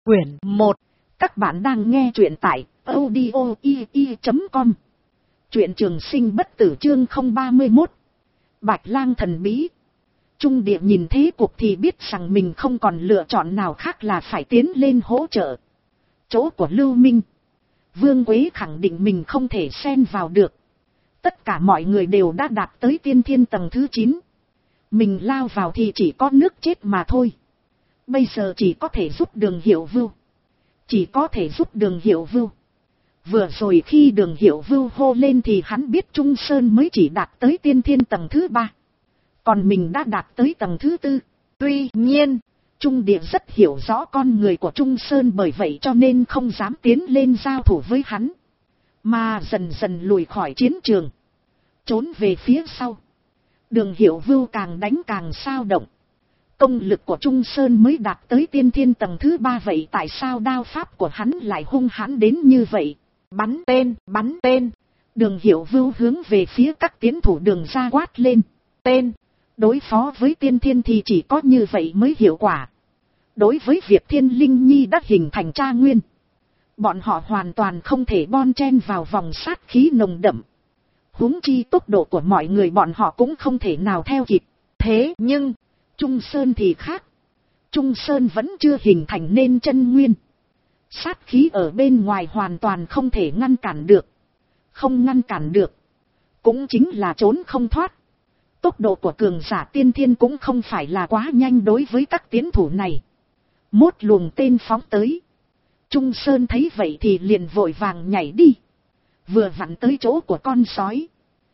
Quyển 1. Các bạn đang nghe truyện tại audio.com. Truyện trường sinh bất tử chương 031. Bạch lang thần bí. Trung địa nhìn thế cuộc thì biết rằng mình không còn lựa chọn nào khác là phải tiến lên hỗ trợ. Chỗ của Lưu Minh, Vương Quế khẳng định mình không thể xen vào được. Tất cả mọi người đều đã đạt tới tiên thiên tầng thứ 9. Mình lao vào thì chỉ có nước chết mà thôi. Bây giờ chỉ có thể giúp Đường Hiểu Vưu. Chỉ có thể giúp Đường Hiểu Vưu. Vừa rồi khi Đường Hiểu Vưu hô lên thì hắn biết Trung Sơn mới chỉ đạt tới tiên thiên tầng thứ 3. Còn mình đã đạt tới tầng thứ 4. Tuy nhiên, Trung Địa rất hiểu rõ con người của Trung Sơn, bởi vậy cho nên không dám tiến lên giao thủ với hắn. Mà dần dần lùi khỏi chiến trường. Trốn về phía sau. Đường Hiểu Vưu càng đánh càng sao động. Công lực của Trung Sơn mới đạt tới tiên thiên tầng thứ 3, vậy tại sao đao pháp của hắn lại hung hãn đến như vậy? Bắn tên, bắn tên. Đường Hiểu Vưu hướng về phía các tiến thủ Đường ra quát lên. Tên, đối phó với tiên thiên thì chỉ có như vậy mới hiệu quả. Đối với việc Thiên Linh Nhi đã hình thành tra nguyên, bọn họ hoàn toàn không thể bon chen vào vòng sát khí nồng đậm. Huống chi tốc độ của mọi người bọn họ cũng không thể nào theo kịp. Thế nhưng Trung Sơn thì khác. Trung Sơn vẫn chưa hình thành nên chân nguyên. Sát khí ở bên ngoài hoàn toàn không thể ngăn cản được. Không ngăn cản được, cũng chính là trốn không thoát. Tốc độ của cường giả tiên thiên cũng không phải là quá nhanh đối với các tiến thủ này. Một luồng tên phóng tới. Trung Sơn thấy vậy thì liền vội vàng nhảy đi. Vừa vặn tới chỗ của con sói.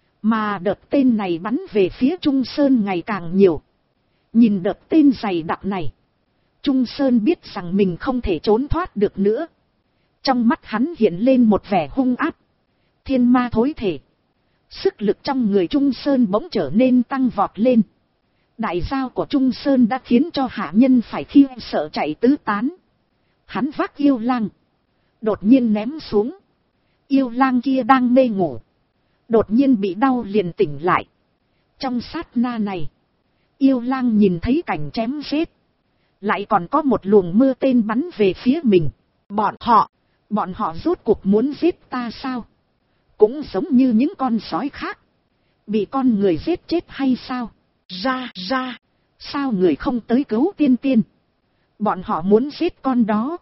Mà đợt tên này bắn về phía Trung Sơn ngày càng nhiều. Nhìn đợt tên dày đặc này, Trung Sơn biết rằng mình không thể trốn thoát được nữa. Trong mắt hắn hiện lên một vẻ hung ác. Thiên ma thối thể. Sức lực trong người Trung Sơn bỗng trở nên tăng vọt lên. Đại dao của Trung Sơn đã khiến cho hạ nhân phải khiếp sợ chạy tứ tán. Hắn vác yêu lang, đột nhiên ném xuống. Yêu lang kia đang mê ngủ, đột nhiên bị đau liền tỉnh lại. Trong sát na này, yêu lang nhìn thấy cảnh chém giết, lại còn có một luồng mưa tên bắn về phía mình. Bọn họ rốt cuộc muốn giết ta sao? Cũng giống như những con sói khác, bị con người giết chết hay sao? Ra, sao người không tới cứu tiên tiên? Bọn họ muốn giết con đó.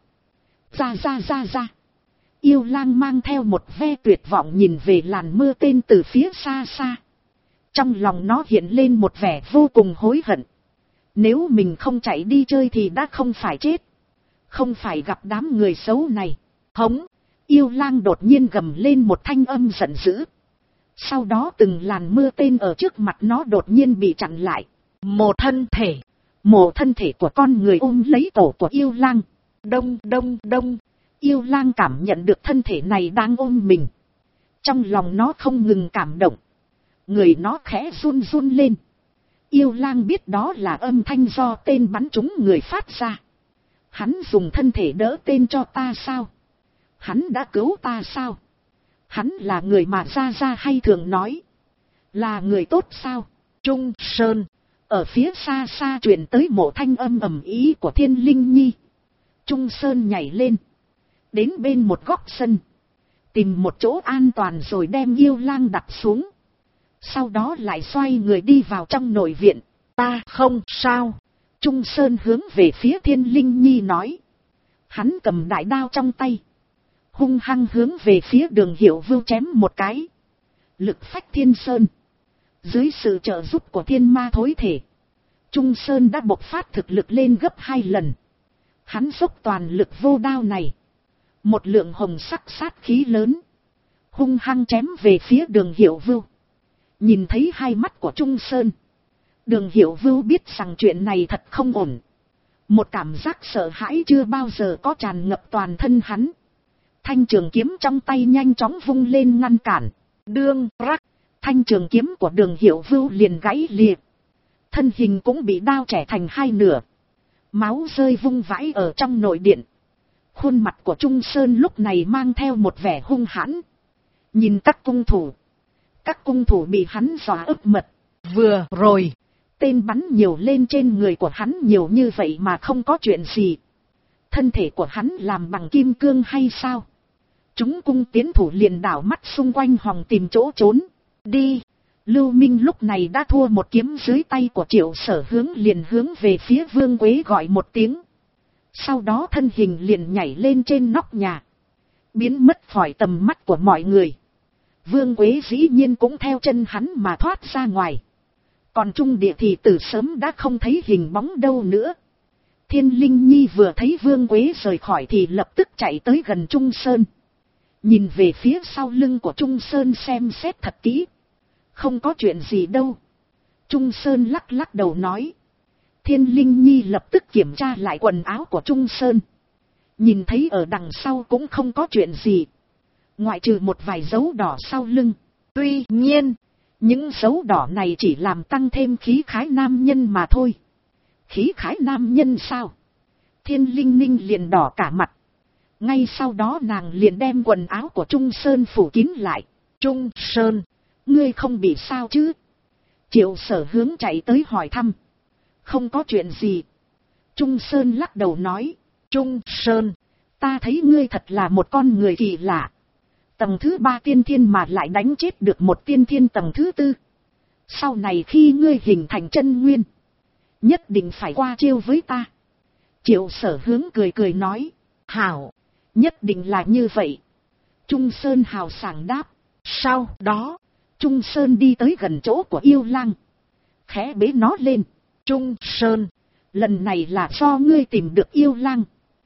Ra. Yêu lang mang theo một vẻ tuyệt vọng nhìn về làn mưa tên từ phía xa xa. Trong lòng nó hiện lên một vẻ vô cùng hối hận. Nếu mình không chạy đi chơi thì đã không phải chết, không phải gặp đám người xấu này. Hống! Yêu lang đột nhiên gầm lên một thanh âm giận dữ. Sau đó từng làn mưa tên ở trước mặt nó đột nhiên bị chặn lại. Một thân thể của con người ôm lấy tổ của yêu lang. Đông. Yêu lang cảm nhận được thân thể này đang ôm mình. Trong lòng nó không ngừng cảm động. Người nó khẽ run lên. Yêu lang biết đó là âm thanh do tên bắn trúng người phát ra. Hắn dùng thân thể đỡ tên cho ta sao? Hắn đã cứu ta sao? Hắn là người mà Ra hay thường nói là người tốt sao? Trung Sơn. Ở phía xa xa truyền tới một thanh âm ầm ĩ của Thiên Linh Nhi. Trung Sơn nhảy lên, đến bên một góc sân, tìm một chỗ an toàn rồi đem yêu lang đặt xuống. Sau đó lại xoay người đi vào trong nội viện. Ta không sao. Trung Sơn hướng về phía Thiên Linh Nhi nói. Hắn cầm đại đao trong tay, hung hăng hướng về phía Đường Hiểu Vưu chém một cái. Lực phách thiên sơn. Dưới sự trợ giúp của thiên ma thối thể, Trung Sơn đã bộc phát thực lực lên gấp 2 lần. Hắn dốc toàn lực vô đao này. Một lượng hồng sắc sát khí lớn, hung hăng chém về phía Đường Hiểu Vưu. Nhìn thấy hai mắt của Trung Sơn, Đường Hiểu Vưu biết rằng chuyện này thật không ổn. Một cảm giác sợ hãi chưa bao giờ có tràn ngập toàn thân hắn. Thanh trường kiếm trong tay nhanh chóng vung lên ngăn cản. Đương rắc, thanh trường kiếm của Đường Hiểu Vưu liền gãy liệt. Thân hình cũng bị đao chẻ thành hai nửa. Máu rơi vung vãi ở trong nội điện. Khuôn mặt của Trung Sơn lúc này mang theo một vẻ hung hãn. Nhìn các cung thủ bị hắn dọa ức mật. Vừa rồi, tên bắn nhiều lên trên người của hắn nhiều như vậy mà không có chuyện gì. thân thể của hắn làm bằng kim cương hay sao? Chúng cung tiến thủ liền đảo mắt xung quanh hòng tìm chỗ trốn. Đi! Lưu Minh lúc này đã thua một kiếm dưới tay của Triệu Sở Hướng, liền hướng về phía Vương Quế gọi một tiếng. Sau đó thân hình liền nhảy lên trên nóc nhà, biến mất khỏi tầm mắt của mọi người. Vương Quế dĩ nhiên cũng theo chân hắn mà thoát ra ngoài. Còn Trung Địa thì từ sớm đã không thấy hình bóng đâu nữa. Thiên Linh Nhi vừa thấy Vương Quế rời khỏi thì lập tức chạy tới gần Trung Sơn. Nhìn về phía sau lưng của Trung Sơn xem xét thật kỹ. Không có chuyện gì đâu. Trung Sơn lắc lắc đầu nói. Thiên Linh Nhi lập tức kiểm tra lại quần áo của Trung Sơn. Nhìn thấy ở đằng sau cũng không có chuyện gì, ngoại trừ một vài dấu đỏ sau lưng. Tuy nhiên, những dấu đỏ này chỉ làm tăng thêm khí khái nam nhân mà thôi. Khí khái nam nhân sao? Thiên Linh Ninh liền đỏ cả mặt. Ngay sau đó nàng liền đem quần áo của Trung Sơn phủ kín lại. Trung Sơn, ngươi không bị sao chứ? Triệu Sở Hướng chạy tới hỏi thăm. Không có chuyện gì. Trung Sơn lắc đầu nói. Trung Sơn, ta thấy ngươi thật là một con người kỳ lạ. Tầng thứ 3 tiên thiên mà lại đánh chết được một tiên thiên tầng thứ 4. Sau này khi ngươi hình thành chân nguyên, nhất định phải qua chiêu với ta. Triệu Sở Hướng cười cười nói. Hảo, nhất định là như vậy. Trung Sơn hào sảng đáp. Sau đó, Trung Sơn đi tới gần chỗ của yêu lang, khẽ bế nó lên. Trung Sơn, lần này là do ngươi tìm được yêu lang.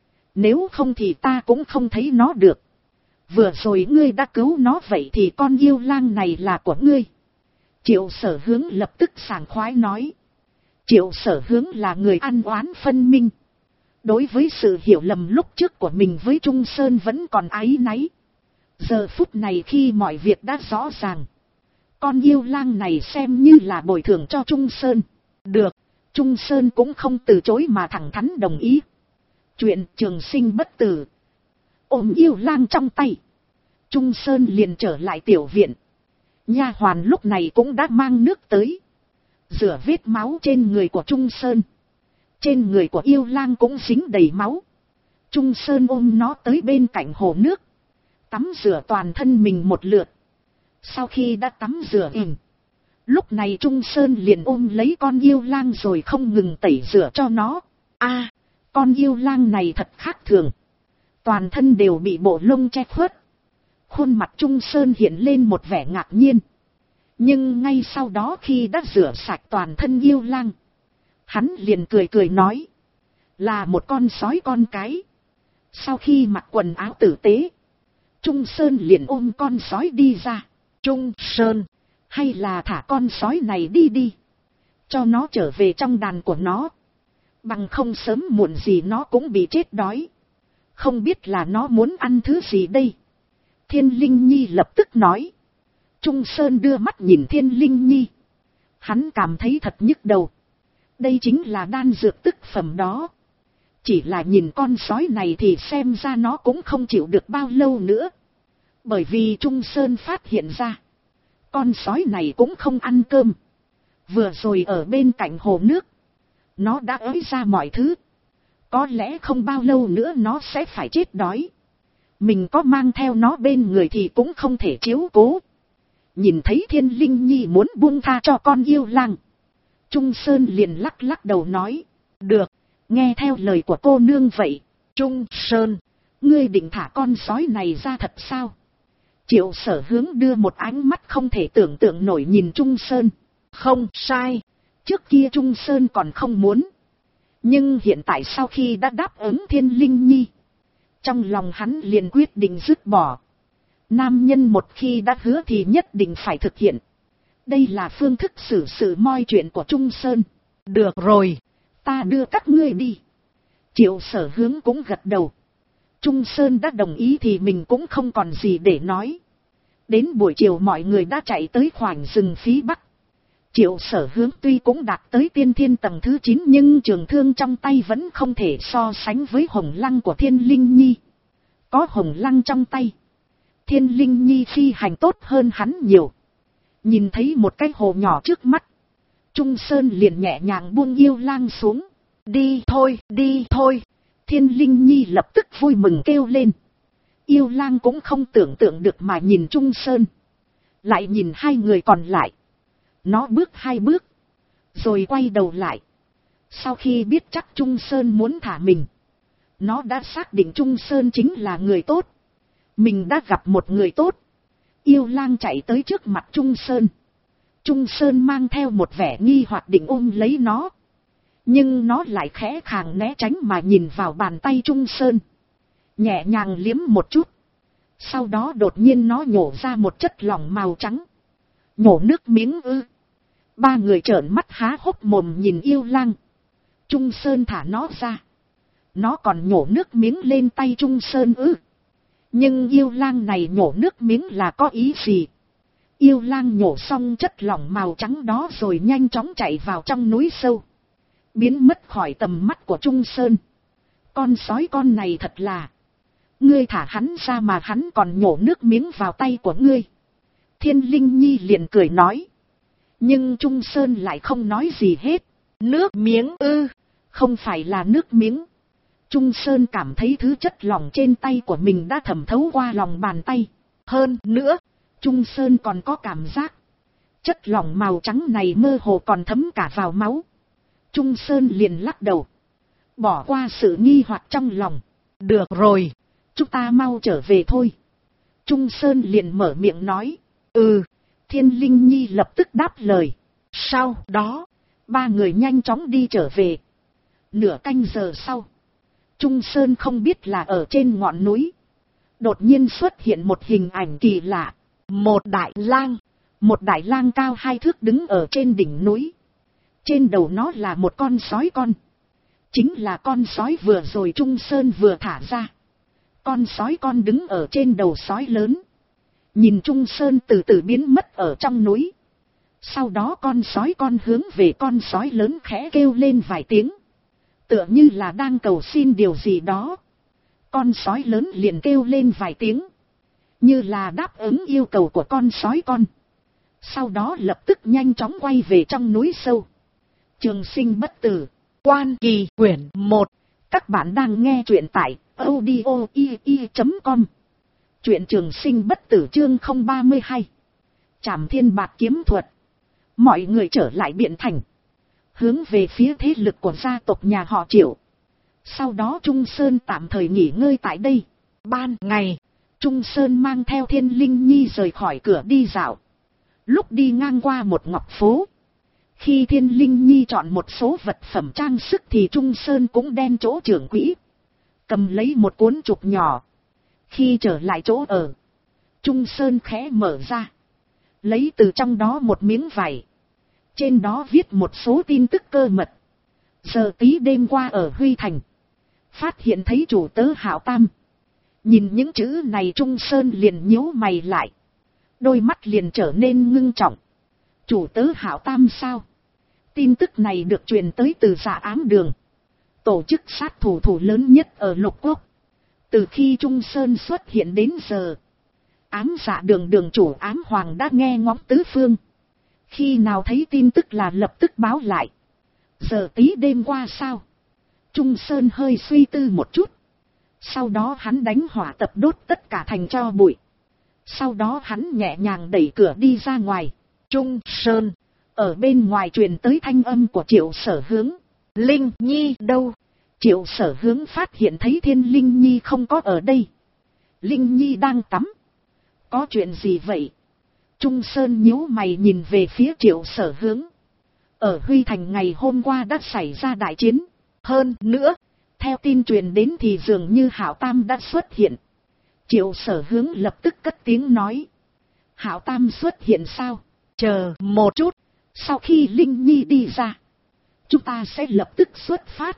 Nếu không thì ta cũng không thấy nó được. Vừa rồi ngươi đã cứu nó, vậy thì con yêu lang này là của ngươi. Triệu Sở Hướng lập tức sảng khoái nói. Triệu Sở Hướng là người ăn oán phân minh. Đối với sự hiểu lầm lúc trước của mình với Trung Sơn vẫn còn áy náy. Giờ phút này khi mọi việc đã rõ ràng, con yêu lang này xem như là bồi thường cho Trung Sơn. Được, Trung Sơn cũng không từ chối mà thẳng thắn đồng ý. Chuyện trường sinh bất tử. Ôm yêu lang trong tay, Trung Sơn liền trở lại tiểu viện. Nha hoàn lúc này cũng đã mang nước tới, rửa vết máu trên người của Trung Sơn. Trên người của yêu lang cũng dính đầy máu. Trung Sơn ôm nó tới bên cạnh hồ nước, tắm rửa toàn thân mình một lượt. Sau khi đã tắm rửa lúc này Trung Sơn liền ôm lấy con yêu lang rồi không ngừng tẩy rửa cho nó. Con yêu lang này thật khác thường. Toàn thân đều bị bộ lông che khuất. Khuôn mặt Trung Sơn hiện lên một vẻ ngạc nhiên. Nhưng ngay sau đó khi đã rửa sạch toàn thân yêu lang, hắn liền cười cười nói. Là một con sói con cái. Sau khi mặc quần áo tử tế, Trung Sơn liền ôm con sói đi ra. Trung Sơn, hay là thả con sói này đi đi, cho nó trở về trong đàn của nó. Bằng không sớm muộn gì nó cũng bị chết đói. Không biết là nó muốn ăn thứ gì đây. Thiên Linh Nhi lập tức nói. Trung Sơn đưa mắt nhìn Thiên Linh Nhi. Hắn cảm thấy thật nhức đầu. Đây chính là đan dược tức phẩm đó. Chỉ là nhìn con sói này thì xem ra nó cũng không chịu được bao lâu nữa. Bởi vì Trung Sơn phát hiện ra, con sói này cũng không ăn cơm. Vừa rồi ở bên cạnh hồ nước, nó đã ới ra mọi thứ. Có lẽ không bao lâu nữa nó sẽ phải chết đói. Mình có mang theo nó bên người thì cũng không thể chiếu cố. Nhìn thấy Thiên Linh Nhi muốn buông tha cho con yêu lang, Trung Sơn liền lắc lắc đầu nói. Được, nghe theo lời của cô nương vậy. Trung Sơn, ngươi định thả con sói này ra thật sao? Triệu Sở Hướng đưa một ánh mắt không thể tưởng tượng nổi nhìn Trung Sơn. Không sai, trước kia Trung Sơn còn không muốn. Nhưng hiện tại sau khi đã đáp ứng Thiên Linh Nhi, trong lòng hắn liền quyết định dứt bỏ. Nam nhân một khi đã hứa thì nhất định phải thực hiện. Đây là phương thức xử sự moi chuyện của Trung Sơn. Được rồi, ta đưa các ngươi đi. Triệu Sở Hướng cũng gật đầu. Trung Sơn đã đồng ý thì mình cũng không còn gì để nói. Đến buổi chiều mọi người đã chạy tới khoảnh rừng phía bắc. Triệu Sở Hướng tuy cũng đạt tới tiên thiên tầng thứ 9 nhưng trường thương trong tay vẫn không thể so sánh với hồng lăng của Thiên Linh Nhi. Có hồng lăng trong tay, Thiên Linh Nhi phi hành tốt hơn hắn nhiều. Nhìn thấy một cái hồ nhỏ trước mắt, Trung Sơn liền nhẹ nhàng buông yêu lang xuống. Đi thôi, đi thôi. Thiên Linh Nhi lập tức vui mừng kêu lên. Yêu lang cũng không tưởng tượng được mà nhìn Trung Sơn. Lại nhìn hai người còn lại. Nó bước hai bước. Rồi quay đầu lại. Sau khi biết chắc Trung Sơn muốn thả mình. Nó đã xác định Trung Sơn chính là người tốt. Mình đã gặp một người tốt. Yêu lang chạy tới trước mặt Trung Sơn. Trung Sơn mang theo một vẻ nghi hoặc định ôm lấy nó. Nhưng nó lại khẽ khàng né tránh mà nhìn vào bàn tay Trung Sơn. Nhẹ nhàng liếm một chút. Sau đó đột nhiên nó nhổ ra một chất lỏng màu trắng. Nhổ nước miếng ư? Ba người trợn mắt há hốc mồm nhìn yêu lang. Trung Sơn thả nó ra. Nó còn nhổ nước miếng lên tay Trung Sơn ư? Nhưng yêu lang này nhổ nước miếng là có ý gì? Yêu lang nhổ xong chất lỏng màu trắng đó rồi nhanh chóng chạy vào trong núi sâu. Biến mất khỏi tầm mắt của Trung Sơn. Con sói con này thật là. Ngươi thả hắn ra mà hắn còn nhổ nước miếng vào tay của ngươi. Thiên Linh Nhi liền cười nói. Nhưng Trung Sơn lại không nói gì hết. Nước miếng ư? Không phải là nước miếng. Trung Sơn cảm thấy thứ chất lỏng trên tay của mình đã thẩm thấu qua lòng bàn tay. Hơn nữa, Trung Sơn còn có cảm giác. Chất lỏng màu trắng này mơ hồ còn thấm cả vào máu. Trung Sơn liền lắc đầu. Bỏ qua sự nghi hoặc trong lòng. Được rồi, chúng ta mau trở về thôi. Trung Sơn liền mở miệng nói. Thiên Linh Nhi lập tức đáp lời. Sau đó, ba người nhanh chóng đi trở về. Nửa canh giờ sau, Trung Sơn không biết là ở trên ngọn núi. Đột nhiên xuất hiện một hình ảnh kỳ lạ. Một đại lang cao 2 thước đứng ở trên đỉnh núi. Trên đầu nó là một con sói con. Chính là con sói vừa rồi Trung Sơn vừa thả ra. Con sói con đứng ở trên đầu sói lớn. Nhìn Trung Sơn từ từ biến mất ở trong núi. Sau đó con sói con hướng về con sói lớn khẽ kêu lên vài tiếng. Tựa như là đang cầu xin điều gì đó. Con sói lớn liền kêu lên vài tiếng. Như là đáp ứng yêu cầu của con sói con. Sau đó lập tức nhanh chóng quay về trong núi sâu. Trường Sinh Bất Tử, Quan Kỳ quyển 1. Các bạn đang nghe truyện tại audio.com. Truyện Trường Sinh Bất Tử chương 032. Trảm Thiên Bạt Kiếm Thuật. Mọi người trở lại Biện Thành. Hướng về phía thế lực của gia tộc nhà họ Triệu. Sau đó Trung Sơn tạm thời nghỉ ngơi tại đây. Ban ngày, Trung Sơn mang theo Thiên Linh Nhi rời khỏi cửa đi dạo. Lúc đi ngang qua một ngọc phố. Khi Thiên Linh Nhi chọn một số vật phẩm trang sức thì Trung Sơn cũng đem chỗ trưởng quỹ. Cầm lấy một cuốn trục nhỏ. Khi trở lại chỗ ở, Trung Sơn khẽ mở ra. Lấy từ trong đó một miếng vải. Trên đó viết một số tin tức cơ mật. Giờ tí đêm qua ở Huy Thành. Phát hiện thấy chủ tớ Hạo Tam. Nhìn những chữ này Trung Sơn liền nhíu mày lại. Đôi mắt liền trở nên ngưng trọng. Chủ tớ Hạo Tam sao? Tin tức này được truyền tới từ Dạ Ám Đường. Tổ chức sát thủ lớn nhất ở Lục Quốc. Từ khi Trung Sơn xuất hiện đến giờ. Ám Dạ Đường đường chủ Ám Hoàng đã nghe ngóng tứ phương. Khi nào thấy tin tức là lập tức báo lại. Giờ tí đêm qua sao? Trung Sơn hơi suy tư một chút. Sau đó hắn đánh hỏa tập đốt tất cả thành tro bụi. Sau đó hắn nhẹ nhàng đẩy cửa đi ra ngoài. Trung Sơn. Ở bên ngoài truyền tới thanh âm của Triệu Sở Hướng. Linh Nhi đâu? Triệu Sở Hướng phát hiện thấy Thiên Linh Nhi không có ở đây. Linh Nhi đang tắm. Có chuyện gì vậy? Trung Sơn nhíu mày nhìn về phía Triệu Sở Hướng. Ở Huy Thành ngày hôm qua đã xảy ra đại chiến. Hơn nữa, theo tin truyền đến thì dường như Hạo Tam đã xuất hiện. Triệu Sở Hướng lập tức cất tiếng nói. Hạo Tam xuất hiện sao? Chờ một chút. Sau khi Linh Nhi đi ra, chúng ta sẽ lập tức xuất phát.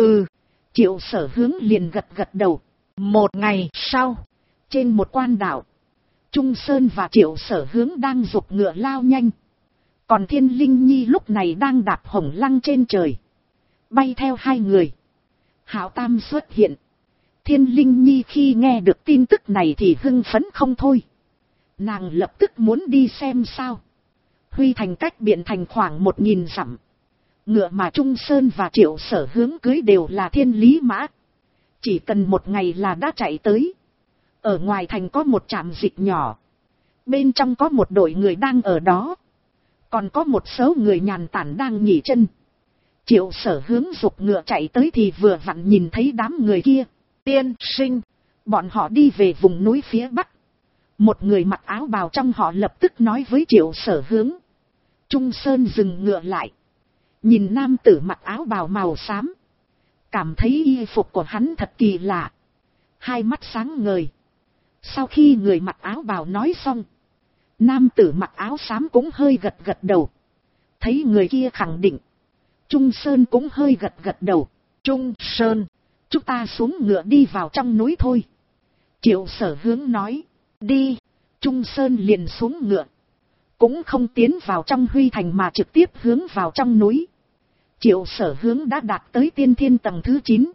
Triệu Sở Hướng liền gật gật đầu. Một ngày sau, trên một quan đảo, Trung Sơn và Triệu Sở Hướng đang giục ngựa lao nhanh. Còn Thiên Linh Nhi lúc này đang đạp hồng lăng trên trời, bay theo hai người. Hạo Tam xuất hiện. Thiên Linh Nhi khi nghe được tin tức này thì hưng phấn không thôi. Nàng lập tức muốn đi xem sao. Huy Thành cách Biện Thành khoảng 1000 dặm. Ngựa mà Trung Sơn và Triệu Sở Hướng cưới đều là Thiên Lý Mã. Chỉ cần một ngày là đã chạy tới. Ở ngoài thành có một trạm dịch nhỏ. Bên trong có một đội người đang ở đó. Còn có một số người nhàn tản đang nghỉ chân. Triệu Sở hướng giục ngựa chạy tới thì vừa vặn nhìn thấy đám người kia. Tiên sinh, bọn họ đi về vùng núi phía bắc. Một người mặc áo bào trong họ lập tức nói với Triệu Sở hướng. Trung Sơn dừng ngựa lại. Nhìn nam tử mặc áo bào màu xám. Cảm thấy y phục của hắn thật kỳ lạ. Hai mắt sáng ngời. Sau khi người mặc áo bào nói xong. Nam tử mặc áo xám cũng hơi gật gật đầu. Thấy người kia khẳng định. Trung Sơn cũng hơi gật gật đầu. Trung Sơn, chúng ta xuống ngựa đi vào trong núi thôi. Triệu Sở hướng nói. Đi. Trung Sơn liền xuống ngựa. Cũng không tiến vào trong Huy Thành mà trực tiếp hướng vào trong núi. Triệu Sở hướng đã đạt tới tiên thiên tầng thứ 9.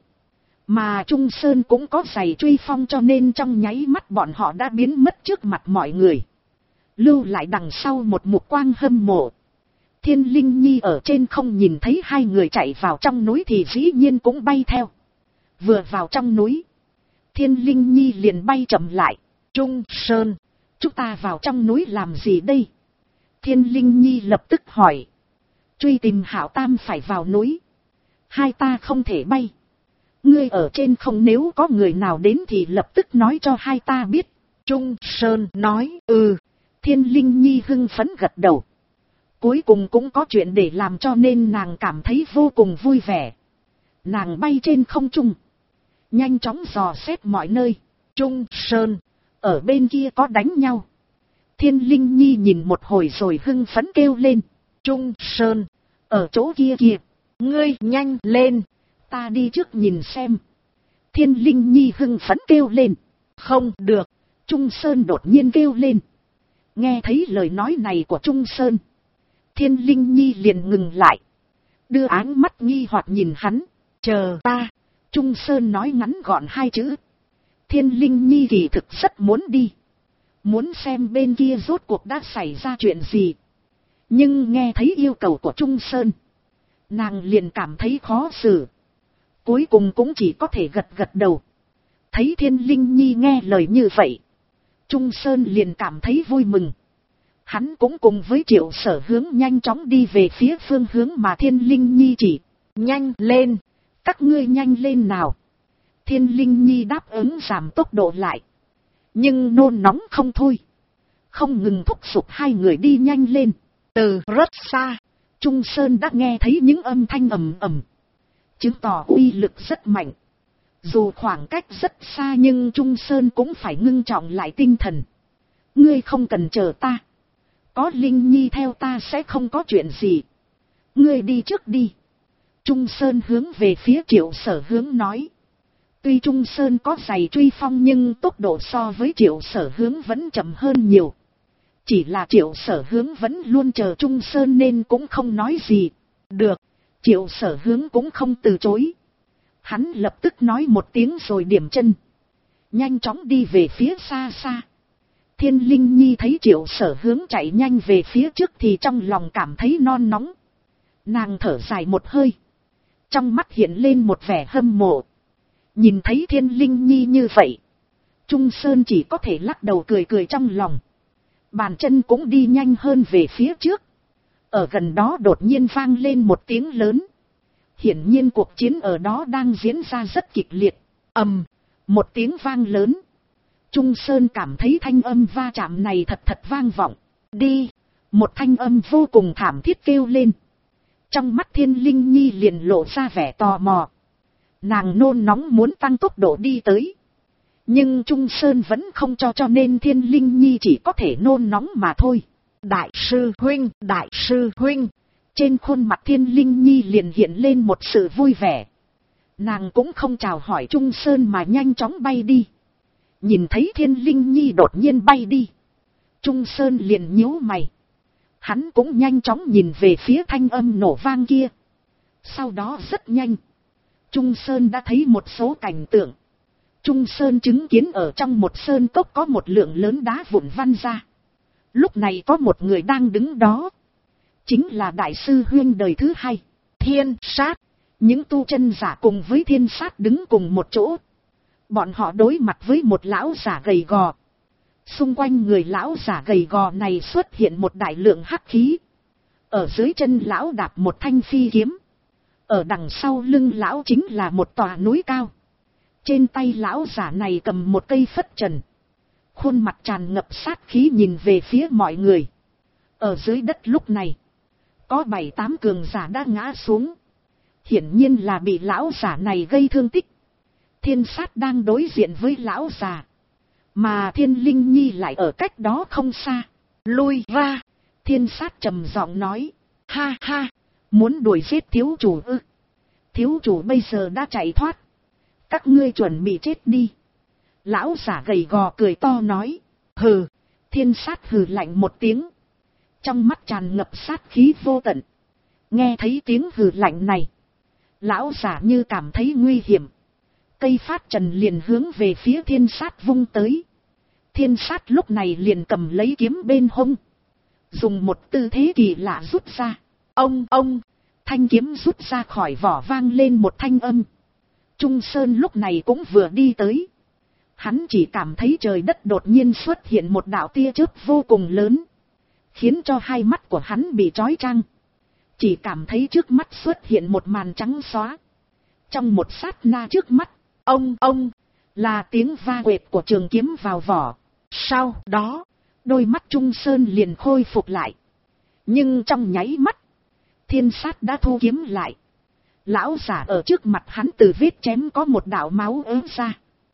Mà Trung Sơn cũng có giày truy phong cho nên trong nháy mắt bọn họ đã biến mất trước mặt mọi người. Lưu lại đằng sau một mục quang hâm mộ. Thiên Linh Nhi ở trên không nhìn thấy hai người chạy vào trong núi thì dĩ nhiên cũng bay theo. Vừa vào trong núi. Thiên Linh Nhi liền bay chậm lại. Trung Sơn, chúng ta vào trong núi làm gì đây? Thiên Linh Nhi lập tức hỏi. Truy tìm Hạo Tam phải vào núi. Hai ta không thể bay. Ngươi ở trên không, nếu có người nào đến thì lập tức nói cho hai ta biết. Trung Sơn nói. Thiên Linh Nhi hưng phấn gật đầu. Cuối cùng cũng có chuyện để làm cho nên nàng cảm thấy vô cùng vui vẻ. Nàng bay trên không trung. Nhanh chóng dò xét mọi nơi. Trung Sơn, ở bên kia có đánh nhau. Thiên Linh Nhi nhìn một hồi rồi hưng phấn kêu lên. Trung Sơn, ở chỗ kia kìa. Ngươi nhanh lên. Ta đi trước nhìn xem. Thiên Linh Nhi hưng phấn kêu lên. Không được. Trung Sơn đột nhiên kêu lên. Nghe thấy lời nói này của Trung Sơn. Thiên Linh Nhi liền ngừng lại. Đưa áng mắt nghi hoặc nhìn hắn. Chờ ta. Trung Sơn nói ngắn gọn hai chữ. Thiên Linh Nhi kỳ thực rất muốn đi. Muốn xem bên kia rốt cuộc đã xảy ra chuyện gì. Nhưng nghe thấy yêu cầu của Trung Sơn. Nàng liền cảm thấy khó xử. Cuối cùng cũng chỉ có thể gật gật đầu. Thấy Thiên Linh Nhi nghe lời như vậy. Trung Sơn liền cảm thấy vui mừng. Hắn cũng cùng với Triệu Sở hướng nhanh chóng đi về phía phương hướng mà Thiên Linh Nhi chỉ. Nhanh lên. Các ngươi nhanh lên nào. Thiên Linh Nhi đáp ứng giảm tốc độ lại. Nhưng nôn nóng không thôi. Không ngừng thúc giục hai người đi nhanh lên. Từ rất xa. Trung Sơn đã nghe thấy những âm thanh ầm ầm. Chứng tỏ uy lực rất mạnh. Dù khoảng cách rất xa nhưng Trung Sơn cũng phải ngưng trọng lại tinh thần. Ngươi không cần chờ ta. Có Linh Nhi theo ta sẽ không có chuyện gì. Ngươi đi trước đi. Trung Sơn hướng về phía Triệu Sở hướng nói. Tuy Trung Sơn có giày truy phong nhưng tốc độ so với Triệu Sở hướng vẫn chậm hơn nhiều. Chỉ là Triệu Sở hướng vẫn luôn chờ Trung Sơn nên cũng không nói gì. Được. Triệu Sở hướng cũng không từ chối. Hắn lập tức nói một tiếng rồi điểm chân. Nhanh chóng đi về phía xa xa. Thiên Linh Nhi thấy Triệu Sở hướng chạy nhanh về phía trước thì trong lòng cảm thấy non nóng. Nàng thở dài một hơi. Trong mắt hiện lên một vẻ hâm mộ. Nhìn thấy Thiên Linh Nhi như vậy. Trung Sơn chỉ có thể lắc đầu cười cười trong lòng. Bàn chân cũng đi nhanh hơn về phía trước. Ở gần đó đột nhiên vang lên một tiếng lớn. Hiển nhiên cuộc chiến ở đó đang diễn ra rất kịch liệt. Ầm, một tiếng vang lớn. Trung Sơn cảm thấy thanh âm va chạm này thật thật vang vọng. Đi, một thanh âm vô cùng thảm thiết kêu lên. Trong mắt Thiên Linh Nhi liền lộ ra vẻ tò mò. Nàng nôn nóng muốn tăng tốc độ đi tới. Nhưng Trung Sơn vẫn không cho nên Thiên Linh Nhi chỉ có thể nôn nóng mà thôi. Đại sư huynh, đại sư huynh. Trên khuôn mặt Thiên Linh Nhi liền hiện lên một sự vui vẻ. Nàng cũng không chào hỏi Trung Sơn mà nhanh chóng bay đi. Nhìn thấy Thiên Linh Nhi đột nhiên bay đi. Trung Sơn liền nhíu mày. Hắn cũng nhanh chóng nhìn về phía thanh âm nổ vang kia. Sau đó rất nhanh. Trung Sơn đã thấy một số cảnh tượng. Trung Sơn chứng kiến ở trong một sơn cốc có một lượng lớn đá vụn văng ra. Lúc này có một người đang đứng đó. Chính là đại sư huynh đời thứ hai, Thiên Sát. Những tu chân giả cùng với Thiên Sát đứng cùng một chỗ. Bọn họ đối mặt với một lão giả gầy gò. Xung quanh người lão giả gầy gò này xuất hiện một đại lượng hắc khí. Ở dưới chân lão đạp một thanh phi kiếm. Ở đằng sau lưng lão chính là một tòa núi cao. Trên tay lão giả này cầm một cây phất trần. Khuôn mặt tràn ngập sát khí nhìn về phía mọi người. Ở dưới đất lúc này, có 7-8 cường giả đã ngã xuống. Hiển nhiên là bị lão giả này gây thương tích. Thiên sát đang đối diện với lão già. Mà Thiên Linh Nhi lại ở cách đó không xa. Lui ra. Thiên sát trầm giọng nói. Ha ha. Muốn đuổi giết thiếu chủ ư? Thiếu chủ bây giờ đã chạy thoát. Các ngươi chuẩn bị chết đi. Lão giả gầy gò cười to nói. Hừ. Thiên sát hừ lạnh một tiếng. Trong mắt tràn ngập sát khí vô tận. Nghe thấy tiếng hừ lạnh này. Lão giả như cảm thấy nguy hiểm. Cây phát trần liền hướng về phía thiên sát vung tới. Thiên sát lúc này liền cầm lấy kiếm bên hông. Dùng một tư thế kỳ lạ rút ra. Ông, thanh kiếm rút ra khỏi vỏ vang lên một thanh âm. Trung Sơn lúc này cũng vừa đi tới. Hắn chỉ cảm thấy trời đất đột nhiên xuất hiện một đạo tia chớp vô cùng lớn. Khiến cho hai mắt của hắn bị trói trang. Chỉ cảm thấy trước mắt xuất hiện một màn trắng xóa. Trong một sát na trước mắt, ông, là tiếng va quệt của trường kiếm vào vỏ. Sau đó, đôi mắt Trung Sơn liền khôi phục lại. Nhưng trong nháy mắt, thiên sát đã thu kiếm lại. Lão giả ở trước mặt hắn từ vết chém có một đạo máu ớ ra.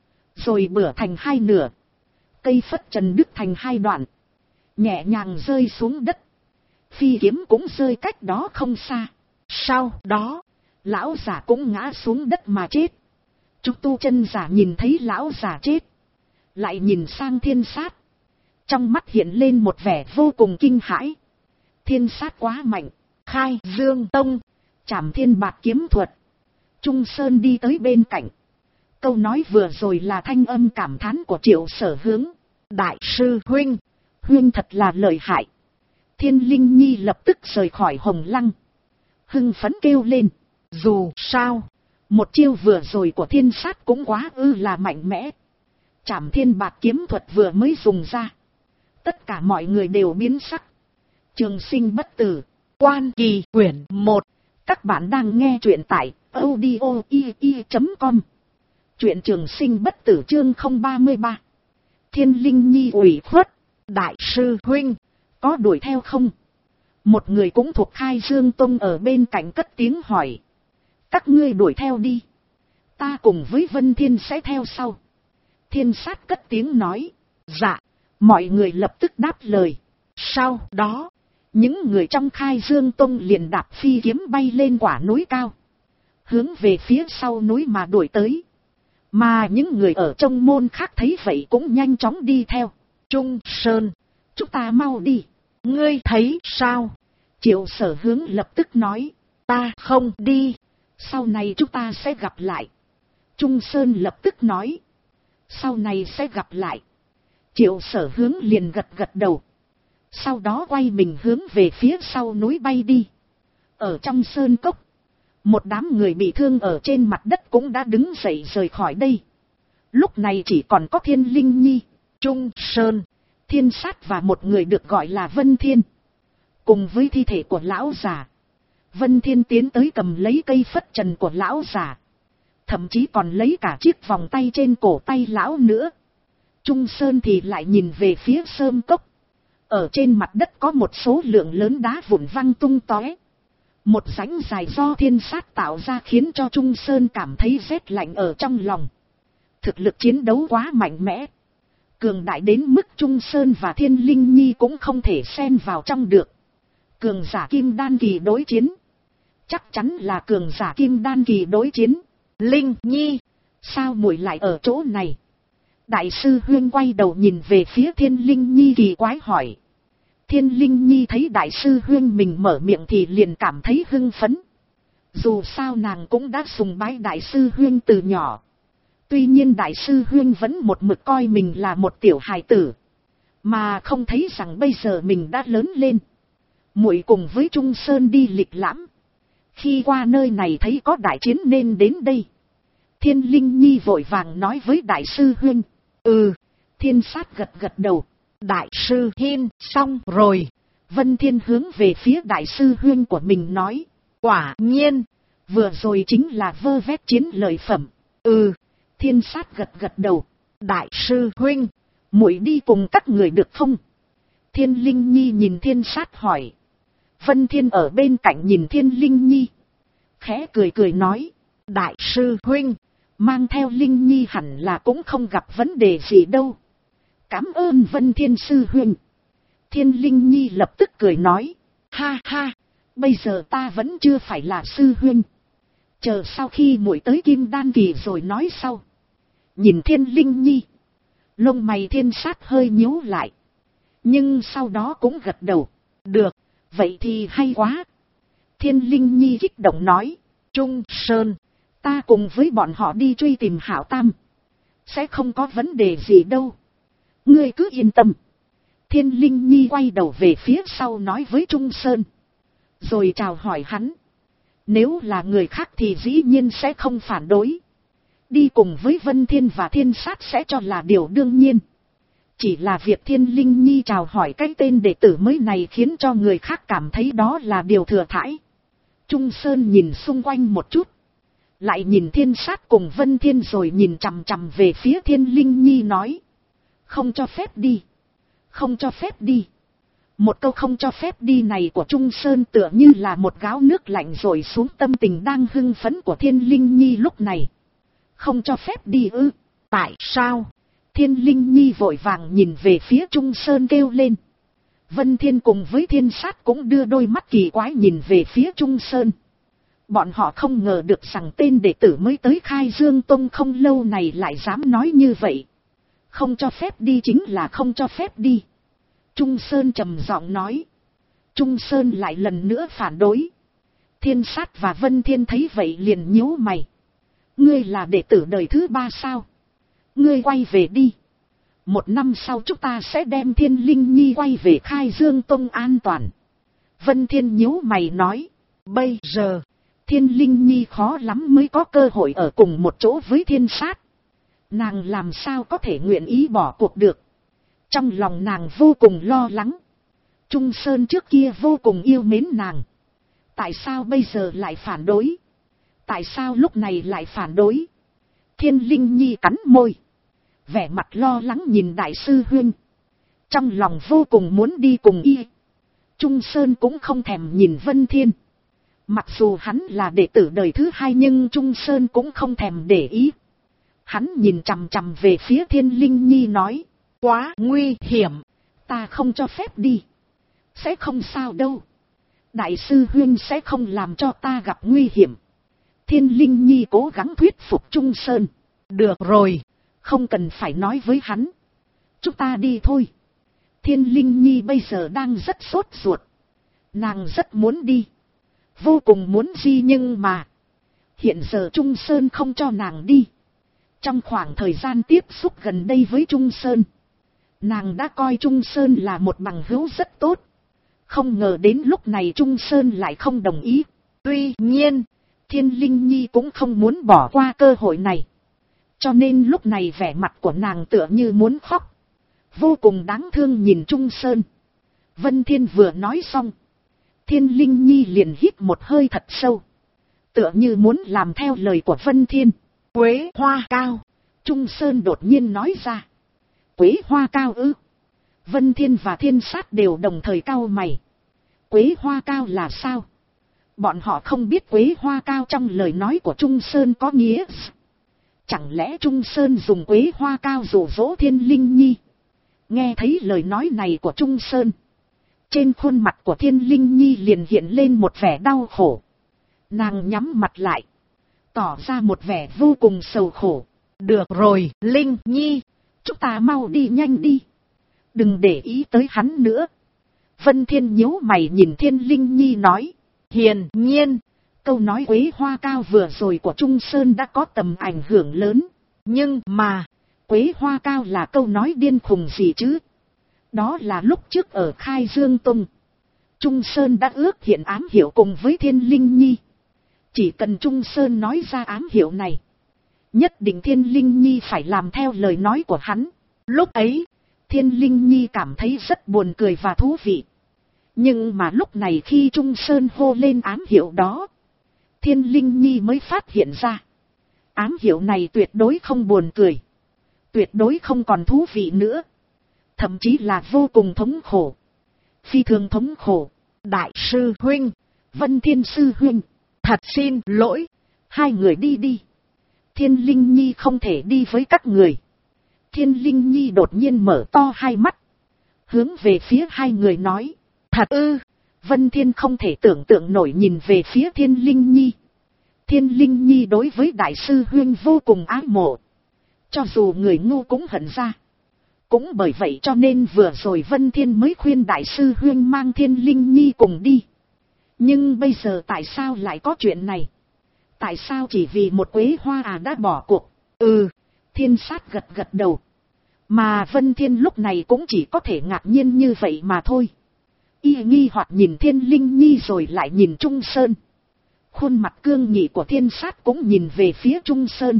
Rồi bửa thành hai nửa. Cây phất trần đứt thành hai đoạn. Nhẹ nhàng rơi xuống đất. Phi kiếm cũng rơi cách đó không xa. Sau đó, lão giả cũng ngã xuống đất mà chết. Trúc tu chân giả nhìn thấy lão giả chết. Lại nhìn sang thiên sát. Trong mắt hiện lên một vẻ vô cùng kinh hãi. Thiên sát quá mạnh. Khai Dương Tông. Trảm thiên bạt kiếm thuật. Trung Sơn đi tới bên cạnh. Câu nói vừa rồi là thanh âm cảm thán của Triệu Sở Hướng. Đại sư huynh. Huynh thật là lợi hại. Thiên Linh Nhi lập tức rời khỏi Hồng Lăng. Hưng phấn kêu lên. Dù sao, một chiêu vừa rồi của thiên sát cũng quá là mạnh mẽ. Trảm thiên bạt kiếm thuật vừa mới dùng ra. Tất cả mọi người đều biến sắc. Trường Sinh Bất Tử. Quan Kỳ quyển 1. Các bạn đang nghe truyện tại audio.com. Truyện Trường Sinh Bất Tử chương 033. Thiên Linh Nhi ủy khuất. Đại sư huynh, có đuổi theo không? Một người cũng thuộc Khai Dương Tông ở bên cạnh cất tiếng hỏi. Các ngươi đuổi theo đi. Ta cùng với Vân Thiên sẽ theo sau. Thiên sát cất tiếng nói. Dạ. Mọi người lập tức đáp lời. Sau đó, những người trong Khai Dương Tông liền đạp phi kiếm bay lên quả núi cao. Hướng về phía sau núi mà đuổi tới. Mà những người ở trong môn khác thấy vậy cũng nhanh chóng đi theo. Trung Sơn, chúng ta mau đi. Ngươi thấy sao? Triệu Sở Hướng lập tức nói. Ta không đi. Sau này chúng ta sẽ gặp lại. Trung Sơn lập tức nói. Sau này sẽ gặp lại. Triệu Sở Hướng liền gật gật đầu. Sau đó quay mình hướng về phía sau núi bay đi. Ở trong sơn cốc, một đám người bị thương ở trên mặt đất cũng đã đứng dậy rời khỏi đây. Lúc này chỉ còn có Thiên Linh Nhi, Trung Sơn, Thiên Sát và một người được gọi là Vân Thiên. Cùng với thi thể của lão già, Vân Thiên tiến tới cầm lấy cây phất trần của lão già. Thậm chí còn lấy cả chiếc vòng tay trên cổ tay lão nữa. Trung Sơn thì lại nhìn về phía sơn cốc. Ở trên mặt đất có một số lượng lớn đá vụn văng tung tóe. Một rãnh dài do thiên sát tạo ra khiến cho Trung Sơn cảm thấy rét lạnh ở trong lòng. Thực lực chiến đấu quá mạnh mẽ. Cường đại đến mức Trung Sơn và Thiên Linh Nhi cũng không thể xen vào trong được. Cường giả kim đan kỳ đối chiến. Chắc chắn là cường giả kim đan kỳ đối chiến. Linh Nhi, sao muội lại ở chỗ này? Đại sư huynh quay đầu nhìn về phía Thiên Linh Nhi kỳ quái hỏi. Thiên Linh Nhi thấy đại sư huynh mình mở miệng thì liền cảm thấy hưng phấn. Dù sao nàng cũng đã sùng bái đại sư huynh từ nhỏ. Tuy nhiên đại sư huynh vẫn một mực coi mình là một tiểu hài tử. Mà không thấy rằng bây giờ mình đã lớn lên. Muội cùng với Trung Sơn đi lịch lãm. Khi qua nơi này thấy có đại chiến nên đến đây. Thiên Linh Nhi vội vàng nói với đại sư huynh. Ừ. Thiên Sát gật gật đầu. Đại sư huynh, xong rồi. Vân Thiên hướng về phía đại sư huynh của mình nói. Quả nhiên, vừa rồi chính là vơ vét chiến lợi phẩm. Ừ. Thiên Sát gật gật đầu. Đại sư huynh, muội đi cùng các người được không? Thiên Linh Nhi nhìn Thiên Sát hỏi. Vân Thiên ở bên cạnh nhìn Thiên Linh Nhi, khẽ cười cười nói. Đại sư huynh, mang theo Linh Nhi hẳn là cũng không gặp vấn đề gì đâu. Cảm ơn Vân Thiên sư huynh. Thiên Linh Nhi lập tức cười nói. Ha ha, bây giờ ta vẫn chưa phải là sư huynh. Chờ sau khi muội tới Kim Đan kỳ rồi nói sau. Nhìn Thiên Linh Nhi, lông mày Thiên Sát hơi nhíu lại. Nhưng sau đó cũng gật đầu. Được, vậy thì hay quá. Thiên Linh Nhi kích động nói. Trung Sơn, ta cùng với bọn họ đi truy tìm Hảo Tam. Sẽ không có vấn đề gì đâu. Ngươi cứ yên tâm. Thiên Linh Nhi quay đầu về phía sau nói với Trung Sơn. Rồi chào hỏi hắn. Nếu là người khác thì dĩ nhiên sẽ không phản đối. Đi cùng với Vân Thiên và Thiên Sát sẽ cho là điều đương nhiên. Chỉ là việc Thiên Linh Nhi chào hỏi cái tên đệ tử mới này khiến cho người khác cảm thấy đó là điều thừa thãi. Trung Sơn nhìn xung quanh một chút. Lại nhìn Thiên Sát cùng Vân Thiên rồi nhìn chằm chằm về phía Thiên Linh Nhi nói. Không cho phép đi. Không cho phép đi. Một câu không cho phép đi này của Trung Sơn tựa như là một gáo nước lạnh rồi xuống tâm tình đang hưng phấn của Thiên Linh Nhi lúc này. Không cho phép đi ư? Tại sao? Thiên Linh Nhi vội vàng nhìn về phía Trung Sơn kêu lên. Vân Thiên cùng với Thiên Sát cũng đưa đôi mắt kỳ quái nhìn về phía Trung Sơn. Bọn họ không ngờ được rằng tên đệ tử mới tới Khai Dương Tông không lâu này lại dám nói như vậy. Không cho phép đi chính là không cho phép đi. Trung Sơn trầm giọng nói. Trung Sơn lại lần nữa phản đối. Thiên Sát và Vân Thiên thấy vậy liền nhíu mày. Ngươi là đệ tử đời thứ 3 sao? Ngươi quay về đi. 1 năm sau chúng ta sẽ đem Thiên Linh Nhi quay về Khai Dương Tông an toàn. Vân Thiên nhíu mày nói. Bây giờ, Thiên Linh Nhi khó lắm mới có cơ hội ở cùng một chỗ với Thiên Sát. Nàng làm sao có thể nguyện ý bỏ cuộc được. Trong lòng nàng vô cùng lo lắng. Trung Sơn trước kia vô cùng yêu mến nàng. Tại sao bây giờ lại phản đối? Tại sao lúc này lại phản đối? Thiên Linh Nhi cắn môi. Vẻ mặt lo lắng nhìn đại sư huynh. Trong lòng vô cùng muốn đi cùng y. Trung Sơn cũng không thèm nhìn Vân Thiên. Mặc dù hắn là đệ tử đời thứ 2 nhưng Trung Sơn cũng không thèm để ý. Hắn nhìn chằm chằm về phía Thiên Linh Nhi nói. Quá nguy hiểm. Ta không cho phép đi. Sẽ không sao đâu. Đại sư huynh sẽ không làm cho ta gặp nguy hiểm. Thiên Linh Nhi cố gắng thuyết phục Trung Sơn. Được rồi. Không cần phải nói với hắn. Chúng ta đi thôi. Thiên Linh Nhi bây giờ đang rất sốt ruột. Nàng rất muốn đi. Vô cùng muốn đi nhưng mà. Hiện giờ Trung Sơn không cho nàng đi. Trong khoảng thời gian tiếp xúc gần đây với Trung Sơn. Nàng đã coi Trung Sơn là một bằng hữu rất tốt. Không ngờ đến lúc này Trung Sơn lại không đồng ý. Tuy nhiên, Thiên Linh Nhi cũng không muốn bỏ qua cơ hội này. Cho nên lúc này vẻ mặt của nàng tựa như muốn khóc. Vô cùng đáng thương nhìn Trung Sơn. Vân Thiên vừa nói xong. Thiên Linh Nhi liền hít một hơi thật sâu. Tựa như muốn làm theo lời của Vân Thiên. Quế hoa cao. Trung Sơn đột nhiên nói ra. Quế hoa cao ư? Vân Thiên và Thiên Sát đều đồng thời cau mày. Quế hoa cao là sao? Bọn họ không biết quế hoa cao trong lời nói của Trung Sơn có nghĩa. Chẳng lẽ Trung Sơn dùng quế hoa cao dụ dỗ Thiên Linh Nhi? Nghe thấy lời nói này của Trung Sơn. Trên khuôn mặt của Thiên Linh Nhi liền hiện lên một vẻ đau khổ. Nàng nhắm mặt lại. Tỏ ra một vẻ vô cùng sầu khổ. Được rồi, Linh Nhi. Chúng ta mau đi nhanh đi. Đừng để ý tới hắn nữa. Vân Thiên nhíu mày nhìn Thiên Linh Nhi nói. Hiển nhiên, câu nói quế hoa cao vừa rồi của Trung Sơn đã có tầm ảnh hưởng lớn. Nhưng mà, quế hoa cao là câu nói điên khùng gì chứ? Đó là lúc trước ở Khai Dương Tông. Trung Sơn đã ước hiện ám hiệu cùng với Thiên Linh Nhi. Chỉ cần Trung Sơn nói ra ám hiệu này. Nhất định Thiên Linh Nhi phải làm theo lời nói của hắn. Lúc ấy, Thiên Linh Nhi cảm thấy rất buồn cười và thú vị. Nhưng mà lúc này khi Trung Sơn hô lên ám hiệu đó, Thiên Linh Nhi mới phát hiện ra. Ám hiệu này tuyệt đối không buồn cười. Tuyệt đối không còn thú vị nữa. Thậm chí là vô cùng thống khổ. Phi thường thống khổ. Đại sư huynh, Vân Thiên sư huynh, thật xin lỗi. Hai người đi đi. Thiên Linh Nhi không thể đi với các người. Thiên Linh Nhi đột nhiên mở to hai mắt. Hướng về phía hai người nói. Thật ư? Vân Thiên không thể tưởng tượng nổi nhìn về phía Thiên Linh Nhi. Thiên Linh Nhi đối với đại sư huynh vô cùng ái mộ. Cho dù người ngu cũng hận ra. Cũng bởi vậy cho nên vừa rồi Vân Thiên mới khuyên đại sư huynh mang Thiên Linh Nhi cùng đi. Nhưng bây giờ tại sao lại có chuyện này? Tại sao chỉ vì một quế hoa đã bỏ cuộc? Thiên sát gật gật đầu. Mà Vân Thiên lúc này cũng chỉ có thể ngạc nhiên như vậy mà thôi. Y nghi hoặc nhìn Thiên Linh Nhi rồi lại nhìn Trung Sơn. Khuôn mặt cương nghị của Thiên sát cũng nhìn về phía Trung Sơn.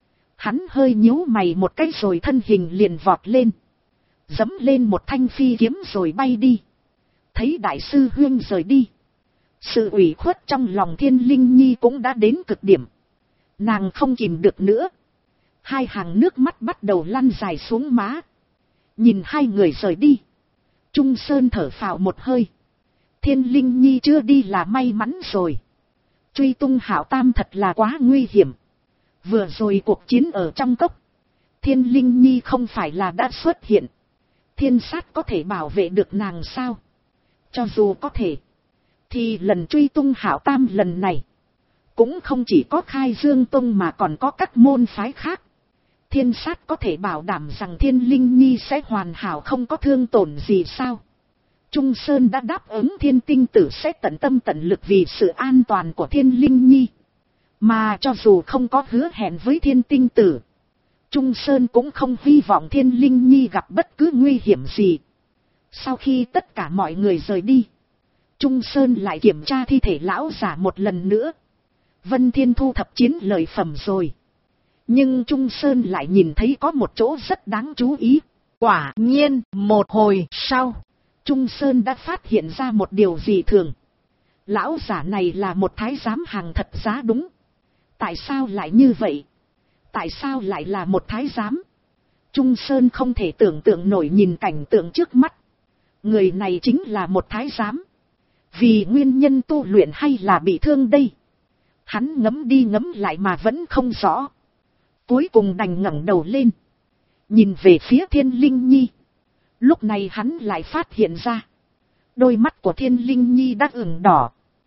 Hắn hơi nhíu mày một cái rồi thân hình liền vọt lên. Dẫm lên một thanh phi kiếm rồi bay đi. Thấy đại sư huynh rời đi. Sự ủy khuất trong lòng Thiên Linh Nhi cũng đã đến cực điểm. Nàng không kìm được nữa. Hai hàng nước mắt bắt đầu lăn dài xuống má. Nhìn hai người rời đi. Trung Sơn thở phào một hơi. Thiên Linh Nhi chưa đi là may mắn rồi. Truy tung Hạo Tam thật là quá nguy hiểm. Vừa rồi cuộc chiến ở trong cốc. Thiên Linh Nhi không phải là đã xuất hiện. Thiên sát có thể bảo vệ được nàng sao? Cho dù có thể. Thì lần truy tung Hạo Tam lần này. Cũng không chỉ có Khai Dương Tông mà còn có các môn phái khác. Thiên sát có thể bảo đảm rằng Thiên Linh Nhi sẽ hoàn hảo không có thương tổn gì sao? Trung Sơn đã đáp ứng Thiên Tinh Tử sẽ tận tâm tận lực vì sự an toàn của Thiên Linh Nhi. Mà cho dù không có hứa hẹn với Thiên Tinh Tử, Trung Sơn cũng không hy vọng Thiên Linh Nhi gặp bất cứ nguy hiểm gì. Sau khi tất cả mọi người rời đi, Trung Sơn lại kiểm tra thi thể lão giả một lần nữa. Vân Thiên thu thập chiến lợi phẩm rồi. Nhưng Trung Sơn lại nhìn thấy có một chỗ rất đáng chú ý. Quả nhiên, một hồi sau, Trung Sơn đã phát hiện ra một điều dị thường. Lão giả này là một thái giám hàng thật giá đúng. Tại sao lại như vậy? Tại sao lại là một thái giám? Trung Sơn không thể tưởng tượng nổi nhìn cảnh tượng trước mắt. Người này chính là một thái giám. Vì nguyên nhân tu luyện hay là bị thương đây? Hắn ngẫm đi ngẫm lại mà vẫn không rõ. Cuối cùng đành ngẩng đầu lên. Nhìn về phía Thiên Linh Nhi. Lúc này hắn lại phát hiện ra. Đôi mắt của Thiên Linh Nhi đã ửng đỏ.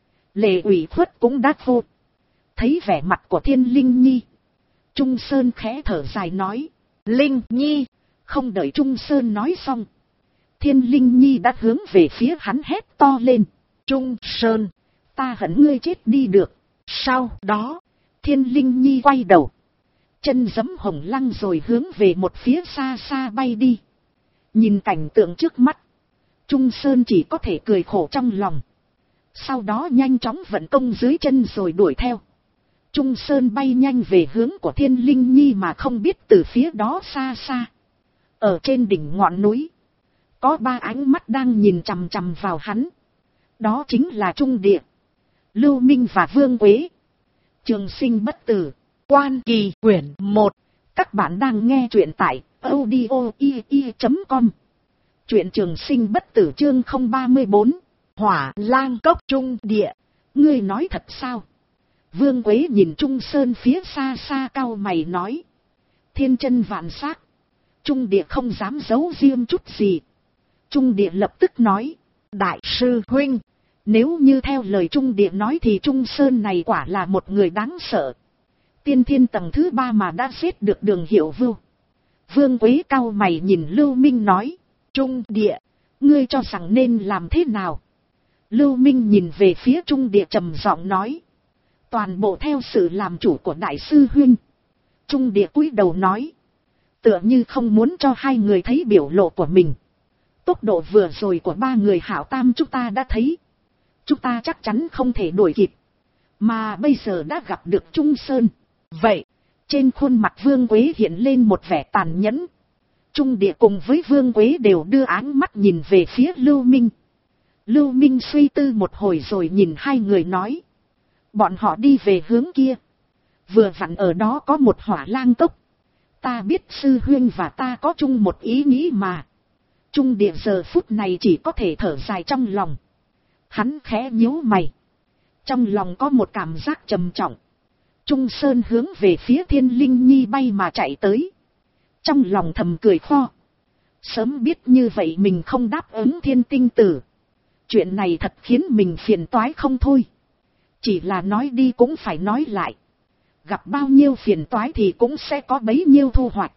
Lệ ủy khuất cũng đã khô. Thấy vẻ mặt của Thiên Linh Nhi. Trung Sơn khẽ thở dài nói. Linh Nhi. Không đợi Trung Sơn nói xong. Thiên Linh Nhi đã hướng về phía hắn hét to lên. Trung Sơn. Ta hận ngươi chết đi được. Sau đó. Thiên Linh Nhi quay đầu. Chân giẫm hồng lăng rồi hướng về một phía xa xa bay đi. Nhìn cảnh tượng trước mắt. Trung Sơn chỉ có thể cười khổ trong lòng. Sau đó nhanh chóng vận công dưới chân rồi đuổi theo. Trung Sơn bay nhanh về hướng của Thiên Linh Nhi mà không biết từ phía đó xa xa. Ở trên đỉnh ngọn núi. Có ba ánh mắt đang nhìn chằm chằm vào hắn. Đó chính là Trung Địa, Lưu Minh và Vương Quế. Trường Sinh Bất Tử, Quan Kỳ quyển 1. Các bạn đang nghe truyện tại audio.com. Truyện Trường Sinh Bất Tử chương 034. Hỏa Lang Cốc. Trung Địa, ngươi nói thật sao? Vương Quế nhìn Trung Sơn phía xa xa cau mày nói. Thiên chân vạn xác. Trung Địa không dám giấu riêng chút gì. Trung Địa lập tức nói. Đại sư huynh, nếu như theo lời Trung Địa nói thì Trung Sơn này quả là một người đáng sợ. Tiên thiên tầng thứ 3 mà đã giết được Đường Hiểu Vưu. Vương Quế cau mày nhìn Lưu Minh nói. Trung Địa, ngươi cho rằng nên làm thế nào? Lưu Minh nhìn về phía Trung Địa trầm giọng nói. Toàn bộ theo sự làm chủ của đại sư huynh. Trung Địa cúi đầu nói. Tựa như không muốn cho hai người thấy biểu lộ của mình. Tốc độ vừa rồi của ba người Hạo Tam chúng ta đã thấy. Chúng ta chắc chắn không thể đuổi kịp. Mà bây giờ đã gặp được Trung Sơn. Vậy, Trên khuôn mặt Vương Quế hiện lên một vẻ tàn nhẫn. Trung Địa cùng với Vương Quế đều đưa áng mắt nhìn về phía Lưu Minh. Lưu Minh suy tư một hồi rồi nhìn hai người nói. Bọn họ đi về hướng kia. Vừa vặn ở đó có một hỏa lang cốc. Ta biết sư huynh và ta có chung một ý nghĩ mà. Trung Địa giờ phút này chỉ có thể thở dài trong lòng. Hắn khẽ nhíu mày. Trong lòng có một cảm giác trầm trọng. Trung Sơn hướng về phía Thiên Linh Nhi bay mà chạy tới. Trong lòng thầm cười kho. Sớm biết như vậy mình không đáp ứng Thiên Tinh Tử. Chuyện này thật khiến mình phiền toái không thôi. Chỉ là nói đi cũng phải nói lại. Gặp bao nhiêu phiền toái thì cũng sẽ có bấy nhiêu thu hoạch.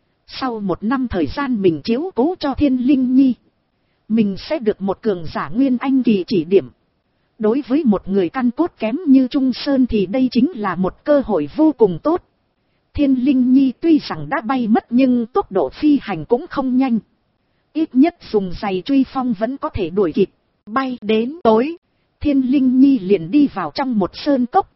Sau một năm thời gian mình chiếu cố cho Thiên Linh Nhi. Mình sẽ được một cường giả Nguyên Anh kỳ chỉ điểm. Đối với một người căn cốt kém như Trung Sơn thì đây chính là một cơ hội vô cùng tốt. Thiên Linh Nhi tuy rằng đã bay mất nhưng tốc độ phi hành cũng không nhanh. Ít nhất dùng giày truy phong vẫn có thể đuổi kịp. Bay đến tối, Thiên Linh Nhi liền đi vào trong một sơn cốc.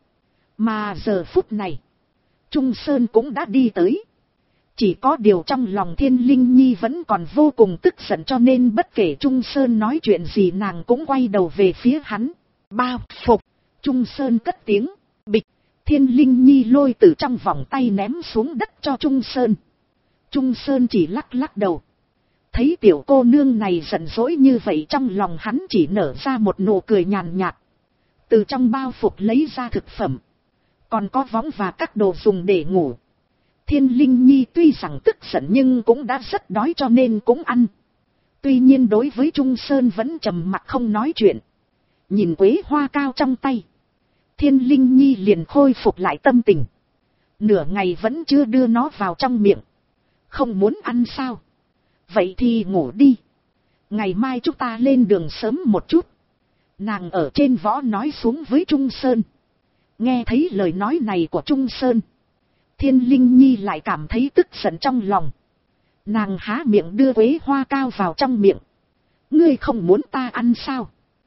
Mà giờ phút này, Trung Sơn cũng đã đi tới. Chỉ có điều trong lòng Thiên Linh Nhi vẫn còn vô cùng tức giận cho nên bất kể Trung Sơn nói chuyện gì nàng cũng quay đầu về phía hắn. Bao phục, Trung Sơn cất tiếng, bịch, Thiên Linh Nhi lôi từ trong vòng tay ném xuống đất cho Trung Sơn. Trung Sơn chỉ lắc lắc đầu. Thấy tiểu cô nương này giận dỗi như vậy trong lòng hắn chỉ nở ra một nụ cười nhàn nhạt. Từ trong bao phục lấy ra thực phẩm. Còn có võng và các đồ dùng để ngủ. Thiên Linh Nhi tuy rằng tức giận nhưng cũng đã rất đói cho nên cũng ăn. Tuy nhiên đối với Trung Sơn vẫn trầm mặc không nói chuyện. Nhìn quế hoa cao trong tay. Thiên Linh Nhi liền khôi phục lại tâm tình. Nửa ngày vẫn chưa đưa nó vào trong miệng. Không muốn ăn sao? Vậy thì ngủ đi. Ngày mai chúng ta lên đường sớm một chút. Nàng ở trên võ nói xuống với Trung Sơn. Nghe thấy lời nói này của Trung Sơn. Thiên Linh Nhi lại cảm thấy tức giận trong lòng. Nàng há miệng đưa quế hoa cao vào trong miệng. Ngươi không muốn ta ăn sao?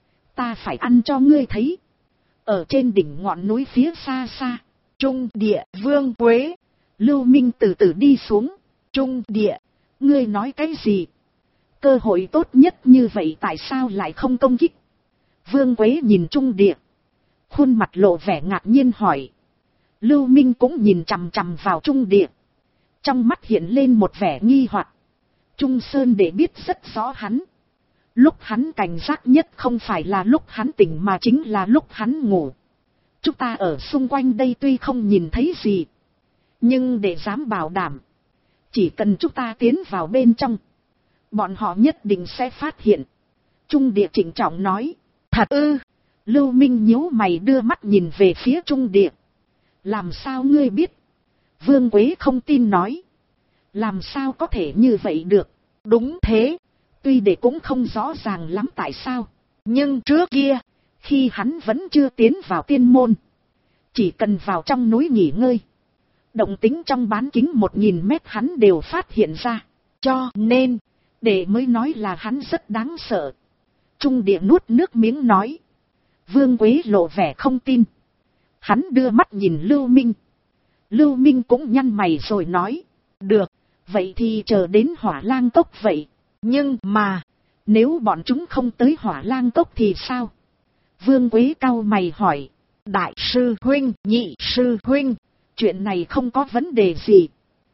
Ta phải ăn cho ngươi thấy. Ở trên đỉnh ngọn núi phía xa xa. Trung Địa, Vương Quế. Lưu Minh từ từ đi xuống. Trung Địa, ngươi nói cái gì? Cơ hội tốt nhất như vậy tại sao lại không công kích? Vương Quế nhìn Trung Địa. Khuôn mặt lộ vẻ ngạc nhiên hỏi. Lưu Minh cũng nhìn chằm chằm vào Trung Địa. Trong mắt hiện lên một vẻ nghi hoặc. Trung Sơn để biết rất rõ hắn. Lúc hắn cảnh giác nhất không phải là lúc hắn tỉnh mà chính là lúc hắn ngủ. Chúng ta ở xung quanh đây tuy không nhìn thấy gì. Nhưng để dám bảo đảm. Chỉ cần chúng ta tiến vào bên trong. Bọn họ nhất định sẽ phát hiện. Trung Địa trịnh trọng nói. Thật ư? Lưu Minh nhíu mày đưa mắt nhìn về phía Trung Địa. Làm sao ngươi biết? Vương Quế không tin nói. Làm sao có thể như vậy được? Đúng thế. Tuy để cũng không rõ ràng lắm tại sao. Nhưng trước kia, khi hắn vẫn chưa tiến vào tiên môn. Chỉ cần vào trong núi nghỉ ngơi. Động tính trong bán kính 1000 mét hắn đều phát hiện ra. Cho nên, để mới nói là hắn rất đáng sợ. Trung Địa nuốt nước miếng nói. Vương Quế lộ vẻ không tin. Hắn đưa mắt nhìn Lưu Minh. Lưu Minh cũng nhăn mày rồi nói. Được, vậy thì chờ đến Hỏa Lang Cốc vậy. Nhưng mà, nếu bọn chúng không tới Hỏa Lang Cốc thì sao? Vương Quế cau mày hỏi. Đại sư huynh, nhị sư huynh, chuyện này không có vấn đề gì.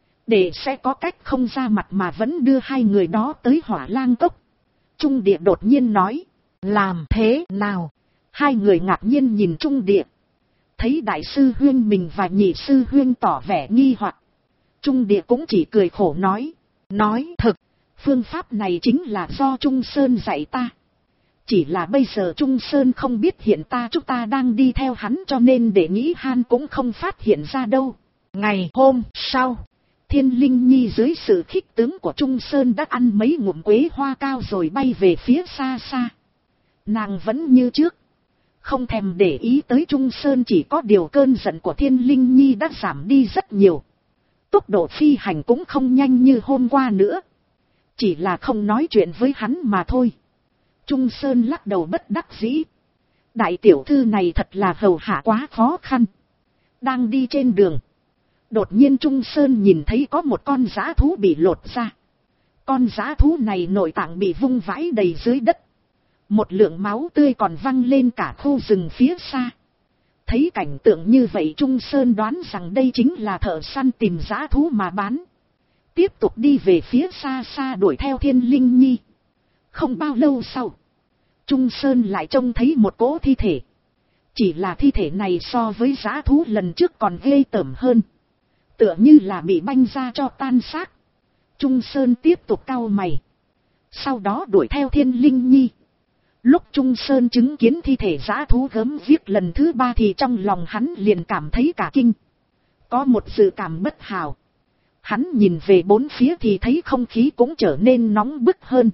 Để sẽ có cách không ra mặt mà vẫn đưa hai người đó tới Hỏa Lang Cốc. Trung Địa đột nhiên nói. Làm thế nào? Hai người ngạc nhiên nhìn Trung Địa. Thấy đại sư huynh mình và nhị sư huynh tỏ vẻ nghi hoặc. Trung Địa cũng chỉ cười khổ nói. Nói thật, phương pháp này chính là do Trung Sơn dạy ta. Chỉ là bây giờ Trung Sơn không biết hiện chúng ta đang đi theo hắn cho nên để nghĩ han cũng không phát hiện ra đâu. Ngày hôm sau, Thiên Linh Nhi dưới sự khích tướng của Trung Sơn đã ăn mấy ngụm quế hoa cao rồi bay về phía xa xa. Nàng vẫn như trước. Không thèm để ý tới Trung Sơn, chỉ có điều cơn giận của Thiên Linh Nhi đã giảm đi rất nhiều. Tốc độ phi hành cũng không nhanh như hôm qua nữa. Chỉ là không nói chuyện với hắn mà thôi. Trung Sơn lắc đầu bất đắc dĩ. Đại tiểu thư này thật là hầu hạ quá khó khăn. Đang đi trên đường. Đột nhiên Trung Sơn nhìn thấy có một con dã thú bị lột ra. Con dã thú này nội tạng bị vung vãi đầy dưới đất. Một lượng máu tươi còn văng lên cả khu rừng phía xa. Thấy cảnh tượng như vậy Trung Sơn đoán rằng đây chính là thợ săn tìm dã thú mà bán. Tiếp tục đi về phía xa xa đuổi theo Thiên Linh Nhi. Không bao lâu sau, Trung Sơn lại trông thấy một cỗ thi thể. Chỉ là thi thể này so với dã thú lần trước còn ghê tởm hơn. Tựa như là bị banh ra cho tan xác. Trung Sơn tiếp tục cau mày. Sau đó đuổi theo Thiên Linh Nhi. Lúc Trung Sơn chứng kiến thi thể dã thú gớm ghiếc lần thứ 3 thì trong lòng hắn liền cảm thấy cả kinh. Có một dự cảm bất hảo. Hắn nhìn về bốn phía thì thấy không khí cũng trở nên nóng bức hơn.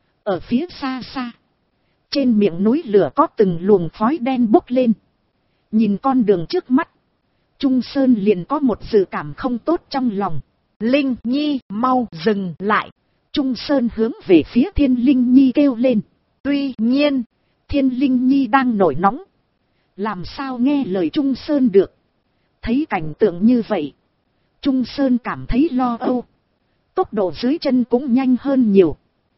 Ở phía xa xa, trên miệng núi lửa có từng luồng khói đen bốc lên. Nhìn con đường trước mắt, Trung Sơn liền có một dự cảm không tốt trong lòng. Linh Nhi, mau dừng lại. Trung Sơn hướng về phía Thiên Linh Nhi kêu lên. Tuy nhiên, Thiên Linh Nhi đang nổi nóng. Làm sao nghe lời Trung Sơn được. Thấy cảnh tượng như vậy, Trung Sơn cảm thấy lo âu. Tốc độ dưới chân cũng nhanh hơn nhiều.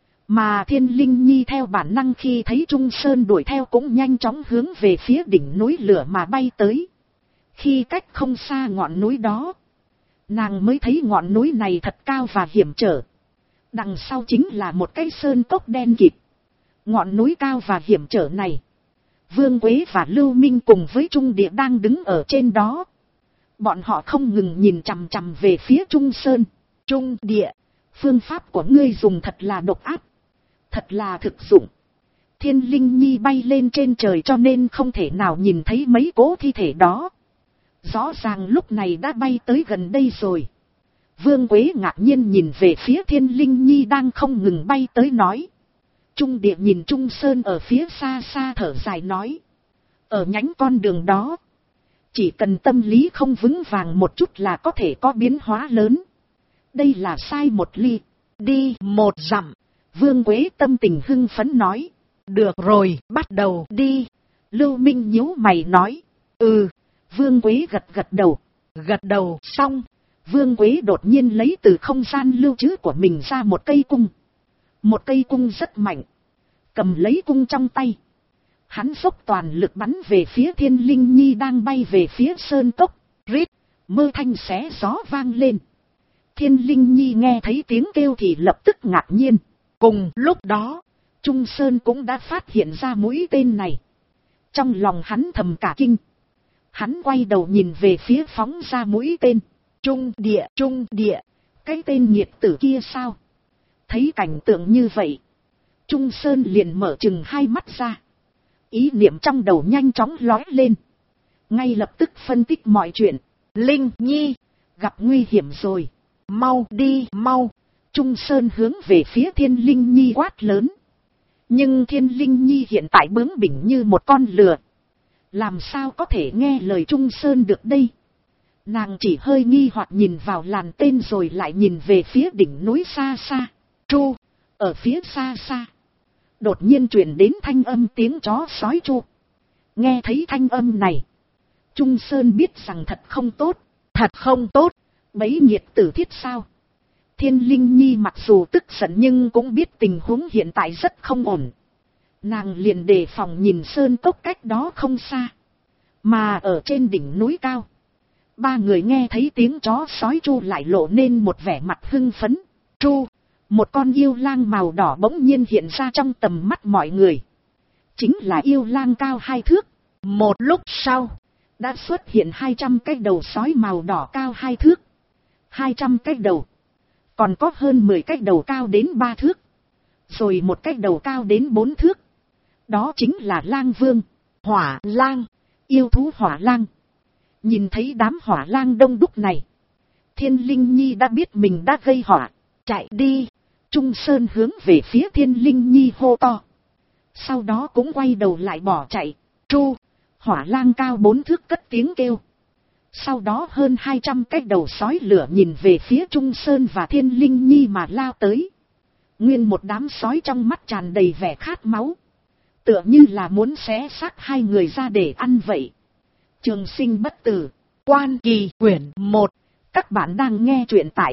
Mà Thiên Linh Nhi theo bản năng khi thấy Trung Sơn đuổi theo cũng nhanh chóng hướng về phía đỉnh núi lửa mà bay tới. Khi cách không xa ngọn núi đó, nàng mới thấy ngọn núi này thật cao và hiểm trở. Đằng sau chính là một cái sơn cốc đen kịt. Ngọn núi cao và hiểm trở này, Vương Quế và Lưu Minh cùng với Trung Địa đang đứng ở trên đó. Bọn họ không ngừng nhìn chằm chằm về phía Trung Sơn. Trung Địa, phương pháp của ngươi dùng thật là độc ác. Thật là thực dụng. Thiên Linh Nhi bay lên trên trời cho nên không thể nào nhìn thấy mấy cỗ thi thể đó. Rõ ràng lúc này đã bay tới gần đây rồi. Vương Quế ngạc nhiên nhìn về phía Thiên Linh Nhi đang không ngừng bay tới nói. Trung Địa nhìn Trung Sơn ở phía xa xa thở dài nói. Ở nhánh con đường đó, chỉ cần tâm lý không vững vàng một chút là có thể có biến hóa lớn. Đây là sai một ly, đi một dặm. Vương Quế tâm tình hưng phấn nói. Được rồi, bắt đầu đi. Lưu Minh nhíu mày nói. Vương Quế gật gật đầu. Gật đầu xong, Vương Quế đột nhiên lấy từ không gian lưu trữ của mình ra một cây cung. Một cây cung rất mạnh. Cầm lấy cung trong tay, hắn dốc toàn lực bắn về phía Thiên Linh Nhi đang bay về phía sơn cốc. Rít, mơ thanh xé gió vang lên. Thiên Linh Nhi nghe thấy tiếng kêu thì lập tức ngạc nhiên. Cùng lúc đó, Trung Sơn cũng đã phát hiện ra mũi tên này. Trong lòng hắn thầm cả kinh. Hắn quay đầu nhìn về phía phóng ra mũi tên. Trung Địa, cái tên nghiệt tử kia sao? Thấy cảnh tượng như vậy, Trung Sơn liền mở chừng hai mắt ra. Ý niệm trong đầu nhanh chóng lóe lên. Ngay lập tức phân tích mọi chuyện. Linh Nhi, gặp nguy hiểm rồi. Mau đi, mau. Trung Sơn hướng về phía Thiên Linh Nhi quát lớn. Nhưng Thiên Linh Nhi hiện tại bướng bỉnh như một con lừa. Làm sao có thể nghe lời Trung Sơn được đây? Nàng chỉ hơi nghi hoặc nhìn vào làn tên rồi lại nhìn về phía đỉnh núi xa xa. Tru, ở phía xa xa. Đột nhiên truyền đến thanh âm tiếng chó sói tru. Nghe thấy thanh âm này, Trung Sơn biết rằng thật không tốt. Thật không tốt, bấy nhiệt tử thiết sao? Thiên Linh Nhi mặc dù tức giận nhưng cũng biết tình huống hiện tại rất không ổn. Nàng liền đề phòng nhìn sơn cốc cách đó không xa. Mà ở trên đỉnh núi cao, ba người nghe thấy tiếng chó sói tru lại lộ nên một vẻ mặt hưng phấn. Tru, một con yêu lang màu đỏ bỗng nhiên hiện ra trong tầm mắt mọi người. Chính là yêu lang cao 2 thước. Một lúc sau, đã xuất hiện 200 cái đầu sói màu đỏ cao 2 thước. 200 cái đầu. Còn có hơn 10 cái đầu cao đến 3 thước. Rồi một cái đầu cao đến 4 thước. Đó chính là lang vương, hỏa lang, yêu thú hỏa lang. Nhìn thấy đám hỏa lang đông đúc này, Thiên Linh Nhi đã biết mình đã gây họa. Chạy đi. Trung Sơn hướng về phía Thiên Linh Nhi hô to. Sau đó cũng quay đầu lại bỏ chạy. Tru, hỏa lang cao 4 thước cất tiếng kêu. Sau đó hơn 200 cái đầu sói lửa nhìn về phía Trung Sơn và Thiên Linh Nhi mà lao tới. Nguyên một đám sói trong mắt tràn đầy vẻ khát máu. Tựa như là muốn xé xác hai người ra để ăn vậy. Trường Sinh bất tử, Quan Kỳ quyển 1, Các bạn đang nghe truyện tại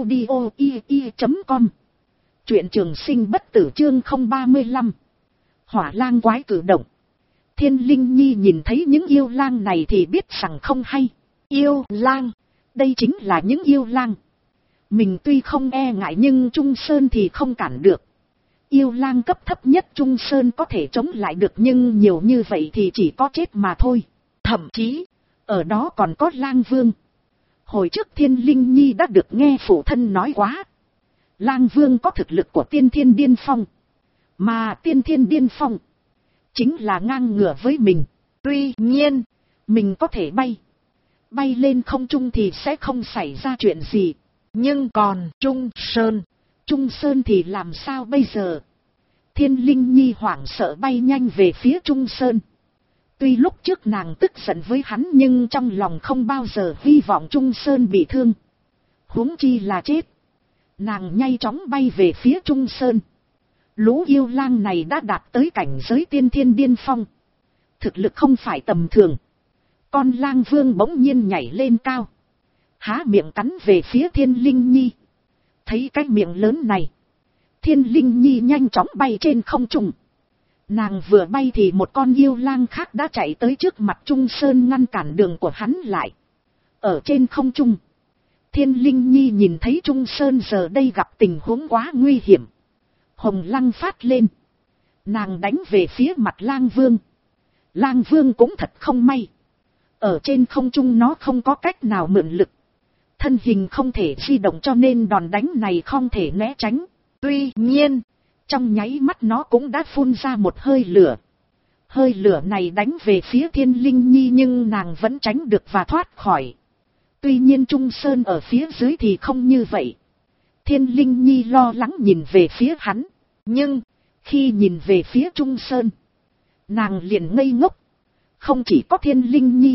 audio.com. Truyện Trường Sinh Bất Tử chương 035. Hỏa lang quái cử động. Thiên Linh Nhi nhìn thấy những yêu lang này thì biết rằng không hay. Yêu lang, đây chính là những yêu lang. Mình tuy không e ngại nhưng Trung Sơn thì không cản được. Yêu lang cấp thấp nhất Trung Sơn có thể chống lại được, nhưng nhiều như vậy thì chỉ có chết mà thôi. Thậm chí, ở đó còn có lang vương. Hồi trước Thiên Linh Nhi đã được nghe phụ thân nói quá. Lang vương có thực lực của tiên thiên điên phong. Mà tiên thiên điên phong chính là ngang ngửa với mình. Tuy nhiên, mình có thể bay. Bay lên không trung thì sẽ không xảy ra chuyện gì. Nhưng còn Trung Sơn thì làm sao bây giờ? Thiên Linh Nhi hoảng sợ bay nhanh về phía Trung Sơn. Tuy lúc trước nàng tức giận với hắn nhưng trong lòng không bao giờ hy vọng Trung Sơn bị thương. Huống chi là chết. Nàng nhanh chóng bay về phía Trung Sơn. Lũ yêu lang này đã đạt tới cảnh giới tiên thiên điên phong. Thực lực không phải tầm thường. Con lang vương bỗng nhiên nhảy lên cao. Há miệng cắn về phía Thiên Linh Nhi. Thấy cái miệng lớn này, Thiên Linh Nhi nhanh chóng bay trên không trung. Nàng vừa bay thì một con yêu lang khác đã chạy tới trước mặt Trung Sơn ngăn cản đường của hắn lại. Ở trên không trung, Thiên Linh Nhi nhìn thấy Trung Sơn giờ đây gặp tình huống quá nguy hiểm. Hồng lăng phát lên. Nàng đánh về phía mặt lang vương. Lang vương cũng thật không may. Ở trên không trung nó không có cách nào mượn lực. Thân hình không thể di động cho nên đòn đánh này không thể né tránh. Tuy nhiên, trong nháy mắt nó cũng đã phun ra một hơi lửa. Hơi lửa này đánh về phía Thiên Linh Nhi nhưng nàng vẫn tránh được và thoát khỏi. Tuy nhiên Trung Sơn ở phía dưới thì không như vậy. Thiên Linh Nhi lo lắng nhìn về phía hắn. Nhưng, khi nhìn về phía Trung Sơn, nàng liền ngây ngốc. Không chỉ có Thiên Linh Nhi,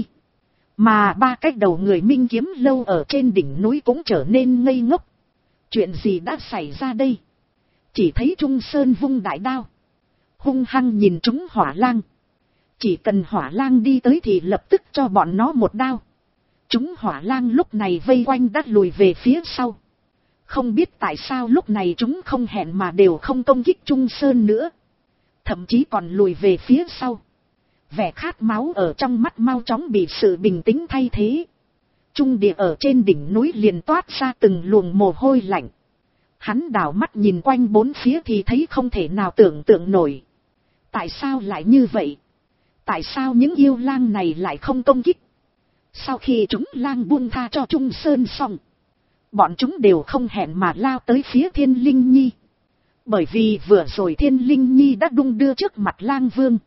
mà ba cái đầu người Minh Kiếm Lâu ở trên đỉnh núi cũng trở nên ngây ngốc. Chuyện gì đã xảy ra đây? Chỉ thấy Trung Sơn vung đại đao, hung hăng nhìn chúng hỏa lang. Chỉ cần hỏa lang đi tới thì lập tức cho bọn nó một đao. Chúng hỏa lang lúc này vây quanh đã lùi về phía sau. Không biết tại sao lúc này chúng không hẹn mà đều không công kích Trung Sơn nữa. Thậm chí còn lùi về phía sau. Vẻ khát máu ở trong mắt mau chóng bị sự bình tĩnh thay thế. Trung Địa ở trên đỉnh núi liền toát ra từng luồng mồ hôi lạnh. Hắn đảo mắt nhìn quanh bốn phía thì thấy không thể nào tưởng tượng nổi. Tại sao lại như vậy? Tại sao những yêu lang này lại không công kích? Sau khi chúng lang buông tha cho Trung Sơn xong, bọn chúng đều không hẹn mà lao tới phía Thiên Linh Nhi. Bởi vì vừa rồi Thiên Linh Nhi đã đung đưa trước mặt lang vương.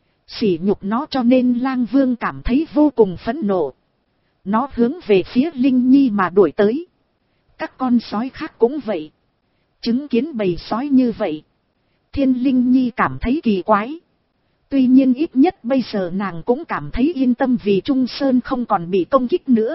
Sỉ nhục nó cho nên lang vương cảm thấy vô cùng phẫn nộ. Nó hướng về phía Linh Nhi mà đuổi tới. Các con sói khác cũng vậy. Chứng kiến bầy sói như vậy, Thiên Linh Nhi cảm thấy kỳ quái. Tuy nhiên ít nhất bây giờ nàng cũng cảm thấy yên tâm vì Trung Sơn không còn bị công kích nữa.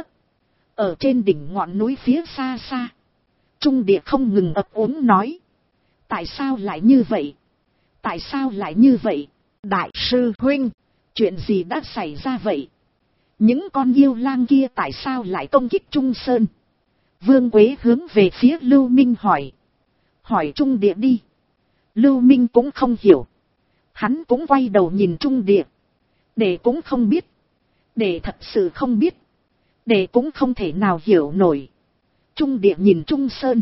Ở trên đỉnh ngọn núi phía xa xa, Trung Địa không ngừng ấp úng nói. Tại sao lại như vậy? Tại sao lại như vậy? Đại sư huynh, chuyện gì đã xảy ra vậy? Những con yêu lang kia tại sao lại công kích Trung Sơn? Vương Quế hướng về phía Lưu Minh hỏi. Hỏi Trung Địa đi. Lưu Minh cũng không hiểu. Hắn cũng quay đầu nhìn Trung Địa. Để cũng không biết. Để thật sự không biết. Để cũng không thể nào hiểu nổi. Trung Địa nhìn Trung Sơn.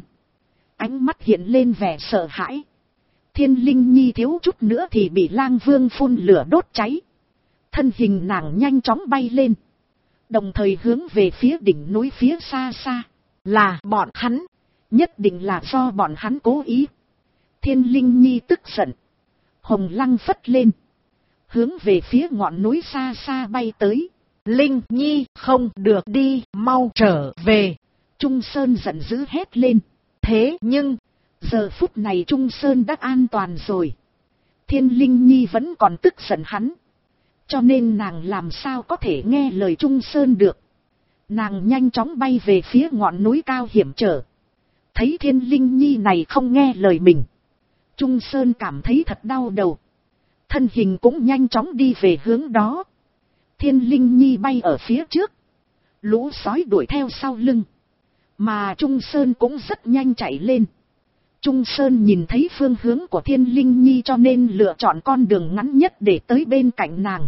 Ánh mắt hiện lên vẻ sợ hãi. Thiên Linh Nhi thiếu chút nữa thì bị lang vương phun lửa đốt cháy. Thân hình nàng nhanh chóng bay lên. Đồng thời hướng về phía đỉnh núi phía xa xa. Là bọn hắn. Nhất định là do bọn hắn cố ý. Thiên Linh Nhi tức giận. Hồng lăng phất lên. Hướng về phía ngọn núi xa xa bay tới. Linh Nhi không được đi, mau trở về. Trung Sơn giận dữ hét lên. Thế nhưng, giờ phút này Trung Sơn đã an toàn rồi. Thiên Linh Nhi vẫn còn tức giận hắn. Cho nên nàng làm sao có thể nghe lời Trung Sơn được. Nàng nhanh chóng bay về phía ngọn núi cao hiểm trở. Thấy Thiên Linh Nhi này không nghe lời mình, Trung Sơn cảm thấy thật đau đầu. Thân hình cũng nhanh chóng đi về hướng đó. Thiên Linh Nhi bay ở phía trước. Lũ sói đuổi theo sau lưng. Mà Trung Sơn cũng rất nhanh chạy lên. Trung Sơn nhìn thấy phương hướng của Thiên Linh Nhi cho nên lựa chọn con đường ngắn nhất để tới bên cạnh nàng.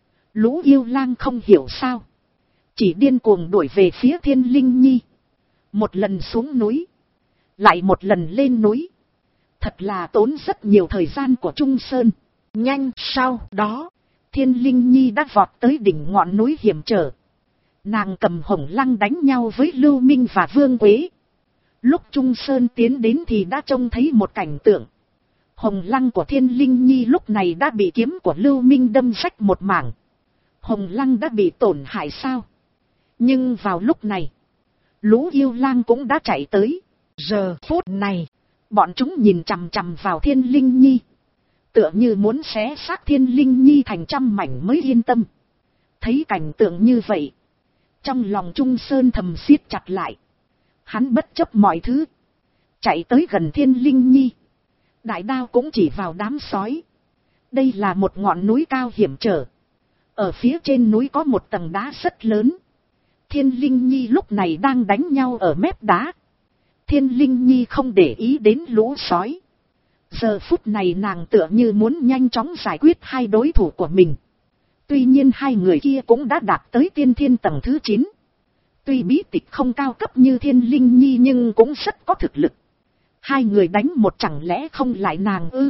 Lũ yêu lang không hiểu sao, chỉ điên cuồng đuổi về phía Thiên Linh Nhi. Một lần xuống núi, lại một lần lên núi. Thật là tốn rất nhiều thời gian của Trung Sơn. Nhanh sau đó, Thiên Linh Nhi đã vọt tới đỉnh ngọn núi hiểm trở. Nàng cầm hồng lăng đánh nhau với Lưu Minh và Vương Quế. Lúc Trung Sơn tiến đến thì đã trông thấy một cảnh tượng. Hồng lăng của Thiên Linh Nhi lúc này đã bị kiếm của Lưu Minh đâm rách một mảng. Hồng lăng đã bị tổn hại sao? Nhưng vào lúc này, lũ yêu lang cũng đã chạy tới. Giờ phút này, bọn chúng nhìn chằm chằm vào Thiên Linh Nhi, tựa như muốn xé xác Thiên Linh Nhi thành trăm mảnh mới yên tâm. Thấy cảnh tượng như vậy, trong lòng Trung Sơn thầm siết chặt lại. Hắn bất chấp mọi thứ, chạy tới gần Thiên Linh Nhi. Đại đao cũng chỉ vào đám sói. Đây là một ngọn núi cao hiểm trở. Ở phía trên núi có một tầng đá rất lớn. Thiên Linh Nhi lúc này đang đánh nhau ở mép đá. Thiên Linh Nhi không để ý đến lũ sói. Giờ phút này nàng tựa như muốn nhanh chóng giải quyết hai đối thủ của mình. Tuy nhiên hai người kia cũng đã đạt tới tiên thiên tầng thứ 9. Tuy bí tịch không cao cấp như Thiên Linh Nhi nhưng cũng rất có thực lực. Hai người đánh một chẳng lẽ không lại nàng ư?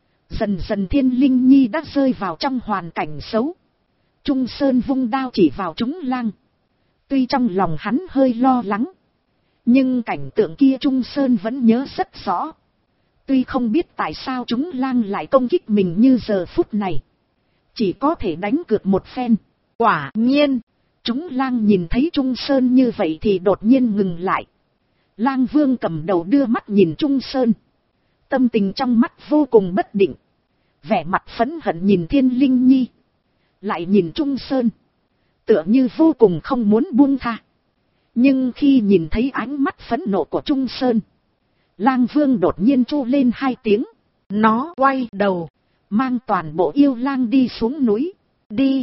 Dần dần Thiên Linh Nhi đã rơi vào trong hoàn cảnh xấu. Trung Sơn vung đao chỉ vào chúng lang. Tuy trong lòng hắn hơi lo lắng, nhưng cảnh tượng kia Trung Sơn vẫn nhớ rất rõ. Tuy không biết tại sao chúng lang lại công kích mình như giờ phút này, chỉ có thể đánh cược một phen. Quả nhiên, chúng lang nhìn thấy Trung Sơn như vậy thì đột nhiên ngừng lại. Lang Vương cầm đầu đưa mắt nhìn Trung Sơn, tâm tình trong mắt vô cùng bất định. Vẻ mặt phẫn hận nhìn Thiên Linh Nhi, lại nhìn Trung Sơn, tựa như vô cùng không muốn buông tha. Nhưng khi nhìn thấy ánh mắt phẫn nộ của Trung Sơn, Lang Vương đột nhiên tru lên hai tiếng. Nó quay đầu, mang toàn bộ yêu lang đi xuống núi. Đi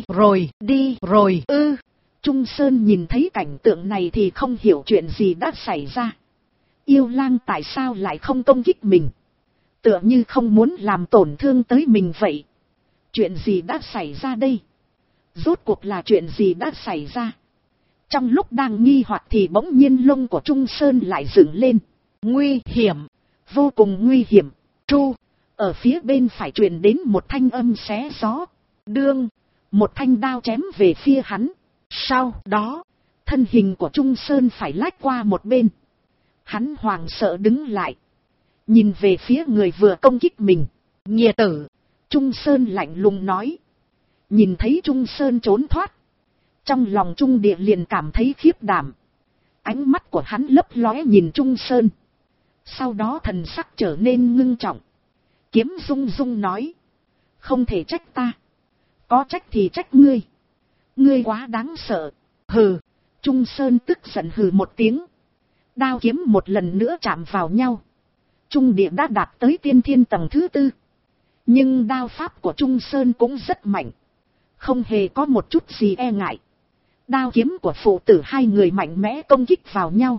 rồi ư. Trung Sơn nhìn thấy cảnh tượng này thì không hiểu chuyện gì đã xảy ra. Yêu lang tại sao lại không công kích mình? Tựa như không muốn làm tổn thương tới mình vậy. Chuyện gì đã xảy ra đây? Rốt cuộc là chuyện gì đã xảy ra? Trong lúc đang nghi hoặc thì bỗng nhiên lông của Trung Sơn lại dựng lên. Nguy hiểm, vô cùng nguy hiểm. Tru, ở phía bên phải truyền đến một thanh âm xé gió. Đương, một thanh đao chém về phía hắn. Sau đó, thân hình của Trung Sơn phải lách qua một bên. Hắn hoảng sợ đứng lại, nhìn về phía người vừa công kích mình. Nghìa tử, Trung Sơn lạnh lùng nói. Nhìn thấy Trung Sơn trốn thoát, trong lòng Trung Địa liền cảm thấy khiếp đảm. Ánh mắt của hắn lấp lóe nhìn Trung Sơn. Sau đó thần sắc trở nên ngưng trọng. Kiếm rung rung nói. Không thể trách ta. Có trách thì trách ngươi. Ngươi quá đáng sợ. Hừ. Trung Sơn tức giận hừ một tiếng. Đao kiếm một lần nữa chạm vào nhau. Trung Địa đã đạt tới tiên thiên tầng thứ 4. Nhưng đao pháp của Trung Sơn cũng rất mạnh. Không hề có một chút gì e ngại. Đao kiếm của phụ tử hai người mạnh mẽ công kích vào nhau.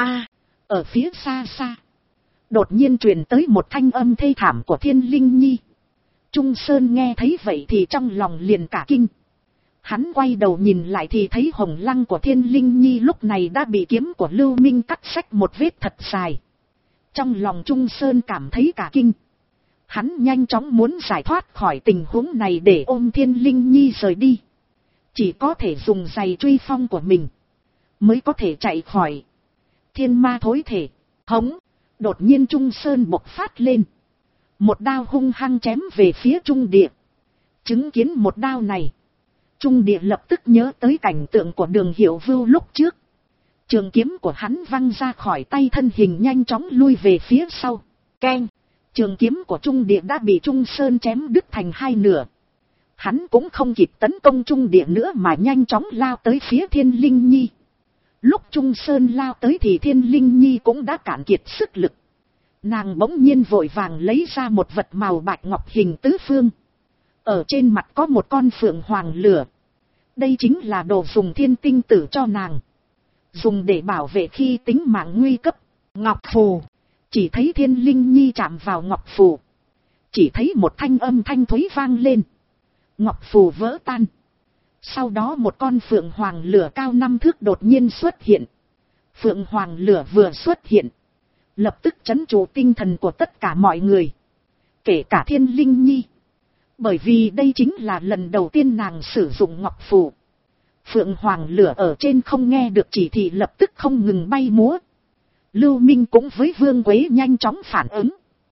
Ở phía xa xa, đột nhiên truyền tới một thanh âm thê thảm của Thiên Linh Nhi. Trung Sơn nghe thấy vậy thì trong lòng liền cả kinh. Hắn quay đầu nhìn lại thì thấy hồng lăng của Thiên Linh Nhi lúc này đã bị kiếm của Lưu Minh cắt xách một vết thật dài. Trong lòng Trung Sơn cảm thấy cả kinh. Hắn nhanh chóng muốn giải thoát khỏi tình huống này để ôm Thiên Linh Nhi rời đi. Chỉ có thể dùng giày truy phong của mình mới có thể chạy khỏi. Thiên ma thối thể, hống. Đột nhiên Trung Sơn bộc phát lên. Một đao hung hăng chém về phía Trung Địa. Chứng kiến một đao này, Trung Địa lập tức nhớ tới cảnh tượng của Đường Hiểu Vưu lúc trước. Trường kiếm của hắn văng ra khỏi tay, thân hình nhanh chóng lui về phía sau. Keng! Trường kiếm của Trung Địa đã bị Trung Sơn chém đứt thành hai nửa. Hắn cũng không kịp tấn công Trung Địa nữa mà nhanh chóng lao tới phía Thiên Linh Nhi. Lúc Trung Sơn lao tới thì Thiên Linh Nhi cũng đã cạn kiệt sức lực. Nàng bỗng nhiên vội vàng lấy ra một vật màu bạch ngọc hình tứ phương. Ở trên mặt có một con phượng hoàng lửa. Đây chính là đồ dùng Thiên Tinh Tử cho nàng. dùng để bảo vệ khi tính mạng nguy cấp. Ngọc phù, chỉ thấy Thiên Linh Nhi chạm vào ngọc phù, chỉ thấy một thanh âm thanh thúy vang lên, ngọc phù vỡ tan. Sau đó một con phượng hoàng lửa cao 5 thước đột nhiên xuất hiện. Phượng hoàng lửa vừa xuất hiện, lập tức trấn trụ tinh thần của tất cả mọi người, kể cả Thiên Linh Nhi. Bởi vì đây chính là lần đầu tiên nàng sử dụng ngọc phù. Phượng hoàng lửa ở trên không nghe được chỉ thị lập tức không ngừng bay múa. Lưu Minh cũng với Vương Quế nhanh chóng phản ứng,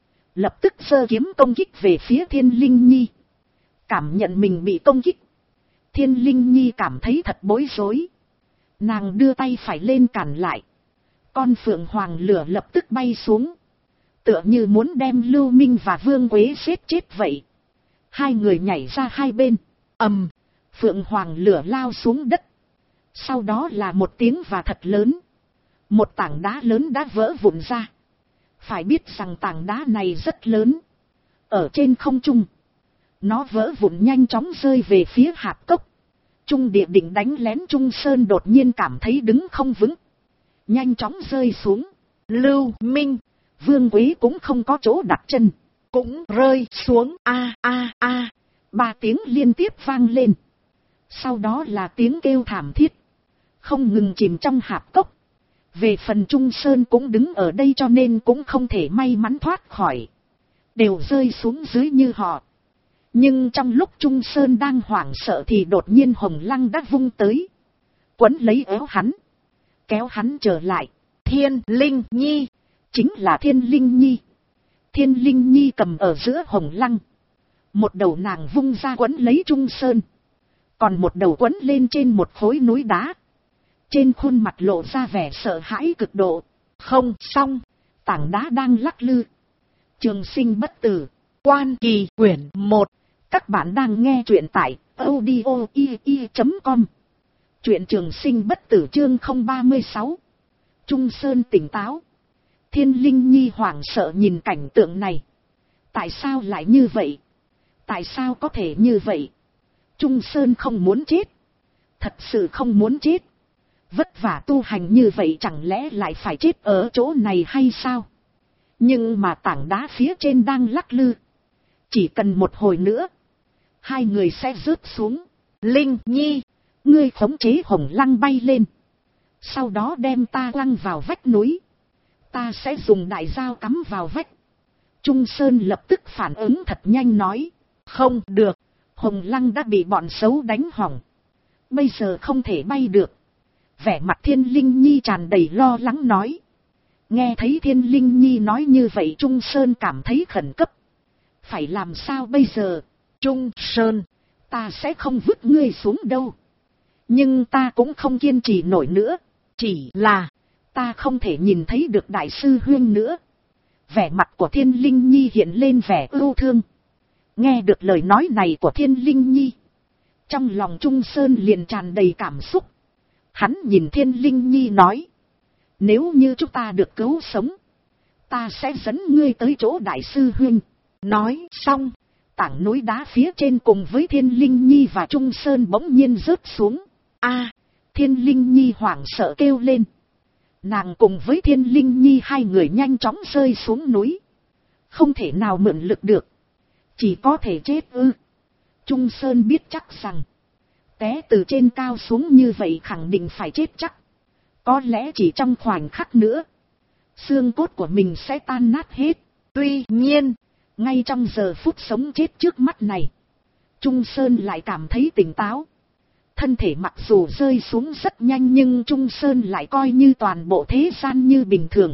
lập tức giơ kiếm công kích về phía Thiên Linh Nhi. Cảm nhận mình bị công kích, Thiên Linh Nhi cảm thấy thật bối rối. Nàng đưa tay phải lên cản lại. Con phượng hoàng lửa lập tức bay xuống, tựa như muốn đem Lưu Minh và Vương Quế giết chết vậy. Hai người nhảy ra hai bên, ầm, phượng hoàng lửa lao xuống đất. Sau đó là một tiếng và thật lớn. Một tảng đá lớn đã vỡ vụn ra. Phải biết rằng tảng đá này rất lớn. Ở trên không trung, nó vỡ vụn nhanh chóng rơi về phía hạp cốc. Trung Địa định đánh lén Trung Sơn đột nhiên cảm thấy đứng không vững, nhanh chóng rơi xuống. Lưu Minh, Vương Quế cũng không có chỗ đặt chân, cũng rơi xuống. A a a, 3 tiếng liên tiếp vang lên. Sau đó là tiếng kêu thảm thiết, không ngừng chìm trong hạp cốc. Về phần Trung Sơn cũng đứng ở đây cho nên cũng không thể may mắn thoát khỏi, đều rơi xuống dưới như họ. Nhưng trong lúc Trung Sơn đang hoảng sợ thì đột nhiên Hồng Lăng đã vung tới, quấn lấy áo hắn, kéo hắn trở lại. Thiên Linh Nhi, chính là Thiên Linh Nhi. Thiên Linh Nhi cầm ở giữa Hồng Lăng, một đầu nàng vung ra quấn lấy Trung Sơn, còn một đầu quấn lên trên một khối núi đá. Trên khuôn mặt lộ ra vẻ sợ hãi cực độ. Không xong, tảng đá đang lắc lư. Trường Sinh Bất Tử, Quan Kỳ quyển 1. Các bạn đang nghe truyện tại audio.com. Truyện Trường Sinh Bất Tử chương 036. Trung Sơn tỉnh táo. Thiên Linh Nhi hoảng sợ nhìn cảnh tượng này. Tại sao lại như vậy? Tại sao có thể như vậy? Trung Sơn không muốn chết, thật sự không muốn chết. Vất vả tu hành như vậy chẳng lẽ lại phải chết ở chỗ này hay sao? Nhưng mà tảng đá phía trên đang lắc lư. Chỉ cần một hồi nữa, hai người sẽ rớt xuống. Linh Nhi, ngươi khống chế Hồng Lăng bay lên, sau đó đem ta quăng vào vách núi. Ta sẽ dùng đại dao cắm vào vách. Trung Sơn lập tức phản ứng thật nhanh nói. Không được, Hồng Lăng đã bị bọn xấu đánh hỏng, bây giờ không thể bay được. Vẻ mặt Thiên Linh Nhi tràn đầy lo lắng nói. Nghe thấy Thiên Linh Nhi nói như vậy, Trung Sơn cảm thấy khẩn cấp. Phải làm sao bây giờ? Trung Sơn, ta sẽ không vứt ngươi xuống đâu. Nhưng ta cũng không kiên trì nổi nữa. Chỉ là, ta không thể nhìn thấy được đại sư huynh nữa. Vẻ mặt của Thiên Linh Nhi hiện lên vẻ ưu thương. Nghe được lời nói này của Thiên Linh Nhi, trong lòng Trung Sơn liền tràn đầy cảm xúc. Hắn nhìn Thiên Linh Nhi nói. Nếu như chúng ta được cứu sống, ta sẽ dẫn ngươi tới chỗ đại sư huynh. Nói xong, tảng núi đá phía trên cùng với Thiên Linh Nhi và Trung Sơn bỗng nhiên rớt xuống. A, Thiên Linh Nhi hoảng sợ kêu lên. Nàng cùng với Thiên Linh Nhi hai người nhanh chóng rơi xuống núi. Không thể nào mượn lực được, chỉ có thể chết ư? Trung Sơn biết chắc rằng té từ trên cao xuống như vậy khẳng định phải chết chắc. Có lẽ chỉ trong khoảnh khắc nữa, xương cốt của mình sẽ tan nát hết. Tuy nhiên, ngay trong giờ phút sống chết trước mắt này, Trung Sơn lại cảm thấy tỉnh táo. Thân thể mặc dù rơi xuống rất nhanh nhưng Trung Sơn lại coi như toàn bộ thế gian như bình thường.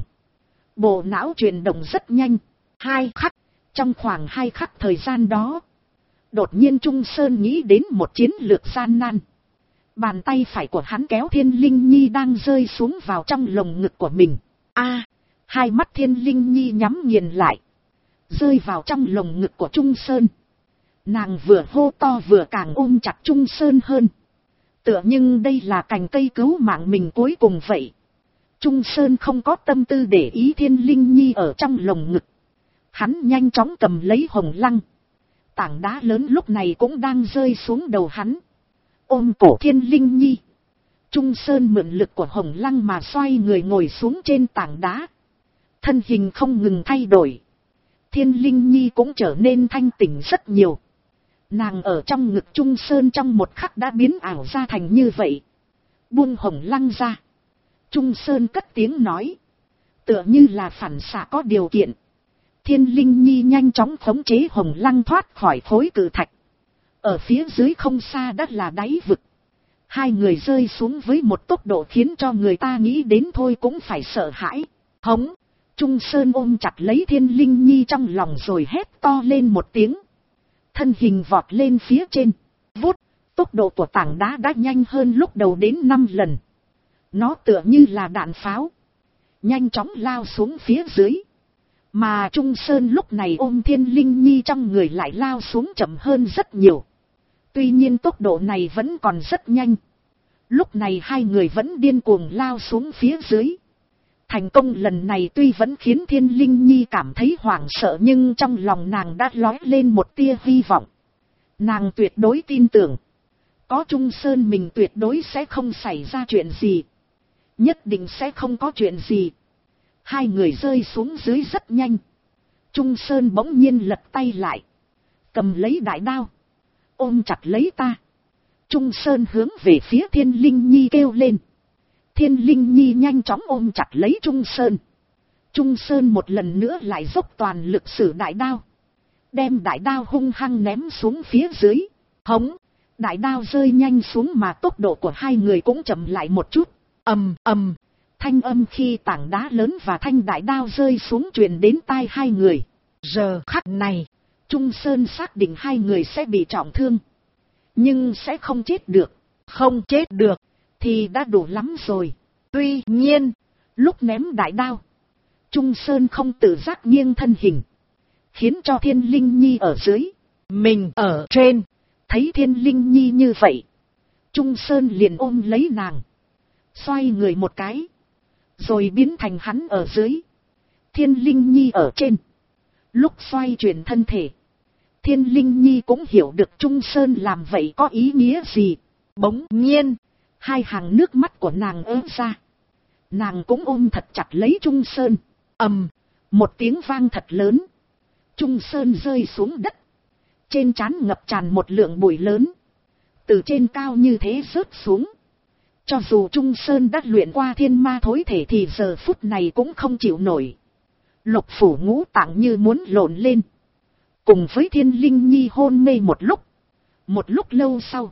Bộ não chuyển động rất nhanh. 2 khắc, trong khoảng 2 khắc thời gian đó, đột nhiên Trung Sơn nghĩ đến một chiến lược gian nan. Bàn tay phải của hắn kéo Thiên Linh Nhi đang rơi xuống vào trong lồng ngực của mình. A, hai mắt Thiên Linh Nhi nhắm nghiền lại, rơi vào trong lồng ngực của Trung Sơn. Nàng vừa hô to vừa càng ôm chặt Trung Sơn hơn, tựa nhưng đây là cành cây cứu mạng mình cuối cùng vậy. Trung Sơn không có tâm tư để ý Thiên Linh Nhi ở trong lồng ngực. Hắn nhanh chóng cầm lấy Hồng Lăng. Tảng đá lớn lúc này cũng đang rơi xuống đầu hắn. Ôm cổ Thiên Linh Nhi, Trung Sơn mượn lực của Hồng Lăng mà xoay người ngồi xuống trên tảng đá. Thân hình không ngừng thay đổi. Thiên Linh Nhi cũng trở nên thanh tỉnh rất nhiều. Nàng ở trong ngực Trung Sơn trong một khắc đã biến ảo ra thành như vậy. Buông Hồng Lăng ra. Trung Sơn cất tiếng nói. Tựa như là phản xạ có điều kiện. Thiên Linh Nhi nhanh chóng khống chế Hồng Lăng thoát khỏi khối cự thạch. Ở phía dưới không xa đất là đáy vực. Hai người rơi xuống với một tốc độ khiến cho người ta nghĩ đến thôi cũng phải sợ hãi. Hống! Trung Sơn ôm chặt lấy Thiên Linh Nhi trong lòng rồi hét to lên một tiếng. Thân hình vọt lên phía trên. Vút! Tốc độ của tảng đá đã nhanh hơn lúc đầu đến 5 lần. Nó tựa như là đạn pháo. Nhanh chóng lao xuống phía dưới. Mà Trung Sơn lúc này ôm Thiên Linh Nhi trong người lại lao xuống chậm hơn rất nhiều. Tuy nhiên tốc độ này vẫn còn rất nhanh. Lúc này hai người vẫn điên cuồng lao xuống phía dưới. Thành công lần này tuy vẫn khiến Thiên Linh Nhi cảm thấy hoảng sợ nhưng trong lòng nàng đã lóe lên một tia hy vọng. Nàng tuyệt đối tin tưởng. Có Trung Sơn mình tuyệt đối sẽ không xảy ra chuyện gì. Nhất định sẽ không có chuyện gì. Hai người rơi xuống dưới rất nhanh. Trung Sơn bỗng nhiên lật tay lại. Cầm lấy đại đao. Ôm chặt lấy ta. Trung Sơn hướng về phía Thiên Linh Nhi kêu lên. Thiên Linh Nhi nhanh chóng ôm chặt lấy Trung Sơn. Trung Sơn một lần nữa lại dốc toàn lực sử đại đao. Đem đại đao hung hăng ném xuống phía dưới. Hống! Đại đao rơi nhanh xuống mà tốc độ của hai người cũng chậm lại một chút. Ầm ầm! Thanh âm khi tảng đá lớn và thanh đại đao rơi xuống truyền đến tai hai người. Giờ khắc này, Trung Sơn xác định hai người sẽ bị trọng thương. Nhưng sẽ không chết được. Không chết được thì đã đủ lắm rồi. Tuy nhiên, lúc ném đại đao, Trung Sơn không tự giác nghiêng thân hình. Khiến cho Thiên Linh Nhi ở dưới, mình ở trên. Thấy Thiên Linh Nhi như vậy, Trung Sơn liền ôm lấy nàng. Xoay người một cái. Rồi biến thành hắn ở dưới. Thiên Linh Nhi ở trên. Lúc xoay chuyển thân thể, Thiên Linh Nhi cũng hiểu được Trung Sơn làm vậy có ý nghĩa gì. Bỗng nhiên, hai hàng nước mắt của nàng ứa ra. Nàng cũng ôm thật chặt lấy Trung Sơn. Ầm, một tiếng vang thật lớn. Trung Sơn rơi xuống đất. Trên trán ngập tràn một lượng bụi lớn. Từ trên cao như thế rớt xuống. Cho dù Trung Sơn đã luyện qua thiên ma thối thể thì giờ phút này cũng không chịu nổi. Lục phủ ngũ tạng như muốn lộn lên. Cùng với Thiên Linh Nhi hôn mê một lúc. Một lúc lâu sau,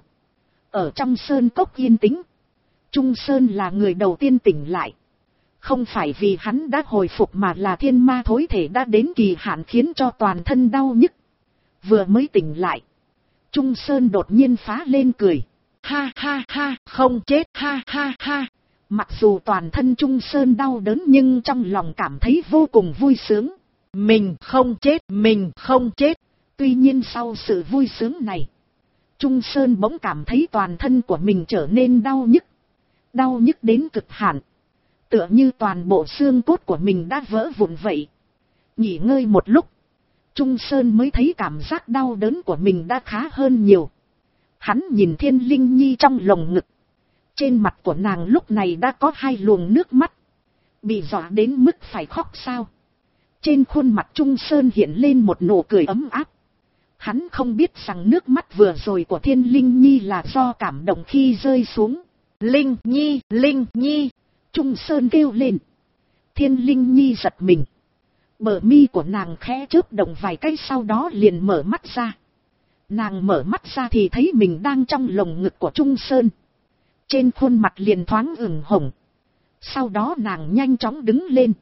ở trong sơn cốc yên tĩnh, Trung Sơn là người đầu tiên tỉnh lại. Không phải vì hắn đã hồi phục mà là thiên ma thối thể đã đến kỳ hạn khiến cho toàn thân đau nhức. Vừa mới tỉnh lại, Trung Sơn đột nhiên phá lên cười. Ha ha ha, không chết, ha ha ha. Mặc dù toàn thân Trung Sơn đau đớn nhưng trong lòng cảm thấy vô cùng vui sướng. Mình không chết, mình không chết. Tuy nhiên sau sự vui sướng này, Trung Sơn bỗng cảm thấy toàn thân của mình trở nên đau nhức. Đau nhức đến cực hạn. Tựa như toàn bộ xương cốt của mình đã vỡ vụn vậy. Nghỉ ngơi một lúc, Trung Sơn mới thấy cảm giác đau đớn của mình đã khá hơn nhiều. Hắn nhìn Thiên Linh Nhi trong lồng ngực. Trên mặt của nàng lúc này đã có hai luồng nước mắt. Bị dọa đến mức phải khóc sao. Trên khuôn mặt Trung Sơn hiện lên một nụ cười ấm áp. Hắn không biết rằng nước mắt vừa rồi của Thiên Linh Nhi là do cảm động khi rơi xuống. Linh Nhi, Linh Nhi. Trung Sơn kêu lên. Thiên Linh Nhi giật mình. Bờ mi của nàng khẽ chớp động vài cái sau đó liền mở mắt ra. Nàng mở mắt ra thì thấy mình đang trong lồng ngực của Trung Sơn. Trên khuôn mặt liền thoáng ửng hồng. Sau đó nàng nhanh chóng đứng lên.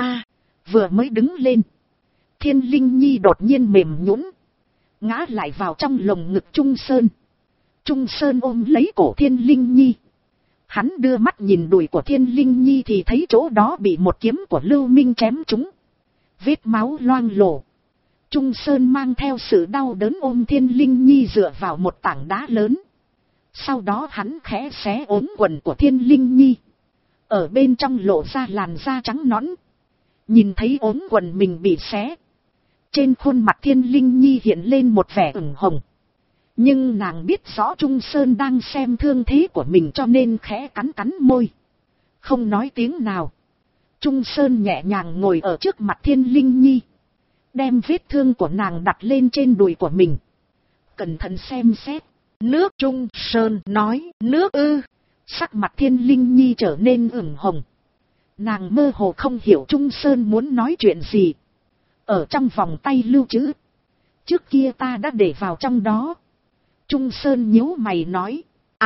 Vừa mới đứng lên, Thiên Linh Nhi đột nhiên mềm nhũn, ngã lại vào trong lồng ngực Trung Sơn. Trung Sơn ôm lấy cổ Thiên Linh Nhi. Hắn đưa mắt nhìn đùi của Thiên Linh Nhi thì thấy chỗ đó bị một kiếm của Lưu Minh chém trúng. Vết máu loang lổ. Trung Sơn mang theo sự đau đớn ôm Thiên Linh Nhi dựa vào một tảng đá lớn. Sau đó hắn khẽ xé ốm quần của Thiên Linh Nhi. Ở bên trong lộ ra làn da trắng nõn. Nhìn thấy ốm quần mình bị xé. Trên khuôn mặt Thiên Linh Nhi hiện lên một vẻ ửng hồng. Nhưng nàng biết rõ Trung Sơn đang xem thương thế của mình cho nên khẽ cắn cắn môi. Không nói tiếng nào. Trung Sơn nhẹ nhàng ngồi ở trước mặt Thiên Linh Nhi. Đem vết thương của nàng đặt lên trên đùi của mình. Cẩn thận xem xét. Nước. Trung Sơn nói, nước ư. Sắc mặt Thiên Linh Nhi trở nên ửng hồng. Nàng mơ hồ không hiểu Trung Sơn muốn nói chuyện gì. Ở trong vòng tay lưu trữ. Trước kia ta đã để vào trong đó. Trung Sơn nhíu mày nói.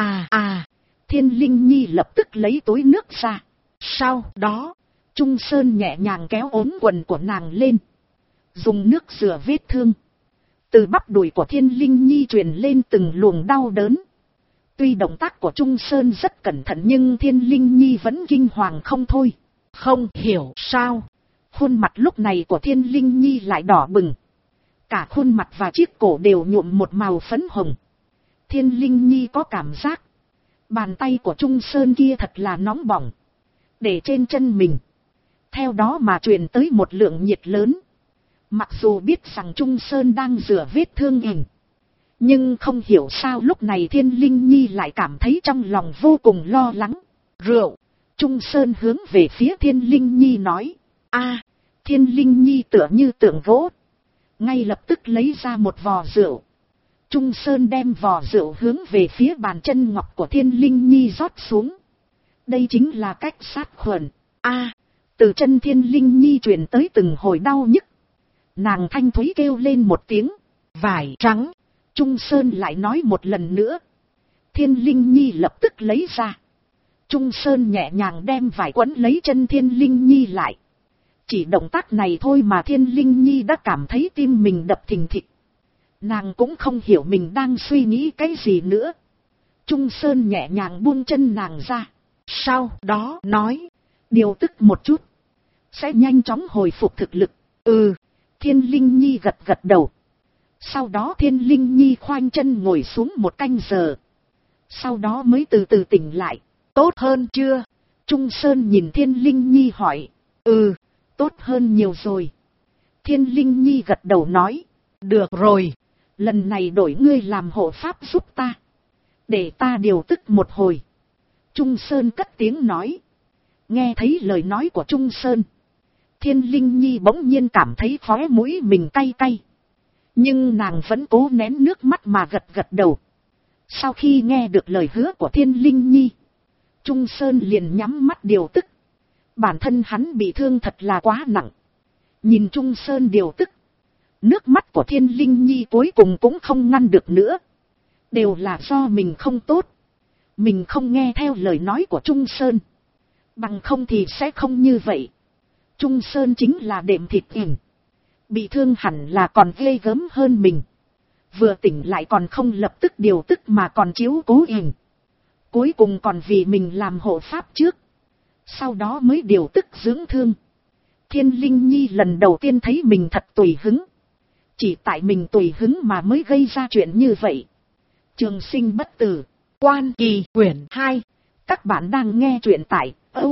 Thiên Linh Nhi lập tức lấy túi nước ra. Sau đó, Trung Sơn nhẹ nhàng kéo ốm quần của nàng lên. Dùng nước rửa vết thương. Từ bắp đùi của Thiên Linh Nhi truyền lên từng luồng đau đớn. Tuy động tác của Trung Sơn rất cẩn thận nhưng Thiên Linh Nhi vẫn kinh hoàng không thôi. Không hiểu sao. Khuôn mặt lúc này của Thiên Linh Nhi lại đỏ bừng. Cả khuôn mặt và chiếc cổ đều nhuộm một màu phấn hồng. Thiên Linh Nhi có cảm giác. Bàn tay của Trung Sơn kia thật là nóng bỏng. Để trên chân mình. Theo đó mà truyền tới một lượng nhiệt lớn. Mặc dù biết rằng Trung Sơn đang rửa vết thương mình. Nhưng không hiểu sao lúc này Thiên Linh Nhi lại cảm thấy trong lòng vô cùng lo lắng. Rượu. Trung Sơn hướng về phía Thiên Linh Nhi nói. Thiên Linh Nhi tựa như tượng gỗ. Ngay lập tức lấy ra một vò rượu. Trung Sơn đem vò rượu hướng về phía bàn chân ngọc của Thiên Linh Nhi rót xuống. Đây chính là cách sát khuẩn. Từ chân Thiên Linh Nhi truyền tới từng hồi đau nhức. Nàng thanh thúy kêu lên một tiếng. Vải trắng. Trung Sơn lại nói một lần nữa. Thiên Linh Nhi lập tức lấy ra. Trung Sơn nhẹ nhàng đem vải quấn lấy chân Thiên Linh Nhi lại. Chỉ động tác này thôi mà Thiên Linh Nhi đã cảm thấy tim mình đập thình thịch. Nàng cũng không hiểu mình đang suy nghĩ cái gì nữa. Trung Sơn nhẹ nhàng buông chân nàng ra. Sau đó nói. Điều tức một chút. Sẽ nhanh chóng hồi phục thực lực. Thiên Linh Nhi gật gật đầu. Sau đó Thiên Linh Nhi khoanh chân ngồi xuống một canh giờ. Sau đó mới từ từ tỉnh lại. Tốt hơn chưa? Trung Sơn nhìn Thiên Linh Nhi hỏi. Tốt hơn nhiều rồi. Thiên Linh Nhi gật đầu nói. Được rồi. Lần này đổi ngươi làm hộ pháp giúp ta. Để ta điều tức một hồi. Trung Sơn cất tiếng nói. Nghe thấy lời nói của Trung Sơn. Thiên Linh Nhi bỗng nhiên cảm thấy khóe mũi mình cay cay. Nhưng nàng vẫn cố nén nước mắt mà gật gật đầu. Sau khi nghe được lời hứa của Thiên Linh Nhi. Trung Sơn liền nhắm mắt điều tức. Bản thân hắn bị thương thật là quá nặng. Nhìn Trung Sơn điều tức. Nước mắt của Thiên Linh Nhi cuối cùng cũng không ngăn được nữa. Đều là do mình không tốt. Mình không nghe theo lời nói của Trung Sơn. Bằng không thì sẽ không như vậy. Trung Sơn chính là đệm thịt ỉn. Bị thương hẳn là còn ghê gớm hơn mình. Vừa tỉnh lại còn không lập tức điều tức mà còn chiếu cố ỉn. Cuối cùng còn vì mình làm hộ pháp trước. Sau đó mới điều tức dưỡng thương. Thiên Linh Nhi lần đầu tiên thấy mình thật tùy hứng. Chỉ tại mình tùy hứng mà mới gây ra chuyện như vậy. Trường Sinh Bất Tử, Quan Kỳ quyển 2. Các bạn đang nghe chuyện tại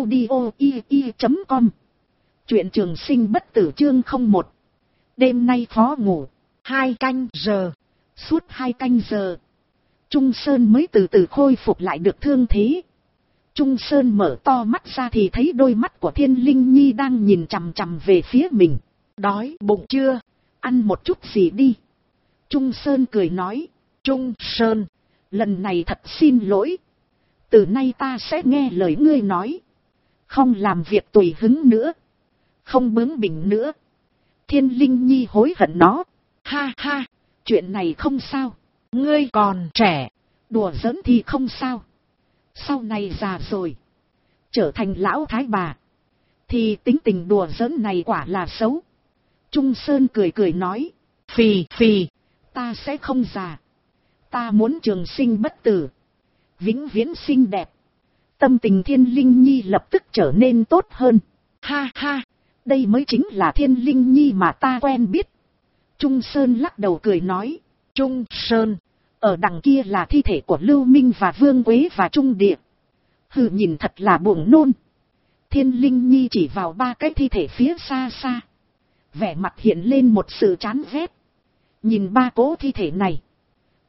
audio.com. Chuyện Trường Sinh Bất Tử chương 01. Đêm nay khó ngủ. 2 canh giờ. Suốt 2 canh giờ. Trung Sơn mới từ từ khôi phục lại được thương thế. Trung Sơn mở to mắt ra thì thấy đôi mắt của Thiên Linh Nhi đang nhìn chằm chằm về phía mình. Đói bụng chưa? Ăn một chút gì đi. Trung Sơn cười nói. Trung Sơn, lần này thật xin lỗi. Từ nay ta sẽ nghe lời ngươi nói. Không làm việc tùy hứng nữa. Không bướng bỉnh nữa. Thiên Linh Nhi hối hận nó. Ha ha, chuyện này không sao. Ngươi còn trẻ. Đùa giỡn thì không sao. Sau này già rồi. Trở thành lão thái bà. Thì tính tình đùa giỡn này quả là xấu. Trung Sơn cười cười nói. Phì phì, ta sẽ không già. Ta muốn trường sinh bất tử. Vĩnh viễn xinh đẹp. Tâm tình Thiên Linh Nhi lập tức trở nên tốt hơn. Ha ha, đây mới chính là Thiên Linh Nhi mà ta quen biết. Trung Sơn lắc đầu cười nói. Trung Sơn, ở đằng kia là thi thể của Lưu Minh và Vương Quế và Trung Địa. Hừ, nhìn thật là buồn nôn. Thiên Linh Nhi chỉ vào 3 cái thi thể phía xa xa. Vẻ mặt hiện lên một sự chán ghét. Nhìn 3 cỗ thi thể này.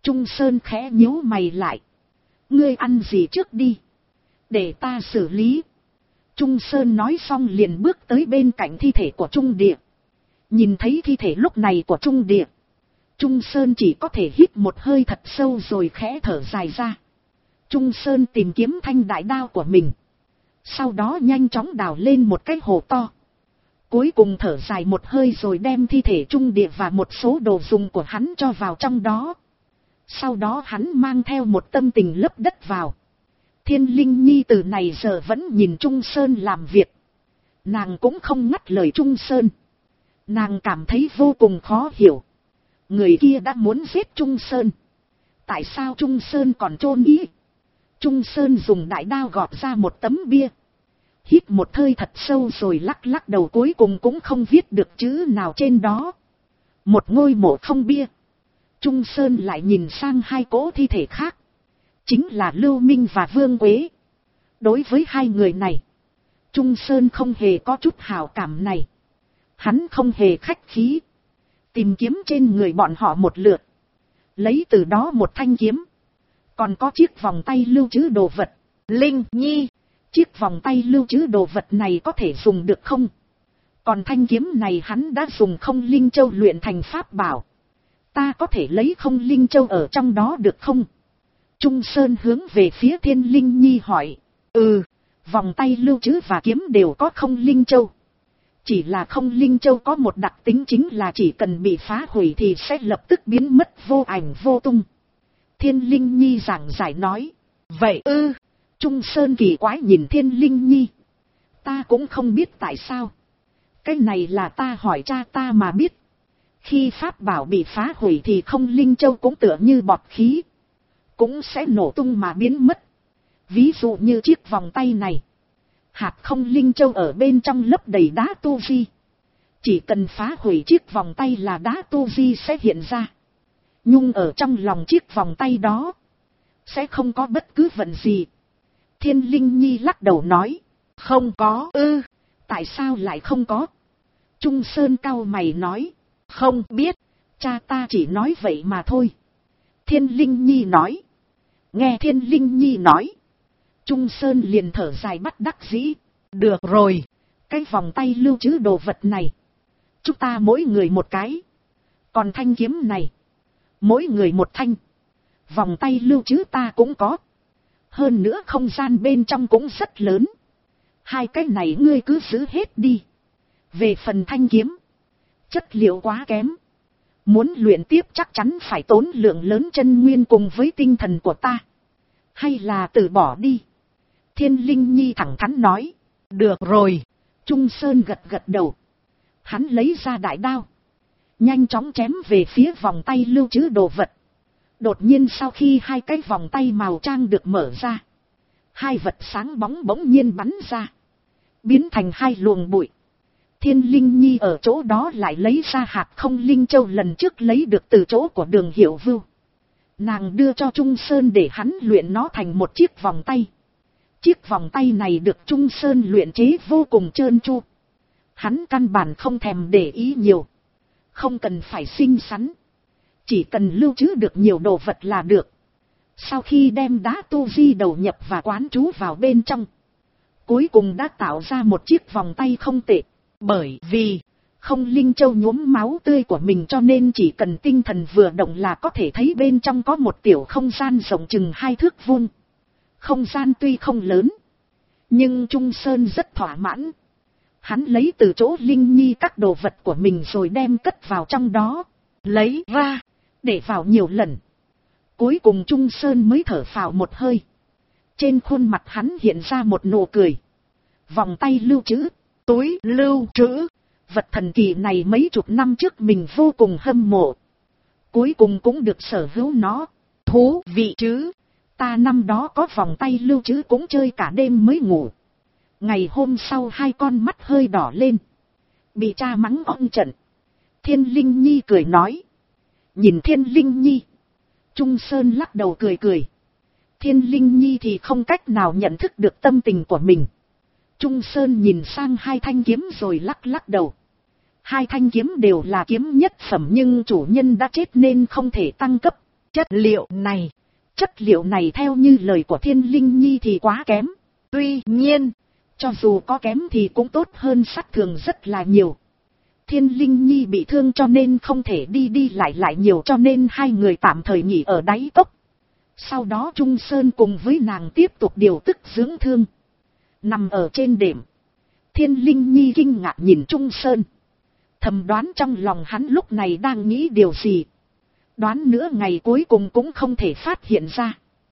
Trung Sơn khẽ nhíu mày lại. Ngươi ăn gì trước đi, để ta xử lý. Trung Sơn nói xong liền bước tới bên cạnh thi thể của Trung Địa. Nhìn thấy thi thể lúc này của Trung Địa, Trung Sơn chỉ có thể hít một hơi thật sâu rồi khẽ thở dài ra. Trung Sơn tìm kiếm thanh đại đao của mình, sau đó nhanh chóng đào lên một cái hồ to. Cuối cùng thở dài một hơi rồi đem thi thể Trung Địa và một số đồ dùng của hắn cho vào trong đó. Sau đó hắn mang theo một tâm tình lấp đất vào. Thiên Linh Nhi từ này giờ vẫn nhìn Trung Sơn làm việc. Nàng cũng không ngắt lời Trung Sơn. Nàng cảm thấy vô cùng khó hiểu. Người kia đã muốn giết Trung Sơn, tại sao Trung Sơn còn chôn ý? Trung Sơn dùng đại đao gọt ra một tấm bia. Hít một hơi thật sâu rồi lắc lắc đầu, cuối cùng cũng không viết được chữ nào trên đó. Một ngôi mộ không bia. Trung Sơn lại nhìn sang hai cỗ thi thể khác. Chính là Lưu Minh và Vương Quế. Đối với hai người này, Trung Sơn không hề có chút hảo cảm này. Hắn không hề khách khí, tìm kiếm trên người bọn họ một lượt, lấy từ đó một thanh kiếm, còn có chiếc vòng tay lưu trữ đồ vật. Linh Nhi, chiếc vòng tay lưu trữ đồ vật này có thể dùng được không? Còn thanh kiếm này hắn đã dùng không linh châu luyện thành pháp bảo. Ta có thể lấy không linh châu ở trong đó được không? Trung Sơn hướng về phía Thiên Linh Nhi hỏi. Vòng tay lưu trữ và kiếm đều có không linh châu. Chỉ là không linh châu có một đặc tính, chính là chỉ cần bị phá hủy thì sẽ lập tức biến mất vô ảnh vô tung. Thiên Linh Nhi giảng giải nói. Vậy Trung Sơn kỳ quái nhìn Thiên Linh Nhi. Ta cũng không biết tại sao. Cái này là ta hỏi cha ta mà biết. Khi pháp bảo bị phá hủy thì không linh châu cũng tựa như bọt khí, cũng sẽ nổ tung mà biến mất. Ví dụ như chiếc vòng tay này, hạt không linh châu ở bên trong lấp đầy đá tu vi. Chỉ cần phá hủy chiếc vòng tay là đá tu vi sẽ hiện ra. Nhung ở trong lòng chiếc vòng tay đó sẽ không có bất cứ vận gì. Thiên Linh Nhi lắc đầu nói. Không có. Tại sao lại không có? Trung Sơn cau mày nói. Không biết, cha ta chỉ nói vậy mà thôi. Thiên Linh Nhi nói. Nghe Thiên Linh Nhi nói, Trung Sơn liền thở dài bất đắc dĩ. Được rồi, cái vòng tay lưu trữ đồ vật này, chúng ta mỗi người một cái. Còn thanh kiếm này, mỗi người một thanh. Vòng tay lưu trữ ta cũng có. Hơn nữa không gian bên trong cũng rất lớn. Hai cái này ngươi cứ giữ hết đi. Về phần thanh kiếm, chất liệu quá kém. Muốn luyện tiếp chắc chắn phải tốn lượng lớn chân nguyên cùng với tinh thần của ta. Hay là từ bỏ đi. Thiên Linh Nhi thẳng thắn nói. Được rồi. Trung Sơn gật gật đầu. Hắn lấy ra đại đao, nhanh chóng chém về phía vòng tay lưu trữ đồ vật. Đột nhiên sau khi hai cái vòng tay màu trang được mở ra, hai vật sáng bóng bỗng nhiên bắn ra, biến thành hai luồng bụi. Thiên Linh Nhi ở chỗ đó lại lấy ra hạt không linh châu lần trước lấy được từ chỗ của Đường Hiểu Vưu. Nàng đưa cho Trung Sơn để hắn luyện nó thành một chiếc vòng tay. Chiếc vòng tay này được Trung Sơn luyện chế vô cùng trơn tru. Hắn căn bản không thèm để ý nhiều. Không cần phải xinh xắn, chỉ cần lưu trữ được nhiều đồ vật là được. Sau khi đem đá tu di đầu nhập và quán trú vào bên trong, cuối cùng đã tạo ra một chiếc vòng tay không tệ. Bởi vì không linh châu nhuốm máu tươi của mình cho nên chỉ cần tinh thần vừa động là có thể thấy bên trong có một tiểu không gian rộng chừng 2 thước vuông. Không gian tuy không lớn, nhưng Trung Sơn rất thỏa mãn. Hắn lấy từ chỗ Linh Nhi các đồ vật của mình rồi đem cất vào trong đó, lấy ra, để vào nhiều lần. Cuối cùng Trung Sơn mới thở phào một hơi. Trên khuôn mặt hắn hiện ra một nụ cười. Vòng tay lưu trữ, túi lưu trữ, vật thần kỳ này mấy chục năm trước mình vô cùng hâm mộ. Cuối cùng cũng được sở hữu nó. Thú vị chứ. Ta năm đó có vòng tay lưu trữ cũng chơi cả đêm mới ngủ. Ngày hôm sau hai con mắt hơi đỏ lên, bị cha mắng on trận. Thiên Linh Nhi cười nói. Nhìn Thiên Linh Nhi, Trung Sơn lắc đầu cười cười. Thiên Linh Nhi thì không cách nào nhận thức được tâm tình của mình. Trung Sơn nhìn sang hai thanh kiếm rồi lắc lắc đầu. Hai thanh kiếm đều là kiếm nhất phẩm nhưng chủ nhân đã chết nên không thể tăng cấp. Chất liệu này theo như lời của Thiên Linh Nhi thì quá kém. Tuy nhiên, cho dù có kém thì cũng tốt hơn sắt thường rất là nhiều. Thiên Linh Nhi bị thương cho nên không thể đi lại nhiều, cho nên hai người tạm thời nghỉ ở đáy cốc. Sau đó Trung Sơn cùng với nàng tiếp tục điều tức dưỡng thương. Nằm ở trên đệm, Thiên Linh Nhi kinh ngạc nhìn Trung Sơn. Thầm đoán trong lòng hắn lúc này đang nghĩ điều gì. Đoán nữa ngày cuối cùng cũng không thể phát hiện ra.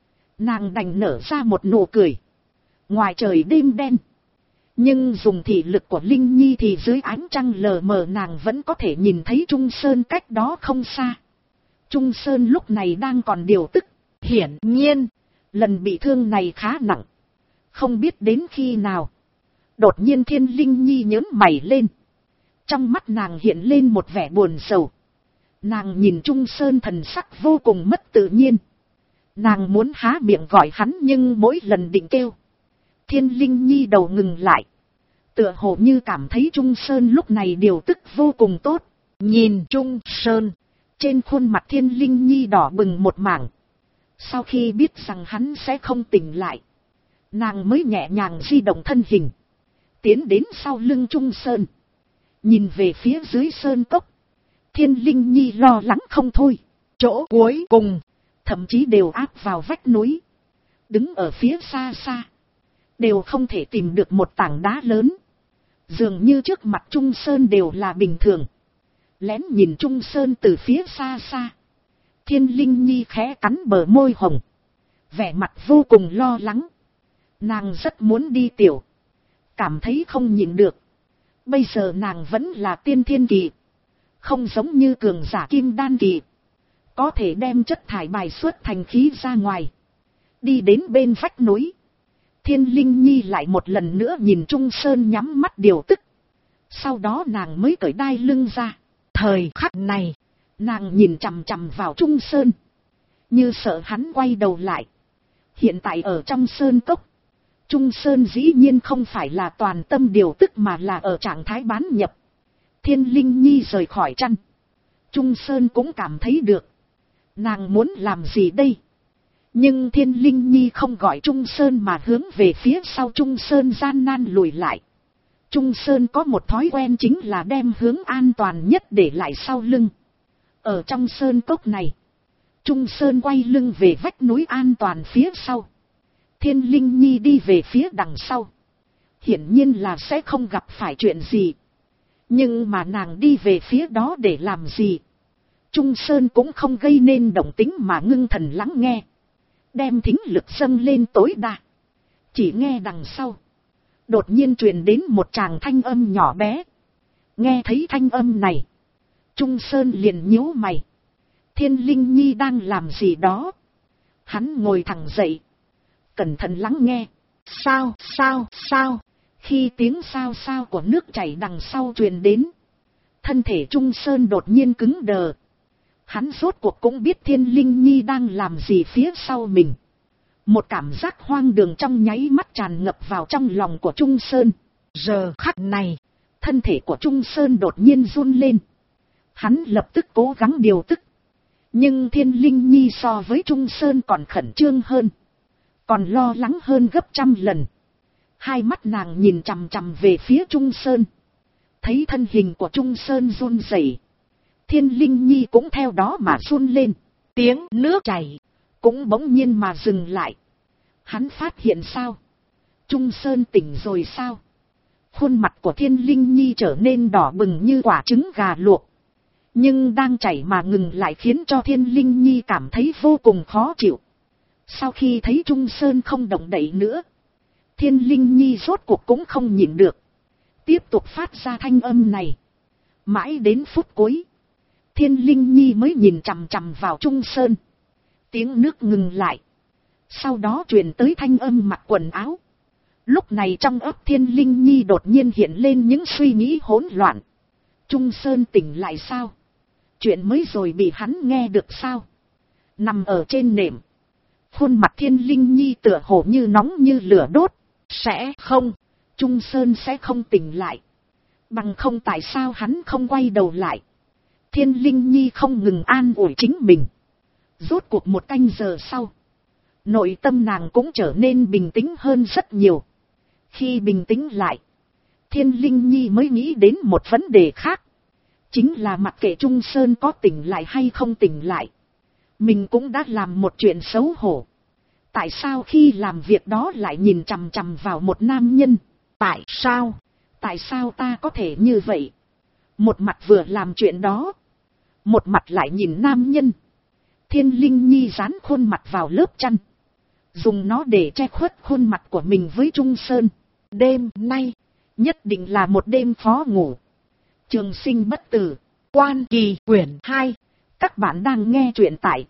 Nàng đành nở ra một nụ cười. Ngoài trời đêm đen, nhưng dùng thị lực của Linh Nhi thì dưới ánh trăng lờ mờ nàng vẫn có thể nhìn thấy Trung Sơn cách đó không xa. Trung Sơn lúc này đang còn điều tức. Hiển nhiên, lần bị thương này khá nặng. Không biết đến khi nào. Đột nhiên Thiên Linh Nhi nhớn mày lên. Trong mắt nàng hiện lên một vẻ buồn sầu. Nàng nhìn Trung Sơn thần sắc vô cùng mất tự nhiên. Nàng muốn há miệng gọi hắn nhưng mỗi lần định kêu, Thiên Linh Nhi đầu ngừng lại. Tựa hồ như cảm thấy Trung Sơn lúc này điều tức vô cùng tốt. Nhìn Trung Sơn, trên khuôn mặt Thiên Linh Nhi đỏ bừng một mảng. Sau khi biết rằng hắn sẽ không tỉnh lại, nàng mới nhẹ nhàng di động thân hình, tiến đến sau lưng Trung Sơn. Nhìn về phía dưới sơn cốc, Thiên Linh Nhi lo lắng không thôi. Chỗ cuối cùng, thậm chí đều áp vào vách núi. Đứng ở phía xa xa, đều không thể tìm được một tảng đá lớn. Dường như trước mặt Trung Sơn đều là bình thường. Lén nhìn Trung Sơn từ phía xa xa, Thiên Linh Nhi khẽ cắn bờ môi hồng, vẻ mặt vô cùng lo lắng. Nàng rất muốn đi tiểu, cảm thấy không nhịn được. Bây giờ nàng vẫn là tiên thiên kỳ, không giống như cường giả kim đan kỳ, có thể đem chất thải bài xuất thành khí ra ngoài. Đi đến bên vách núi, Thiên Linh Nhi lại một lần nữa nhìn Trung Sơn nhắm mắt điều tức. Sau đó nàng mới cởi đai lưng ra. Thời khắc này, nàng nhìn chằm chằm vào Trung Sơn, như sợ hắn quay đầu lại. Hiện tại ở trong sơn cốc, Trung Sơn dĩ nhiên không phải là toàn tâm điều tức mà là ở trạng thái bán nhập. Thiên Linh Nhi rời khỏi chăn, Trung Sơn cũng cảm thấy được. Nàng muốn làm gì đây? Nhưng Thiên Linh Nhi không gọi Trung Sơn mà hướng về phía sau Trung Sơn gian nan lùi lại. Trung Sơn có một thói quen chính là đem hướng an toàn nhất để lại sau lưng. Ở trong sơn cốc này, Trung Sơn quay lưng về vách núi an toàn phía sau. Thiên Linh Nhi đi về phía đằng sau. Hiển nhiên là sẽ không gặp phải chuyện gì. Nhưng mà nàng đi về phía đó để làm gì? Trung Sơn cũng không gây nên động tĩnh mà ngưng thần lắng nghe, đem thính lực dâng lên tối đa. Chỉ nghe đằng sau, đột nhiên truyền đến một tràng thanh âm nhỏ bé. Nghe thấy thanh âm này, Trung Sơn liền nhíu mày. Thiên Linh Nhi đang làm gì đó? Hắn ngồi thẳng dậy, cẩn thận lắng nghe. Sao? Khi tiếng sao của nước chảy đằng sau truyền đến, thân thể Trung Sơn đột nhiên cứng đờ. Hắn rốt cuộc cũng biết Thiên Linh Nhi đang làm gì phía sau mình. Một cảm giác hoang đường trong nháy mắt tràn ngập vào trong lòng của Trung Sơn. Giờ khắc này, thân thể của Trung Sơn đột nhiên run lên. Hắn lập tức cố gắng điều tức. Nhưng Thiên Linh Nhi so với Trung Sơn còn khẩn trương hơn, còn lo lắng hơn gấp trăm lần. Hai mắt nàng nhìn chằm chằm về phía Trung Sơn. Thấy thân hình của Trung Sơn run rẩy, Thiên Linh Nhi cũng theo đó mà run lên. Tiếng nước chảy cũng bỗng nhiên mà dừng lại. Hắn phát hiện sao? Trung Sơn tỉnh rồi sao? Khuôn mặt của Thiên Linh Nhi trở nên đỏ bừng như quả trứng gà luộc. Nhưng đang chảy mà ngừng lại khiến cho Thiên Linh Nhi cảm thấy vô cùng khó chịu. Sau khi thấy Trung Sơn không động đậy nữa, Thiên Linh Nhi rốt cuộc cũng không nhịn được, tiếp tục phát ra thanh âm này. Mãi đến phút cuối, Thiên Linh Nhi mới nhìn chằm chằm vào Trung Sơn. Tiếng nước ngừng lại. Sau đó truyền tới thanh âm mặc quần áo. Lúc này trong óc Thiên Linh Nhi đột nhiên hiện lên những suy nghĩ hỗn loạn. Trung Sơn tỉnh lại sao? Chuyện mới rồi bị hắn nghe được sao? Nằm ở trên nệm, khuôn mặt Thiên Linh Nhi tựa hồ như nóng như lửa đốt. Sẽ không, Trung Sơn sẽ không tỉnh lại. Bằng không tại sao hắn không quay đầu lại? Thiên Linh Nhi không ngừng an ủi chính mình. Rốt cuộc 1 canh giờ sau, nội tâm nàng cũng trở nên bình tĩnh hơn rất nhiều. Khi bình tĩnh lại, Thiên Linh Nhi mới nghĩ đến một vấn đề khác. Chính là mặc kệ Trung Sơn có tỉnh lại hay không tỉnh lại, mình cũng đã làm một chuyện xấu hổ. Tại sao khi làm việc đó lại nhìn chằm chằm vào một nam nhân? Tại sao? Tại sao ta có thể như vậy? Một mặt vừa làm chuyện đó, một mặt lại nhìn nam nhân. Thiên Linh Nhi dán khuôn mặt vào lớp chăn, dùng nó để che khuất khuôn mặt của mình với Trung Sơn. Đêm nay nhất định là một đêm khó ngủ. Trường Sinh Bất Tử, Quan Kỳ quyển 2. Các bạn đang nghe truyện tại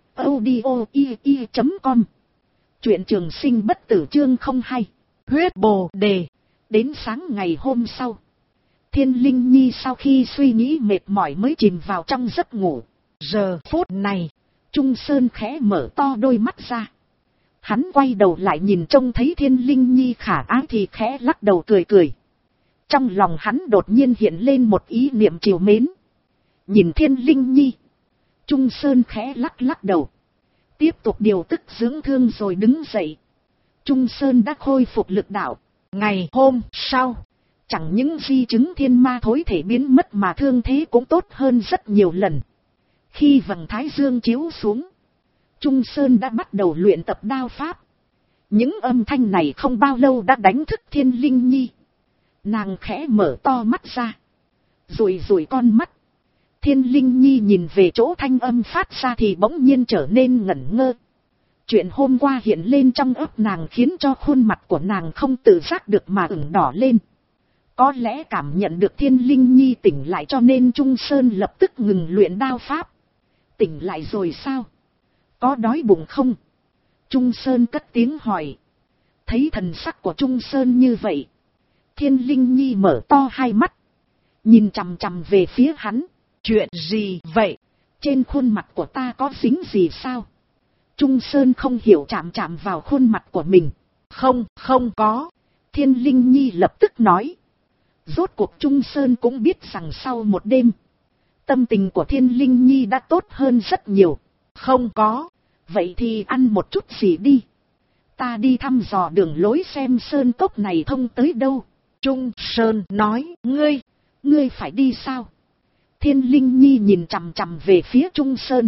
audio.com. Truyện Trường Sinh Bất Tử chương 02. Huyết Bồ Đề. Đến sáng ngày hôm sau, Thiên Linh Nhi sau khi suy nghĩ mệt mỏi mới chìm vào trong giấc ngủ. Giờ phút này, Trung Sơn khẽ mở to đôi mắt ra. Hắn quay đầu lại nhìn trông thấy Thiên Linh Nhi khả ái thì khẽ lắc đầu cười cười. Trong lòng hắn đột nhiên hiện lên một ý niệm trìu mến. Nhìn Thiên Linh Nhi, Trung Sơn khẽ lắc đầu, tiếp tục điều tức dưỡng thương rồi đứng dậy. Trung Sơn đã khôi phục lực đạo. Ngày hôm sau, chẳng những di chứng thiên ma thối thể biến mất mà thương thế cũng tốt hơn rất nhiều lần. Khi vầng thái dương chiếu xuống, Trung Sơn đã bắt đầu luyện tập đao pháp. Những âm thanh này không bao lâu đã đánh thức Thiên Linh Nhi. Nàng khẽ mở to mắt ra, rủi con mắt. Thiên Linh Nhi nhìn về chỗ thanh âm phát ra thì bỗng nhiên trở nên ngẩn ngơ. Chuyện hôm qua hiện lên trong óc nàng khiến cho khuôn mặt của nàng không tự giác được mà ửng đỏ lên. Có lẽ cảm nhận được Thiên Linh Nhi tỉnh lại cho nên Trung Sơn lập tức ngừng luyện đao pháp. Tỉnh lại rồi sao? Có đói bụng không? Trung Sơn cất tiếng hỏi. Thấy thần sắc của Trung Sơn như vậy, Thiên Linh Nhi mở to hai mắt, nhìn chằm chằm về phía hắn. Chuyện gì vậy? Trên khuôn mặt của ta có dính gì sao? Trung Sơn không hiểu chạm vào khuôn mặt của mình. Không có. Thiên Linh Nhi lập tức nói. Rốt cuộc Trung Sơn cũng biết rằng sau một đêm, tâm tình của Thiên Linh Nhi đã tốt hơn rất nhiều. Không có. Vậy thì ăn một chút gì đi. Ta đi thăm dò đường lối xem sơn cốc này thông tới đâu. Trung Sơn nói. Ngươi phải đi sao? Thiên Linh Nhi nhìn chằm chằm về phía Trung Sơn,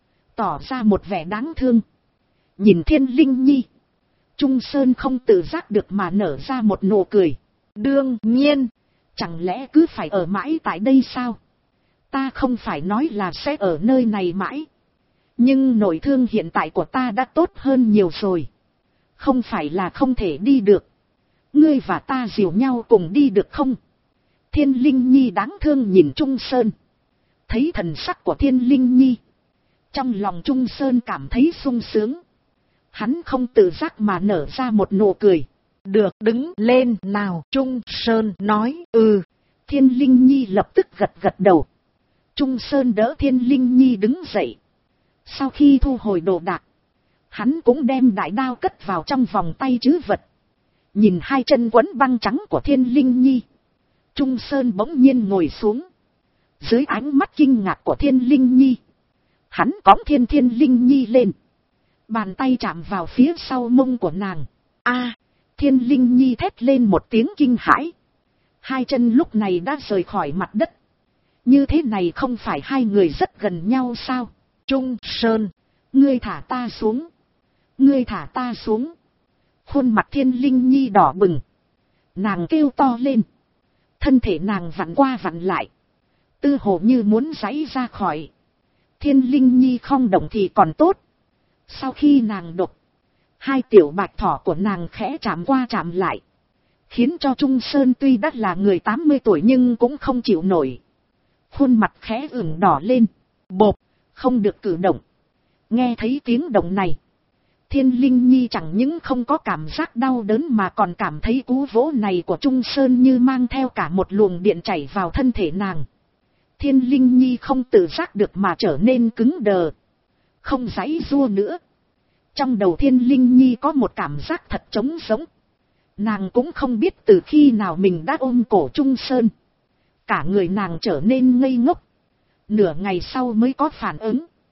tỏ ra một vẻ đáng thương. Nhìn Thiên Linh Nhi, Trung Sơn không tự giác được mà nở ra một nụ cười. Đương nhiên, chẳng lẽ cứ phải ở mãi tại đây sao? Ta không phải nói là sẽ ở nơi này mãi. Nhưng nội thương hiện tại của ta đã tốt hơn nhiều rồi. Không phải là không thể đi được. Ngươi và ta dìu nhau cùng đi được không? Thiên Linh Nhi đáng thương nhìn Trung Sơn. Thấy thần sắc của Thiên Linh Nhi, trong lòng Trung Sơn cảm thấy sung sướng. Hắn không tự giác mà nở ra một nụ cười. Được, đứng lên nào, Trung Sơn nói. Thiên Linh Nhi lập tức gật đầu. Trung Sơn đỡ Thiên Linh Nhi đứng dậy. Sau khi thu hồi đồ đạc, hắn cũng đem đại đao cất vào trong vòng tay trữ vật. Nhìn hai chân quấn băng trắng của Thiên Linh Nhi, Trung Sơn bỗng nhiên ngồi xuống. Dưới ánh mắt kinh ngạc của Thiên Linh Nhi, hắn cõng Thiên Linh Nhi lên. Bàn tay chạm vào phía sau mông của nàng. Thiên Linh Nhi thét lên một tiếng kinh hãi. Hai chân lúc này đã rời khỏi mặt đất. Như thế này không phải hai người rất gần nhau sao? Trung Sơn, ngươi thả ta xuống. Ngươi thả ta xuống. Khuôn mặt Thiên Linh Nhi đỏ bừng. Nàng kêu to lên. Thân thể nàng vặn qua vặn lại, tư hồ như muốn giãy ra khỏi. Thiên Linh Nhi không động thì còn tốt. Sau khi nàng đột, hai tiểu bạch thỏ của nàng khẽ chạm qua chạm lại, khiến cho Trung Sơn tuy đã là người 80 tuổi nhưng cũng không chịu nổi. Khuôn mặt khẽ ửng đỏ lên, bộp, không được cử động. Nghe thấy tiếng động này, Thiên Linh Nhi chẳng những không có cảm giác đau đớn mà còn cảm thấy cú vỗ này của Trung Sơn như mang theo cả một luồng điện chảy vào thân thể nàng. Thiên Linh Nhi không tự giác được mà trở nên cứng đờ, không giãy giụa nữa. Trong đầu Thiên Linh Nhi có một cảm giác thật trống rỗng. Nàng cũng không biết từ khi nào mình đã ôm cổ Trung Sơn. Cả người nàng trở nên ngây ngốc. Nửa ngày sau mới có phản ứng.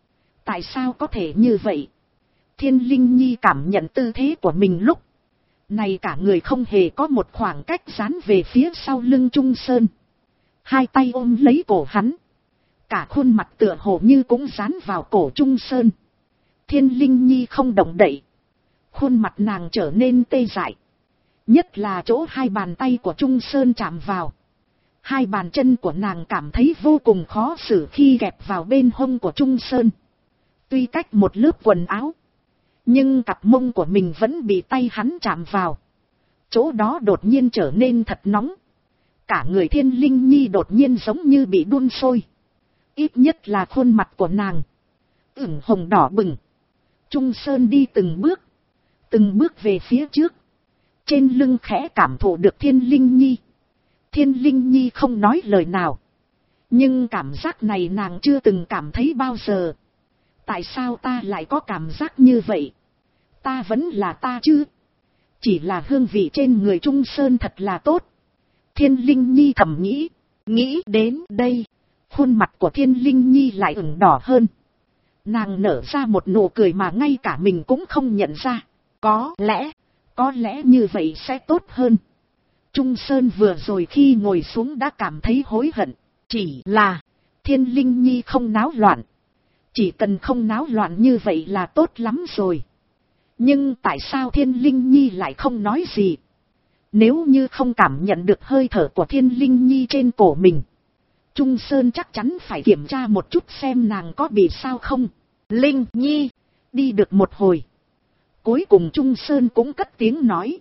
Tại sao có thể như vậy? Thiên Linh Nhi cảm nhận tư thế của mình lúc này cả người không hề có một khoảng cách dán về phía sau lưng Trung Sơn. Hai tay ôm lấy cổ hắn. Cả khuôn mặt tựa hồ như cũng dán vào cổ Trung Sơn. Thiên Linh Nhi không động đậy. Khuôn mặt nàng trở nên tê dại. Nhất là chỗ hai bàn tay của Trung Sơn chạm vào. Hai bàn chân của nàng cảm thấy vô cùng khó xử khi kẹp vào bên hông của Trung Sơn. Tuy cách một lớp quần áo, nhưng cặp mông của mình vẫn bị tay hắn chạm vào. Chỗ đó đột nhiên trở nên thật nóng. Cả người Thiên Linh Nhi đột nhiên giống như bị đun sôi. Ít nhất là khuôn mặt của nàng ửng hồng đỏ bừng. Trung Sơn đi từng bước về phía trước. Trên lưng khẽ cảm thụ được Thiên Linh Nhi. Thiên Linh Nhi không nói lời nào. Nhưng cảm giác này nàng chưa từng cảm thấy bao giờ. Tại sao ta lại có cảm giác như vậy? Ta vẫn là ta chứ? Chỉ là hương vị trên người Trung Sơn thật là tốt. Thiên Linh Nhi thầm nghĩ. Nghĩ đến đây, khuôn mặt của Thiên Linh Nhi lại ửng đỏ hơn. Nàng nở ra một nụ cười mà ngay cả mình cũng không nhận ra. Có lẽ như vậy sẽ tốt hơn. Trung Sơn vừa rồi khi ngồi xuống đã cảm thấy hối hận. Chỉ là Thiên Linh Nhi không náo loạn. Chỉ cần không náo loạn như vậy là tốt lắm rồi. Nhưng tại sao Thiên Linh Nhi lại không nói gì? Nếu như không cảm nhận được hơi thở của Thiên Linh Nhi trên cổ mình, Trung Sơn chắc chắn phải kiểm tra một chút xem nàng có bị sao không. Linh Nhi, đi được một hồi. Cuối cùng Trung Sơn cũng cất tiếng nói.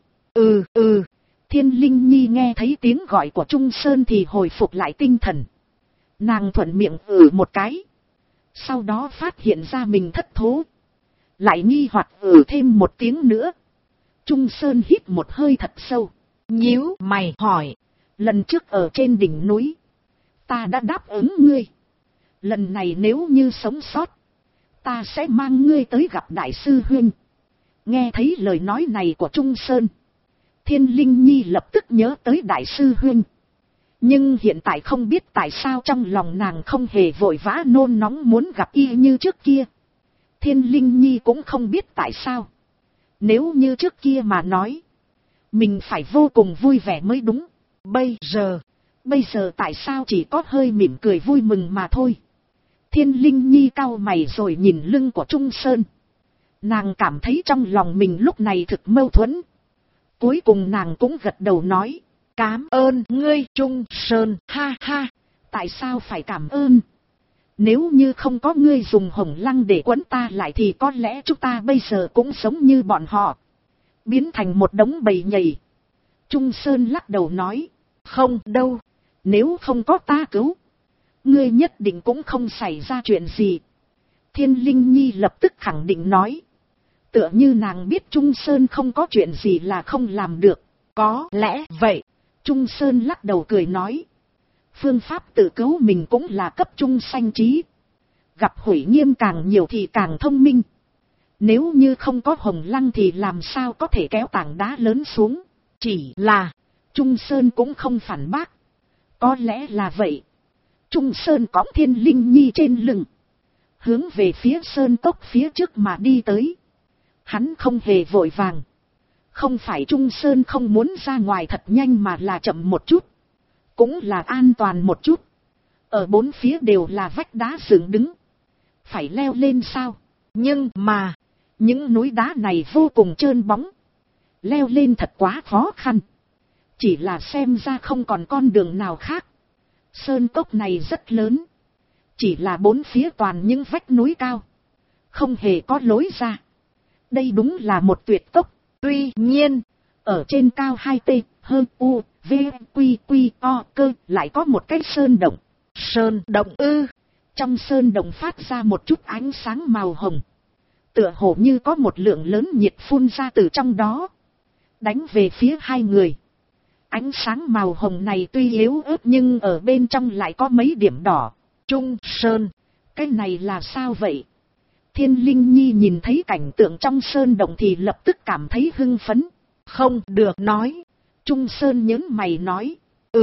Thiên Linh Nhi nghe thấy tiếng gọi của Trung Sơn thì hồi phục lại tinh thần. Nàng thuận miệng một cái. Sau đó phát hiện ra mình thất thố. Lại nghi hoặc thêm một tiếng nữa. Trung Sơn hít một hơi thật sâu. Nhíu mày hỏi. Lần trước ở trên đỉnh núi, ta đã đáp ứng ngươi. Lần này nếu như sống sót, ta sẽ mang ngươi tới gặp Đại sư Huynh. Nghe thấy lời nói này của Trung Sơn, Thiên Linh Nhi lập tức nhớ tới Đại sư Huynh. Nhưng hiện tại không biết tại sao trong lòng nàng không hề vội vã nôn nóng muốn gặp y như trước kia. Thiên Linh Nhi cũng không biết tại sao. Nếu như trước kia mà nói, mình phải vô cùng vui vẻ mới đúng. Bây giờ tại sao chỉ có hơi mỉm cười vui mừng mà thôi. Thiên Linh Nhi cau mày rồi nhìn lưng của Trung Sơn. Nàng cảm thấy trong lòng mình lúc này thực mâu thuẫn. Cuối cùng nàng cũng gật đầu nói. Cảm ơn ngươi Trung Sơn, ha ha. Tại sao phải cảm ơn? Nếu như không có ngươi dùng hồng lăng để quấn ta lại thì có lẽ chúng ta bây giờ cũng giống như bọn họ, biến thành một đống bầy nhầy. Trung Sơn lắc đầu nói. Không đâu, nếu không có ta cứu, ngươi nhất định cũng không xảy ra chuyện gì. Thiên Linh Nhi lập tức khẳng định nói. Tựa như nàng biết Trung Sơn không có chuyện gì là không làm được. Có lẽ vậy. Trung Sơn lắc đầu cười nói. Phương pháp tự cứu mình cũng là cấp trung sanh trí. Gặp hủy nghiêm càng nhiều thì càng thông minh. Nếu như không có hồng lăng thì làm sao có thể kéo tảng đá lớn xuống. Chỉ là Trung Sơn cũng không phản bác. Có lẽ là vậy. Trung Sơn cõng Thiên Linh Nhi trên lưng, hướng về phía sơn cốc phía trước mà đi tới. Hắn không hề vội vàng. Không phải Trung Sơn không muốn ra ngoài thật nhanh mà là chậm một chút. Cũng là an toàn một chút. Ở bốn phía đều là vách đá dựng đứng. Phải leo lên sao? Nhưng mà những núi đá này vô cùng trơn bóng. Leo lên thật quá khó khăn. Chỉ là xem ra không còn con đường nào khác. Sơn cốc này rất lớn. Chỉ là bốn phía toàn những vách núi cao. Không hề có lối ra. Đây đúng là một tuyệt cốc. Tuy nhiên, ở trên cao 2T, hơn U, V, Quy, Quy, O, cơ, lại có một cái sơn động. Sơn động ư. Trong sơn động phát ra một chút ánh sáng màu hồng. Tựa hồ như có một lượng lớn nhiệt phun ra từ trong đó. Đánh về phía hai người. Ánh sáng màu hồng này tuy yếu ớt nhưng ở bên trong lại có mấy điểm đỏ. Trung Sơn, cái này là sao vậy? Thiên Linh Nhi nhìn thấy cảnh tượng trong sơn động thì lập tức cảm thấy hưng phấn. Không được nói. Trung Sơn nhớn mày nói.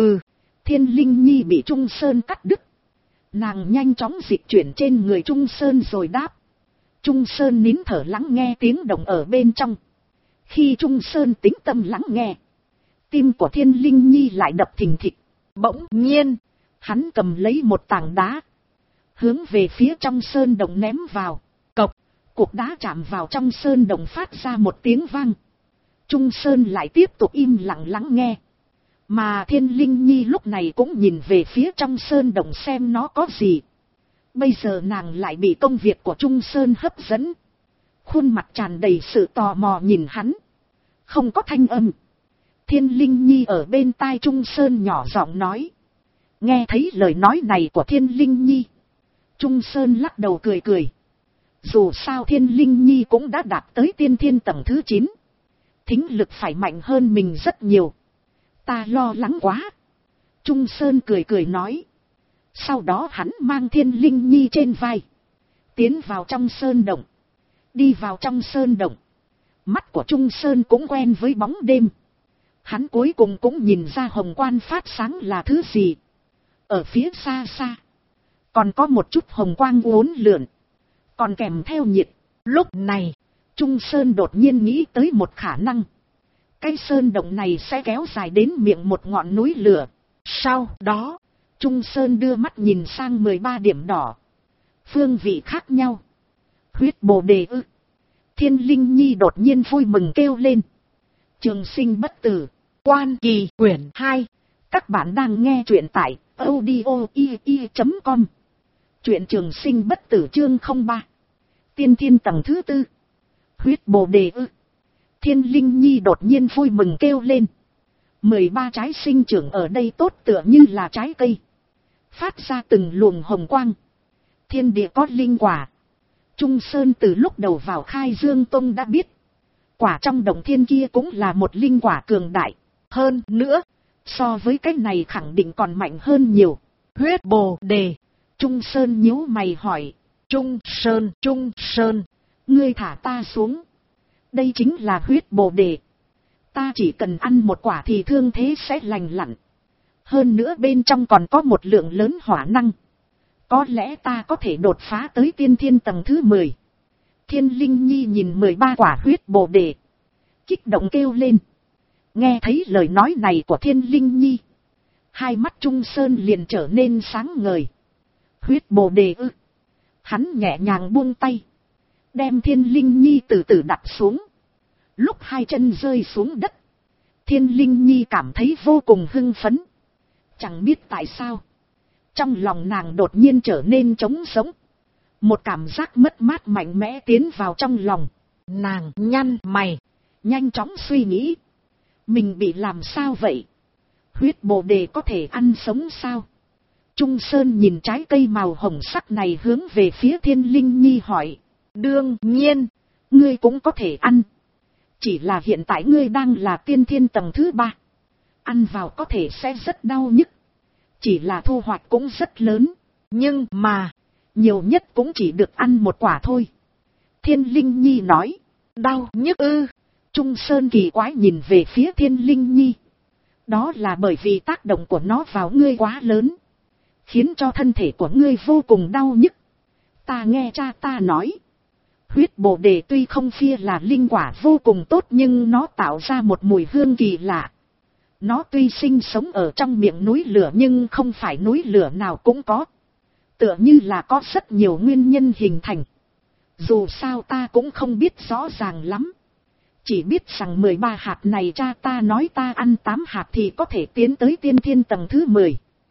Thiên Linh Nhi bị Trung Sơn cắt đứt. Nàng nhanh chóng dịch chuyển trên người Trung Sơn rồi đáp. Trung Sơn nín thở lắng nghe tiếng động ở bên trong. Khi Trung Sơn tĩnh tâm lắng nghe, tim của Thiên Linh Nhi lại đập thình thịch. Bỗng nhiên, hắn cầm lấy một tảng đá, hướng về phía trong sơn động ném vào. Cộc, cục đá chạm vào trong sơn động phát ra một tiếng vang. Trung Sơn lại tiếp tục im lặng lắng nghe. Mà Thiên Linh Nhi lúc này cũng nhìn về phía trong sơn động xem nó có gì. Bây giờ nàng lại bị công việc của Trung Sơn hấp dẫn. Khuôn mặt tràn đầy sự tò mò nhìn hắn. Không có thanh âm. Thiên Linh Nhi ở bên tai Trung Sơn nhỏ giọng nói. Nghe thấy lời nói này của Thiên Linh Nhi, Trung Sơn lắc đầu cười cười. Dù sao Thiên Linh Nhi cũng đã đạt tới tiên thiên tầng thứ 9. Thính lực phải mạnh hơn mình rất nhiều. Ta lo lắng quá. Trung Sơn cười cười nói. Sau đó hắn mang Thiên Linh Nhi trên vai, tiến vào trong sơn động. Đi vào trong sơn động, mắt của Trung Sơn cũng quen với bóng đêm. Hắn cuối cùng cũng nhìn ra hồng quang phát sáng là thứ gì. Ở phía xa xa, còn có một chút hồng quang uốn lượn, còn kèm theo nhiệt. Lúc này, Trung Sơn đột nhiên nghĩ tới một khả năng. Cái sơn động này sẽ kéo dài đến miệng một ngọn núi lửa. Sau đó, Trung Sơn đưa mắt nhìn sang 13 điểm đỏ. Phương vị khác nhau. Huyết bồ đề ư? Thiên Linh Nhi đột nhiên vui mừng kêu lên. Trường sinh bất tử, Quan Kỳ quyển 2. Các bạn đang nghe truyện tại audio.com. Truyện trường sinh bất tử chương 03. Tiên thiên tầng thứ 4. Huyết bồ đề ư? Thiên Linh Nhi đột nhiên vui mừng kêu lên. 13 trái sinh trưởng ở đây tốt tựa như là trái cây, phát ra từng luồng hồng quang. Thiên địa có linh quả. Trung Sơn từ lúc đầu vào Khai Dương Tông đã biết, quả trong động thiên kia cũng là một linh quả cường đại. Hơn nữa, so với cái này khẳng định còn mạnh hơn nhiều. Huyết bồ đề. Trung Sơn nhíu mày hỏi. Trung Sơn, ngươi thả ta xuống. Đây chính là huyết bồ đề. Ta chỉ cần ăn một quả thì thương thế sẽ lành lặn. Hơn nữa bên trong còn có một lượng lớn hỏa năng. Có lẽ ta có thể đột phá tới tiên thiên tầng thứ 10. Thiên Linh Nhi nhìn 13 quả huyết bồ đề, kích động kêu lên. Nghe thấy lời nói này của Thiên Linh Nhi, hai mắt Trung Sơn liền trở nên sáng ngời. Huyết bồ đề ư? Hắn nhẹ nhàng buông tay, đem Thiên Linh Nhi từ từ đặt xuống. Lúc hai chân rơi xuống đất, Thiên Linh Nhi cảm thấy vô cùng hưng phấn. Chẳng biết tại sao, trong lòng nàng đột nhiên trở nên trống sống. Một cảm giác mất mát mạnh mẽ tiến vào trong lòng. Nàng nhăn mày, nhanh chóng suy nghĩ. Mình bị làm sao vậy? Huyết bồ đề có thể ăn sống sao? Trung Sơn nhìn trái cây màu hồng sắc này hướng về phía Thiên Linh Nhi hỏi. Đương nhiên, ngươi cũng có thể ăn. Chỉ là hiện tại ngươi đang là tiên thiên tầng thứ 3. Ăn vào có thể sẽ rất đau nhức. Chỉ là thu hoạch cũng rất lớn. Nhưng mà, nhiều nhất cũng chỉ được ăn một quả thôi. Thiên Linh Nhi nói. Đau nhức ư? Trung Sơn kỳ quái nhìn về phía Thiên Linh Nhi. Đó là bởi vì tác động của nó vào ngươi quá lớn, khiến cho thân thể của ngươi vô cùng đau nhức. Ta nghe cha ta nói, huyết bồ đề tuy không phi là linh quả vô cùng tốt nhưng nó tạo ra một mùi hương kỳ lạ. Nó tuy sinh sống ở trong miệng núi lửa nhưng không phải núi lửa nào cũng có. Tựa như là có rất nhiều nguyên nhân hình thành. Dù sao ta cũng không biết rõ ràng lắm. Chỉ biết rằng 13 hạt này cha ta nói ta ăn 8 hạt thì có thể tiến tới tiên thiên tầng thứ 10.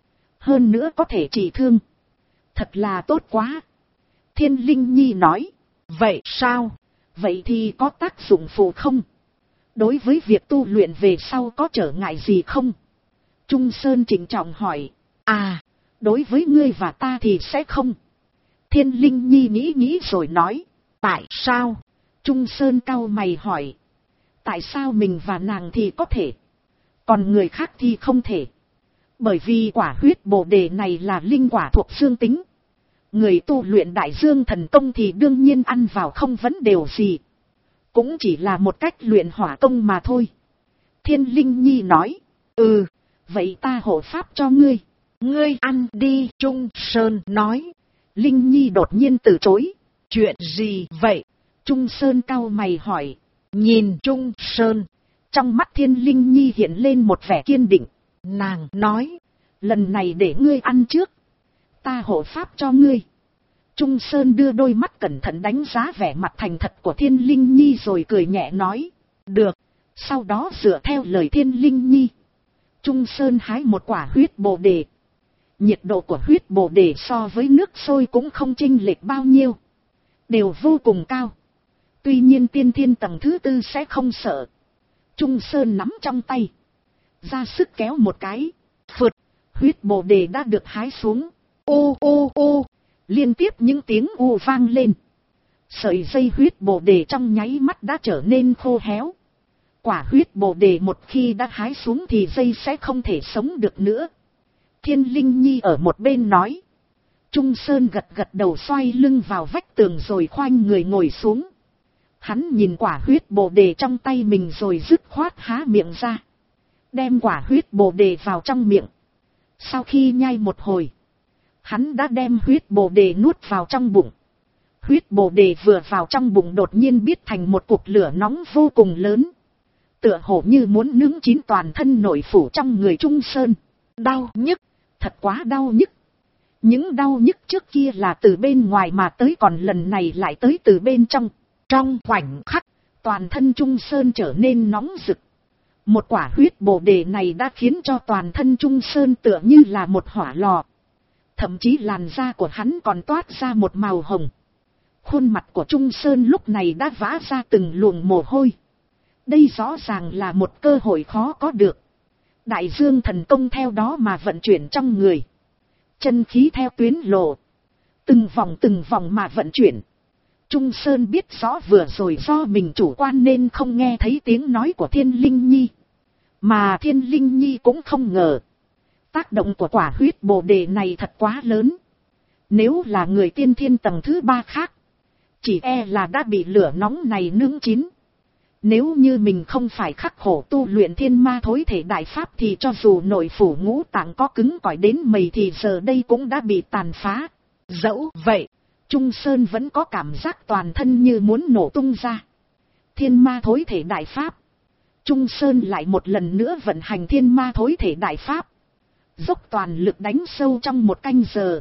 Hơn nữa có thể trị thương. Thật là tốt quá. Thiên Linh Nhi nói. Vậy sao? Vậy thì có tác dụng phụ không? Đối với việc tu luyện về sau có trở ngại gì không? Trung Sơn trịnh trọng hỏi. À, đối với ngươi và ta thì sẽ không. Thiên Linh Nhi nghĩ rồi nói. Tại sao? Trung Sơn cau mày hỏi. Tại sao mình và nàng thì có thể, còn người khác thì không thể? Bởi vì quả huyết bồ đề này là linh quả thuộc dương tính. Người tu luyện đại dương thần công thì đương nhiên ăn vào không vấn đề gì. Cũng chỉ là một cách luyện hỏa công mà thôi. Thiên Linh Nhi nói. Ừ, vậy ta hộ pháp cho ngươi. Ngươi ăn đi, Trung Sơn nói. Linh Nhi đột nhiên từ chối. Chuyện gì vậy? Trung Sơn cau mày hỏi. Nhìn Trung Sơn, trong mắt Thiên Linh Nhi hiện lên một vẻ kiên định. nàng nói. Lần này để ngươi ăn trước. Ta hộ pháp cho ngươi. Trung Sơn đưa đôi mắt cẩn thận đánh giá vẻ mặt thành thật của Thiên Linh Nhi rồi cười nhẹ nói. Được. Sau đó dựa theo lời Thiên Linh Nhi, Trung Sơn hái một quả huyết bồ đề. Nhiệt độ của huyết bồ đề so với nước sôi cũng không chênh lệch bao nhiêu, đều vô cùng cao. Tuy nhiên tiên thiên tầng thứ 4 sẽ không sợ. Trung Sơn nắm trong tay, ra sức kéo một cái, phượt, huyết bồ đề đã được hái xuống. Ô ô ô, liên tiếp những tiếng u vang lên. Sợi dây huyết bồ đề trong nháy mắt đã trở nên khô héo. Quả huyết bồ đề một khi đã hái xuống thì dây sẽ không thể sống được nữa. Thiên Linh Nhi ở một bên nói. Trung Sơn gật gật đầu, xoay lưng vào vách tường rồi khoanh người ngồi xuống. Hắn nhìn quả huyết bồ đề trong tay mình rồi dứt khoát há miệng ra, đem quả huyết bồ đề vào trong miệng. Sau khi nhai một hồi, hắn đã đem huyết bồ đề nuốt vào trong bụng. Huyết bồ đề vừa vào trong bụng đột nhiên biến thành một cục lửa nóng vô cùng lớn, tựa hồ như muốn nướng chín toàn thân nội phủ trong người Trung Sơn. Đau nhức, thật quá đau nhức. Những đau nhức trước kia là từ bên ngoài mà tới, còn lần này lại tới từ bên trong. Trong khoảnh khắc, toàn thân Trung Sơn trở nên nóng rực. Một quả huyết bồ đề này đã khiến cho toàn thân Trung Sơn tựa như là một hỏa lò. Thậm chí làn da của hắn còn toát ra một màu hồng. Khuôn mặt của Trung Sơn lúc này đã vã ra từng luồng mồ hôi. Đây rõ ràng là một cơ hội khó có được. Đại dương thần công theo đó mà vận chuyển trong người. Chân khí theo tuyến lộ, từng vòng mà vận chuyển. Trung Sơn biết rõ vừa rồi do mình chủ quan nên không nghe thấy tiếng nói của Thiên Linh Nhi. Mà Thiên Linh Nhi cũng không ngờ. Tác động của quả huyết bồ đề này thật quá lớn. Nếu là người tiên thiên tầng thứ 3 khác, chỉ e là đã bị lửa nóng này nướng chín. Nếu như mình không phải khắc khổ tu luyện thiên ma thối thể đại pháp thì cho dù nội phủ ngũ tạng có cứng cỏi đến mày thì giờ đây cũng đã bị tàn phá. Dẫu vậy, Trung Sơn vẫn có cảm giác toàn thân như muốn nổ tung ra. Thiên ma thối thể đại pháp. Trung Sơn lại một lần nữa vận hành thiên ma thối thể đại pháp, dốc toàn lực đánh sâu trong một canh giờ.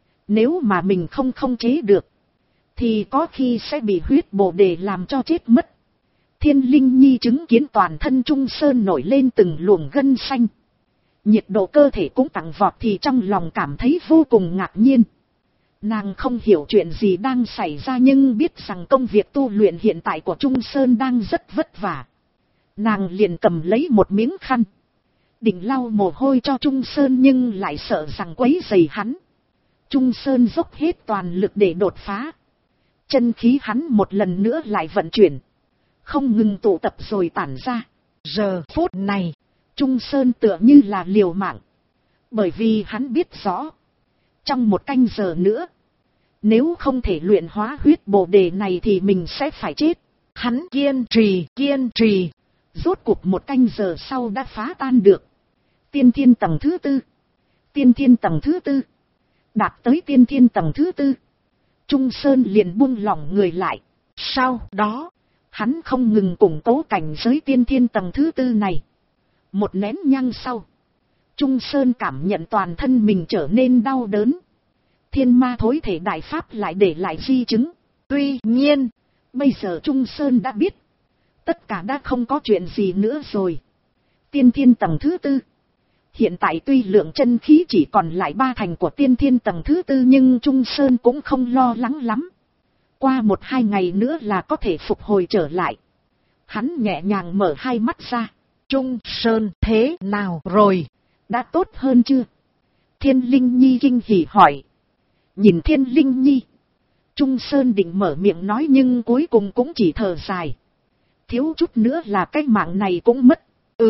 Nếu mà mình không khống chế được, thì có khi sẽ bị huyết bồ đề làm cho chết mất. Thiên Linh Nhi chứng kiến toàn thân Trung Sơn nổi lên từng luồng gân xanh, nhiệt độ cơ thể cũng tăng vọt thì trong lòng cảm thấy vô cùng ngạc nhiên. Nàng không hiểu chuyện gì đang xảy ra nhưng biết rằng công việc tu luyện hiện tại của Trung Sơn đang rất vất vả. Nàng liền cầm lấy một miếng khăn, định lau mồ hôi cho Trung Sơn nhưng lại sợ rằng quấy rầy hắn. Trung Sơn dốc hết toàn lực để đột phá. Chân khí hắn một lần nữa lại vận chuyển, không ngừng tụ tập rồi tản ra. Giờ phút này, Trung Sơn tựa như là liều mạng. Bởi vì hắn biết rõ, trong một canh giờ nữa, nếu không thể luyện hóa huyết bồ đề này thì mình sẽ phải chết. Hắn kiên trì. Rốt cuộc một canh giờ sau đã phá tan được tiên thiên tầng thứ 4. Tiên thiên tầng thứ 4. Đạt tới tiên thiên tầng thứ 4. Trung Sơn liền buông lỏng người lại. Sau đó, hắn không ngừng củng cố cảnh giới tiên thiên tầng thứ 4 này. Một nén nhang sau, Trung Sơn cảm nhận toàn thân mình trở nên đau đớn. Thiên ma thối thể đại pháp lại để lại di chứng. Tuy nhiên, bây giờ Trung Sơn đã biết, tất cả đã không có chuyện gì nữa rồi. Tiên thiên tầng thứ 4. Hiện tại tuy lượng chân khí chỉ còn lại 3/10 của tiên thiên tầng thứ 4 nhưng Trung Sơn cũng không lo lắng lắm. Qua 1-2 ngày nữa là có thể phục hồi trở lại. Hắn nhẹ nhàng mở hai mắt ra. Trung Sơn thế nào rồi? Đã tốt hơn chưa? Thiên Linh Nhi kinh hỉ hỏi. Nhìn Thiên Linh Nhi, Trung Sơn định mở miệng nói nhưng cuối cùng cũng chỉ thở dài. Thiếu chút nữa là cái mạng này cũng mất.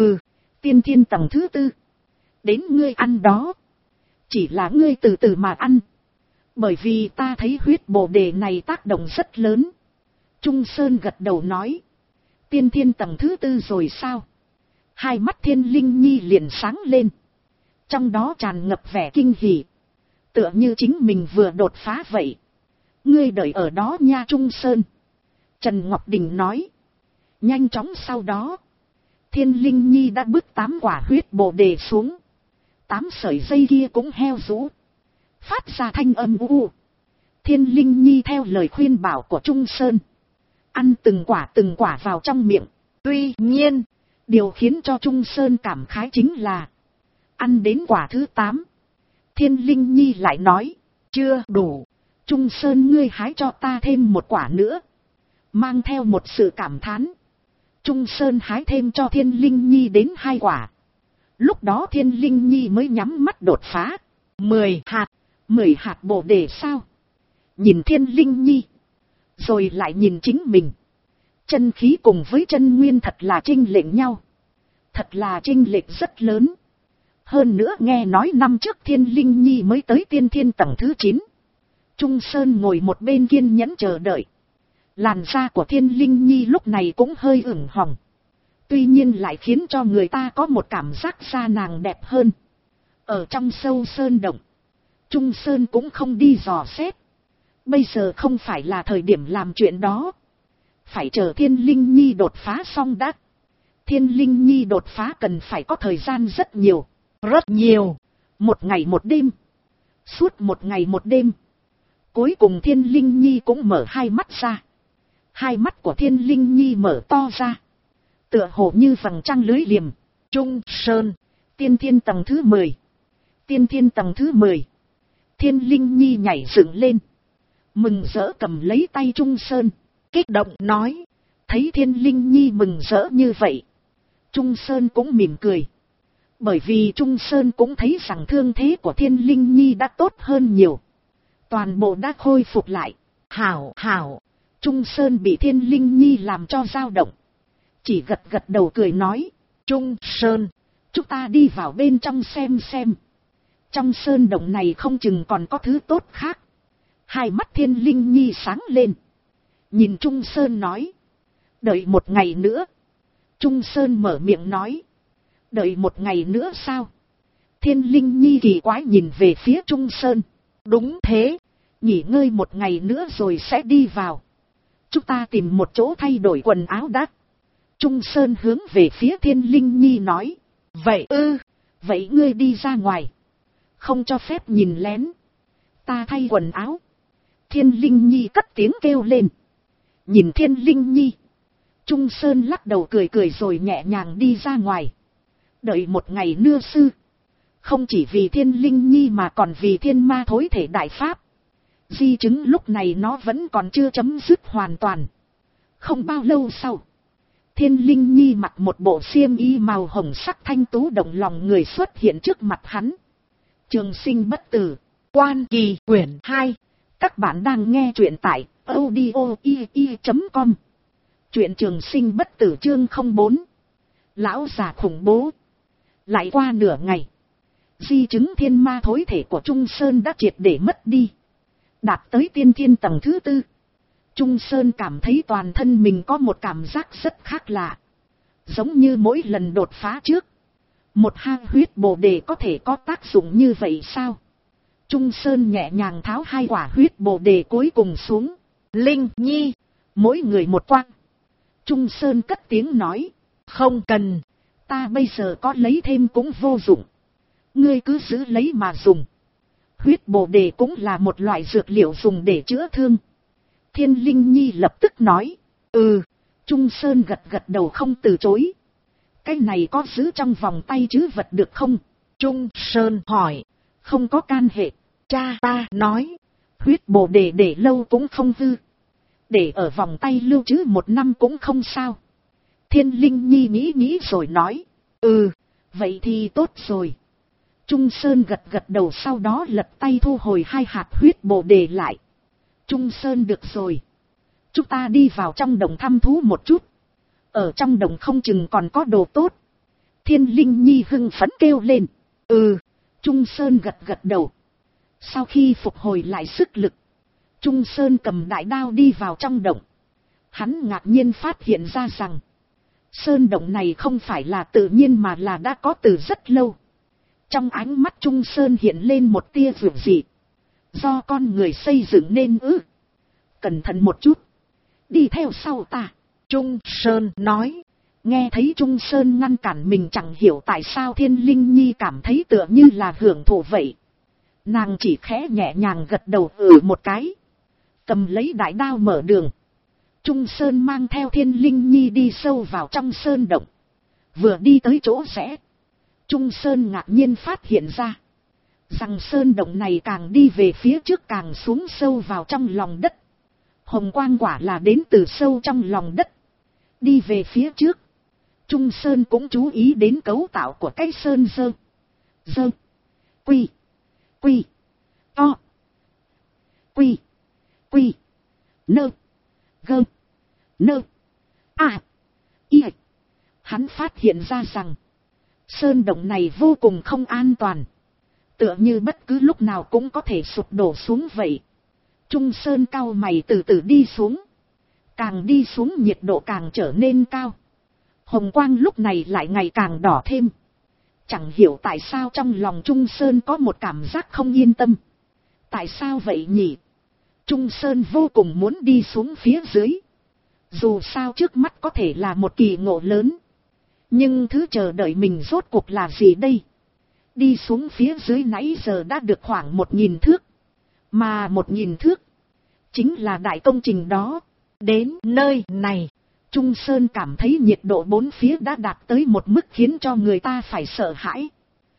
Tiên thiên tầng thứ 4. Đến ngươi ăn đó. Chỉ là ngươi từ từ mà ăn. Bởi vì ta thấy huyết bồ đề này tác động rất lớn. Trung Sơn gật đầu nói. Tiên thiên tầng thứ 4 rồi sao? Hai mắt Thiên Linh Nhi liền sáng lên. Trong đó tràn ngập vẻ kinh hỉ. Tựa như chính mình vừa đột phá vậy. Ngươi đợi ở đó nha Trung Sơn. Trần Ngọc Đình nói. Nhanh chóng sau đó. Thiên Linh Nhi đã bước 8 quả huyết bồ đề xuống. 8 sợi dây kia cũng heo rũ. Phát ra thanh âm u. Thiên Linh Nhi theo lời khuyên bảo của Trung Sơn. Ăn từng quả vào trong miệng. Tuy nhiên, điều khiến cho Trung Sơn cảm khái chính là. Ăn đến quả thứ 8. Thiên Linh Nhi lại nói. Chưa đủ. Trung Sơn ngươi hái cho ta thêm một quả nữa. Mang theo một sự cảm thán. Trung Sơn hái thêm cho Thiên Linh Nhi đến 2 quả. Lúc đó Thiên Linh Nhi mới nhắm mắt đột phá. 10 hạt. 10 hạt bồ đề sao? Nhìn Thiên Linh Nhi. Rồi lại nhìn chính mình. Chân khí cùng với chân nguyên thật là chênh lệch nhau. Thật là chênh lệch rất lớn. Hơn nữa nghe nói năm trước Thiên Linh Nhi mới tới tiên thiên tầng thứ 9. Trung Sơn ngồi một bên kiên nhẫn chờ đợi. Làn da của Thiên Linh Nhi lúc này cũng hơi ửng hồng. Tuy nhiên lại khiến cho người ta có một cảm giác da nàng đẹp hơn. Ở trong sâu sơn động. Trung Sơn cũng không đi dò xét. Bây giờ không phải là thời điểm làm chuyện đó. Phải chờ Thiên Linh Nhi đột phá xong đã. Thiên Linh Nhi đột phá cần phải có thời gian rất nhiều. Rất nhiều. 1 ngày 1 đêm. Suốt 1 ngày 1 đêm. Cuối cùng Thiên Linh Nhi cũng mở 2 mắt ra. 2 mắt của Thiên Linh Nhi mở to ra. Tựa hồ như vầng trăng lưới liềm. Trung Sơn. Tiên thiên tầng thứ 10. Tiên thiên tầng thứ 10. Thiên Linh Nhi nhảy dựng lên. Mừng rỡ cầm lấy tay Trung Sơn. Kích động nói. Thấy Thiên Linh Nhi mừng rỡ như vậy. Trung Sơn cũng mỉm cười. Bởi vì Trung Sơn cũng thấy rằng thương thế của Thiên Linh Nhi đã tốt hơn nhiều. Toàn bộ đã khôi phục lại. Hảo. Trung Sơn bị Thiên Linh Nhi làm cho dao động. Chỉ gật đầu cười nói. Trung Sơn, chúng ta đi vào bên trong xem. Trong sơn động này không chừng còn có thứ tốt khác. 2 mắt Thiên Linh Nhi sáng lên. Nhìn Trung Sơn nói. Đợi 1 ngày nữa. Trung Sơn mở miệng nói. Đợi 1 ngày nữa sao? Thiên Linh Nhi kỳ quái nhìn về phía Trung Sơn. Đúng thế. Nghỉ ngơi 1 ngày nữa rồi sẽ đi vào. Chúng ta tìm một chỗ thay đổi quần áo đã. Trung Sơn hướng về phía Thiên Linh Nhi nói. Vậy vậy ngươi đi ra ngoài. Không cho phép nhìn lén. Ta thay quần áo. Thiên Linh Nhi cất tiếng kêu lên. Nhìn Thiên Linh Nhi. Trung Sơn lắc đầu cười rồi nhẹ nhàng đi ra ngoài. Đợi 1 ngày nữa sư. Không chỉ vì Thiên Linh Nhi mà còn vì thiên ma thối thể đại pháp. Di chứng lúc này nó vẫn còn chưa chấm dứt hoàn toàn. Không bao lâu sau. Thiên Linh Nhi mặc một bộ xiêm y màu hồng sắc thanh tú động lòng người xuất hiện trước mặt hắn. Trường sinh bất tử. Quan Kỳ quyển 2. Các bạn đang nghe truyện tại audio.com. Truyện Trường sinh bất tử chương 04. Lão già khủng bố. Lại qua nửa ngày. Di chứng thiên ma thối thể của Trung Sơn đã triệt để mất đi. Đạt tới tiên thiên tầng thứ 4. Trung Sơn cảm thấy toàn thân mình có một cảm giác rất khác lạ. Giống như mỗi lần đột phá trước. Một hang huyết bồ đề có thể có tác dụng như vậy sao? Trung Sơn nhẹ nhàng tháo 2 quả huyết bồ đề cuối cùng xuống. Linh Nhi. Mỗi người một quang. Trung Sơn cất tiếng nói. Không cần. Ta bây giờ có lấy thêm cũng vô dụng. Ngươi cứ giữ lấy mà dùng. Huyết bồ đề cũng là một loại dược liệu dùng để chữa thương. Thiên Linh Nhi lập tức nói. Trung Sơn gật đầu không từ chối. Cái này có giữ trong vòng tay chứ vật được không? Trung Sơn hỏi. Không có can hệ. Cha ta nói. Huyết bồ đề để lâu cũng không hư. Để ở vòng tay lưu trữ 1 năm cũng không sao. Thiên Linh Nhi nghĩ rồi nói. Vậy thì tốt rồi. Trung Sơn gật đầu sau đó lật tay thu hồi 2 hạt huyết bồ đề lại. Trung Sơn được rồi. Chúng ta đi vào trong đồng thăm thú một chút. Ở trong đồng không chừng còn có đồ tốt. Thiên Linh Nhi hưng phấn kêu lên. Trung Sơn gật đầu. Sau khi phục hồi lại sức lực. Trung Sơn cầm đại đao đi vào trong động. Hắn ngạc nhiên phát hiện ra rằng. Sơn động này không phải là tự nhiên mà là đã có từ rất lâu. Trong ánh mắt Trung Sơn hiện lên một tia vượt dị. Do con người xây dựng nên Cẩn thận một chút. Đi theo sau ta. Trung Sơn nói. Nghe thấy Trung Sơn ngăn cản mình, chẳng hiểu tại sao Thiên Linh Nhi cảm thấy tựa như là hưởng thụ vậy. Nàng chỉ khẽ nhẹ nhàng gật đầu một cái. Cầm lấy đại đao mở đường. Trung Sơn mang theo Thiên Linh Nhi đi sâu vào trong sơn động. Vừa đi tới chỗ rẽ, Trung Sơn ngạc nhiên phát hiện ra rằng sơn động này càng đi về phía trước càng xuống sâu vào trong lòng đất. Hồng quang quả là đến từ sâu trong lòng đất. Đi về phía trước, Trung Sơn cũng chú ý đến cấu tạo của cái sơn dơ, quy, to, quy, nơ, gơ, nơ, y. Hắn phát hiện ra rằng sơn động này vô cùng không an toàn, tựa như bất cứ lúc nào cũng có thể sụp đổ xuống vậy. Trung Sơn cau mày từ từ đi xuống. Càng đi xuống nhiệt độ càng trở nên cao. Hồng quang lúc này lại ngày càng đỏ thêm. Chẳng hiểu tại sao trong lòng Trung Sơn có một cảm giác không yên tâm. Tại sao vậy nhỉ? Trung Sơn vô cùng muốn đi xuống phía dưới. Dù sao trước mắt có thể là một kỳ ngộ lớn. Nhưng thứ chờ đợi mình rốt cuộc là gì đây? Đi xuống phía dưới nãy giờ đã được khoảng 1000 thước. Mà 1000 thước chính là đại công trình đó. Đến nơi này, Trung Sơn cảm thấy nhiệt độ bốn phía đã đạt tới một mức khiến cho người ta phải sợ hãi.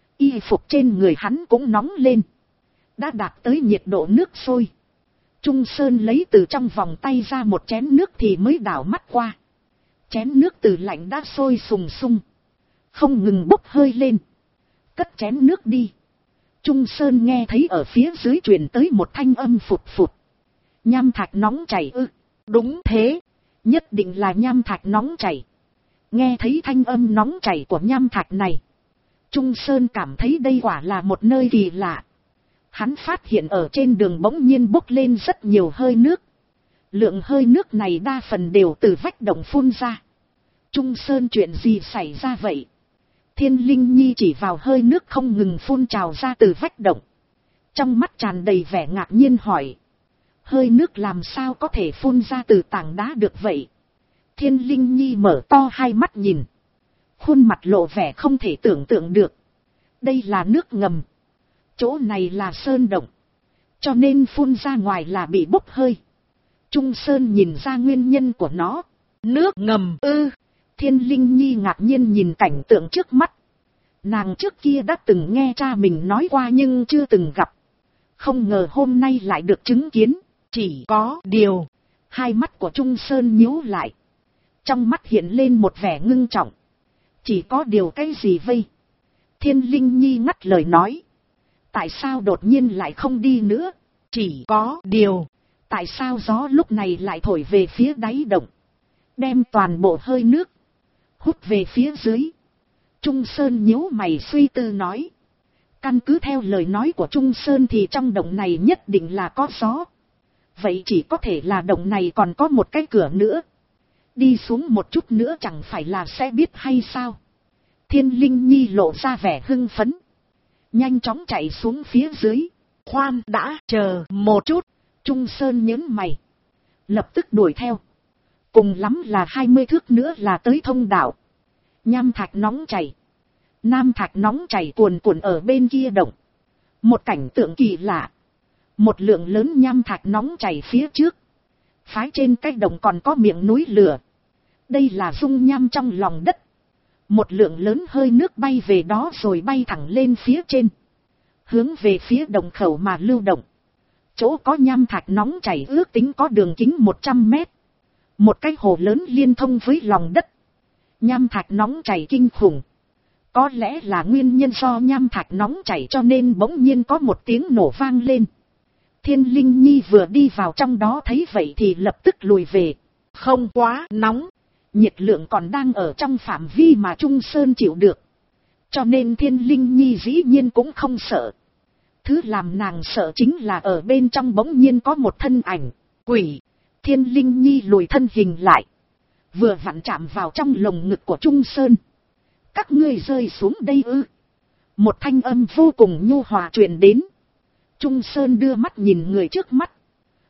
Y phục trên người hắn cũng nóng lên. Đã đạt tới nhiệt độ nước sôi. Trung Sơn lấy từ trong vòng tay ra một chén nước thì mới đảo mắt qua. Chén nước từ lạnh đã sôi sùng sung, không ngừng bốc hơi lên. Cất chén nước đi. Trung Sơn nghe thấy ở phía dưới truyền tới một thanh âm phụt phụt. Nham thạch nóng chảy ư? Đúng thế, nhất định là nham thạch nóng chảy. Nghe thấy thanh âm nóng chảy của nham thạch này, Trung Sơn cảm thấy đây quả là một nơi kỳ lạ. Hắn phát hiện ở trên đường bỗng nhiên bốc lên rất nhiều hơi nước. Lượng hơi nước này đa phần đều từ vách động phun ra. Trung Sơn, chuyện gì xảy ra vậy? Thiên Linh Nhi chỉ vào hơi nước không ngừng phun trào ra từ vách động. Trong mắt tràn đầy vẻ ngạc nhiên hỏi. Hơi nước làm sao có thể phun ra từ tảng đá được vậy? Thiên Linh Nhi mở to hai mắt nhìn. Khuôn mặt lộ vẻ không thể tưởng tượng được. Đây là nước ngầm. Chỗ này là sơn động. Cho nên phun ra ngoài là bị bốc hơi. Trung Sơn nhìn ra nguyên nhân của nó. Nước ngầm ư? Thiên Linh Nhi ngạc nhiên nhìn cảnh tượng trước mắt. Nàng trước kia đã từng nghe cha mình nói qua nhưng chưa từng gặp. Không ngờ hôm nay lại được chứng kiến. Chỉ có điều, hai mắt của Trung Sơn nhíu lại. Trong mắt hiện lên một vẻ ngưng trọng. Chỉ có điều cái gì vây? Thiên Linh Nhi ngắt lời nói. Tại sao đột nhiên lại không đi nữa? Chỉ có điều, tại sao gió lúc này lại thổi về phía đáy động? Đem toàn bộ hơi nước hút về phía dưới. Trung Sơn nhíu mày suy tư nói. Căn cứ theo lời nói của Trung Sơn thì trong động này nhất định là có gió. Vậy chỉ có thể là động này còn có một cái cửa nữa. Đi xuống một chút nữa chẳng phải là sẽ biết hay sao? Thiên Linh Nhi lộ ra vẻ hưng phấn. Nhanh chóng chạy xuống phía dưới. Khoan đã, chờ một chút. Trung Sơn nhớn mày. Lập tức đuổi theo. Cùng lắm là 20 thước nữa là tới thông đạo. Nham thạch nóng chảy. Nam thạch nóng chảy cuồn cuộn ở bên kia động. Một cảnh tượng kỳ lạ. Một lượng lớn nham thạch nóng chảy phía trước. Phái trên cái động còn có miệng núi lửa. Đây là dung nham trong lòng đất. Một lượng lớn hơi nước bay về đó rồi bay thẳng lên phía trên. Hướng về phía động khẩu mà lưu động. Chỗ có nham thạch nóng chảy ước tính có đường kính 100 mét. Một cái hồ lớn liên thông với lòng đất. Nham thạch nóng chảy kinh khủng. Có lẽ là nguyên nhân do nham thạch nóng chảy cho nên bỗng nhiên có một tiếng nổ vang lên. Thiên Linh Nhi vừa đi vào trong đó thấy vậy thì lập tức lùi về. Không quá nóng. Nhiệt lượng còn đang ở trong phạm vi mà Trung Sơn chịu được. Cho nên Thiên Linh Nhi dĩ nhiên cũng không sợ. Thứ làm nàng sợ chính là ở bên trong bỗng nhiên có một thân ảnh quỷ. Thiên Linh Nhi lùi thân hình lại. Vừa vặn chạm vào trong lồng ngực của Trung Sơn. Các ngươi rơi xuống đây ư? Một thanh âm vô cùng nhu hòa truyền đến. Trung Sơn đưa mắt nhìn người trước mắt.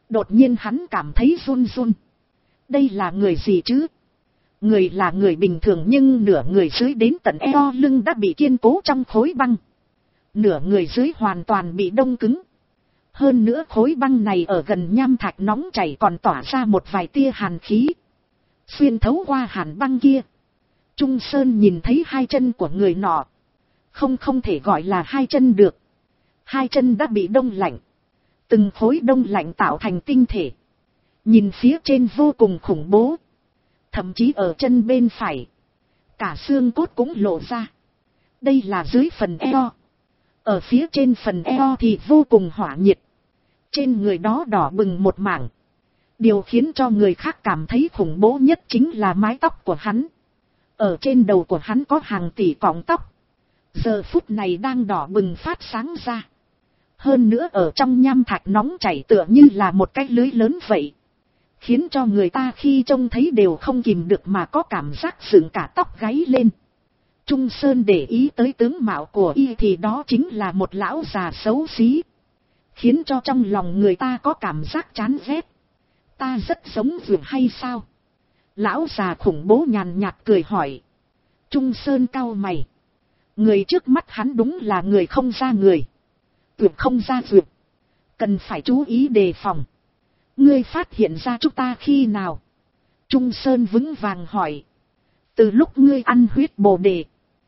Đột nhiên hắn cảm thấy run run. Đây là người gì chứ? Người là người bình thường nhưng nửa người dưới đến tận eo lưng đã bị kiên cố trong khối băng. Nửa người dưới hoàn toàn bị đông cứng. Hơn nữa khối băng này ở gần nham thạch nóng chảy còn tỏa ra một vài tia hàn khí. Xuyên thấu qua hàn băng kia. Trung Sơn nhìn thấy hai chân của người nọ. Không thể gọi là hai chân được. Hai chân đã bị đông lạnh. Từng khối đông lạnh tạo thành tinh thể. Nhìn phía trên vô cùng khủng bố. Thậm chí ở chân bên phải. Cả xương cốt cũng lộ ra. Đây là dưới phần eo. Ở phía trên phần eo thì vô cùng hỏa nhiệt. Trên người đó đỏ bừng một mảng. Điều khiến cho người khác cảm thấy khủng bố nhất chính là mái tóc của hắn. Ở trên đầu của hắn có hàng tỷ cọng tóc. Giờ phút này đang đỏ bừng phát sáng ra. Hơn nữa ở trong nham thạch nóng chảy tựa như là một cái lưới lớn vậy. Khiến cho người ta khi trông thấy đều không kìm được mà có cảm giác dựng cả tóc gáy lên. Trung Sơn để ý tới tướng mạo của y thì đó chính là một lão già xấu xí. Khiến cho trong lòng người ta có cảm giác chán ghét. Ta rất giống vượt hay sao? Lão già khủng bố nhàn nhạt cười hỏi. Trung Sơn cau mày. Người trước mắt hắn đúng là người không ra người. Vượt không ra vượt. Cần phải chú ý đề phòng. Ngươi phát hiện ra chúng ta khi nào? Trung Sơn vững vàng hỏi. Từ lúc ngươi ăn huyết bồ đề.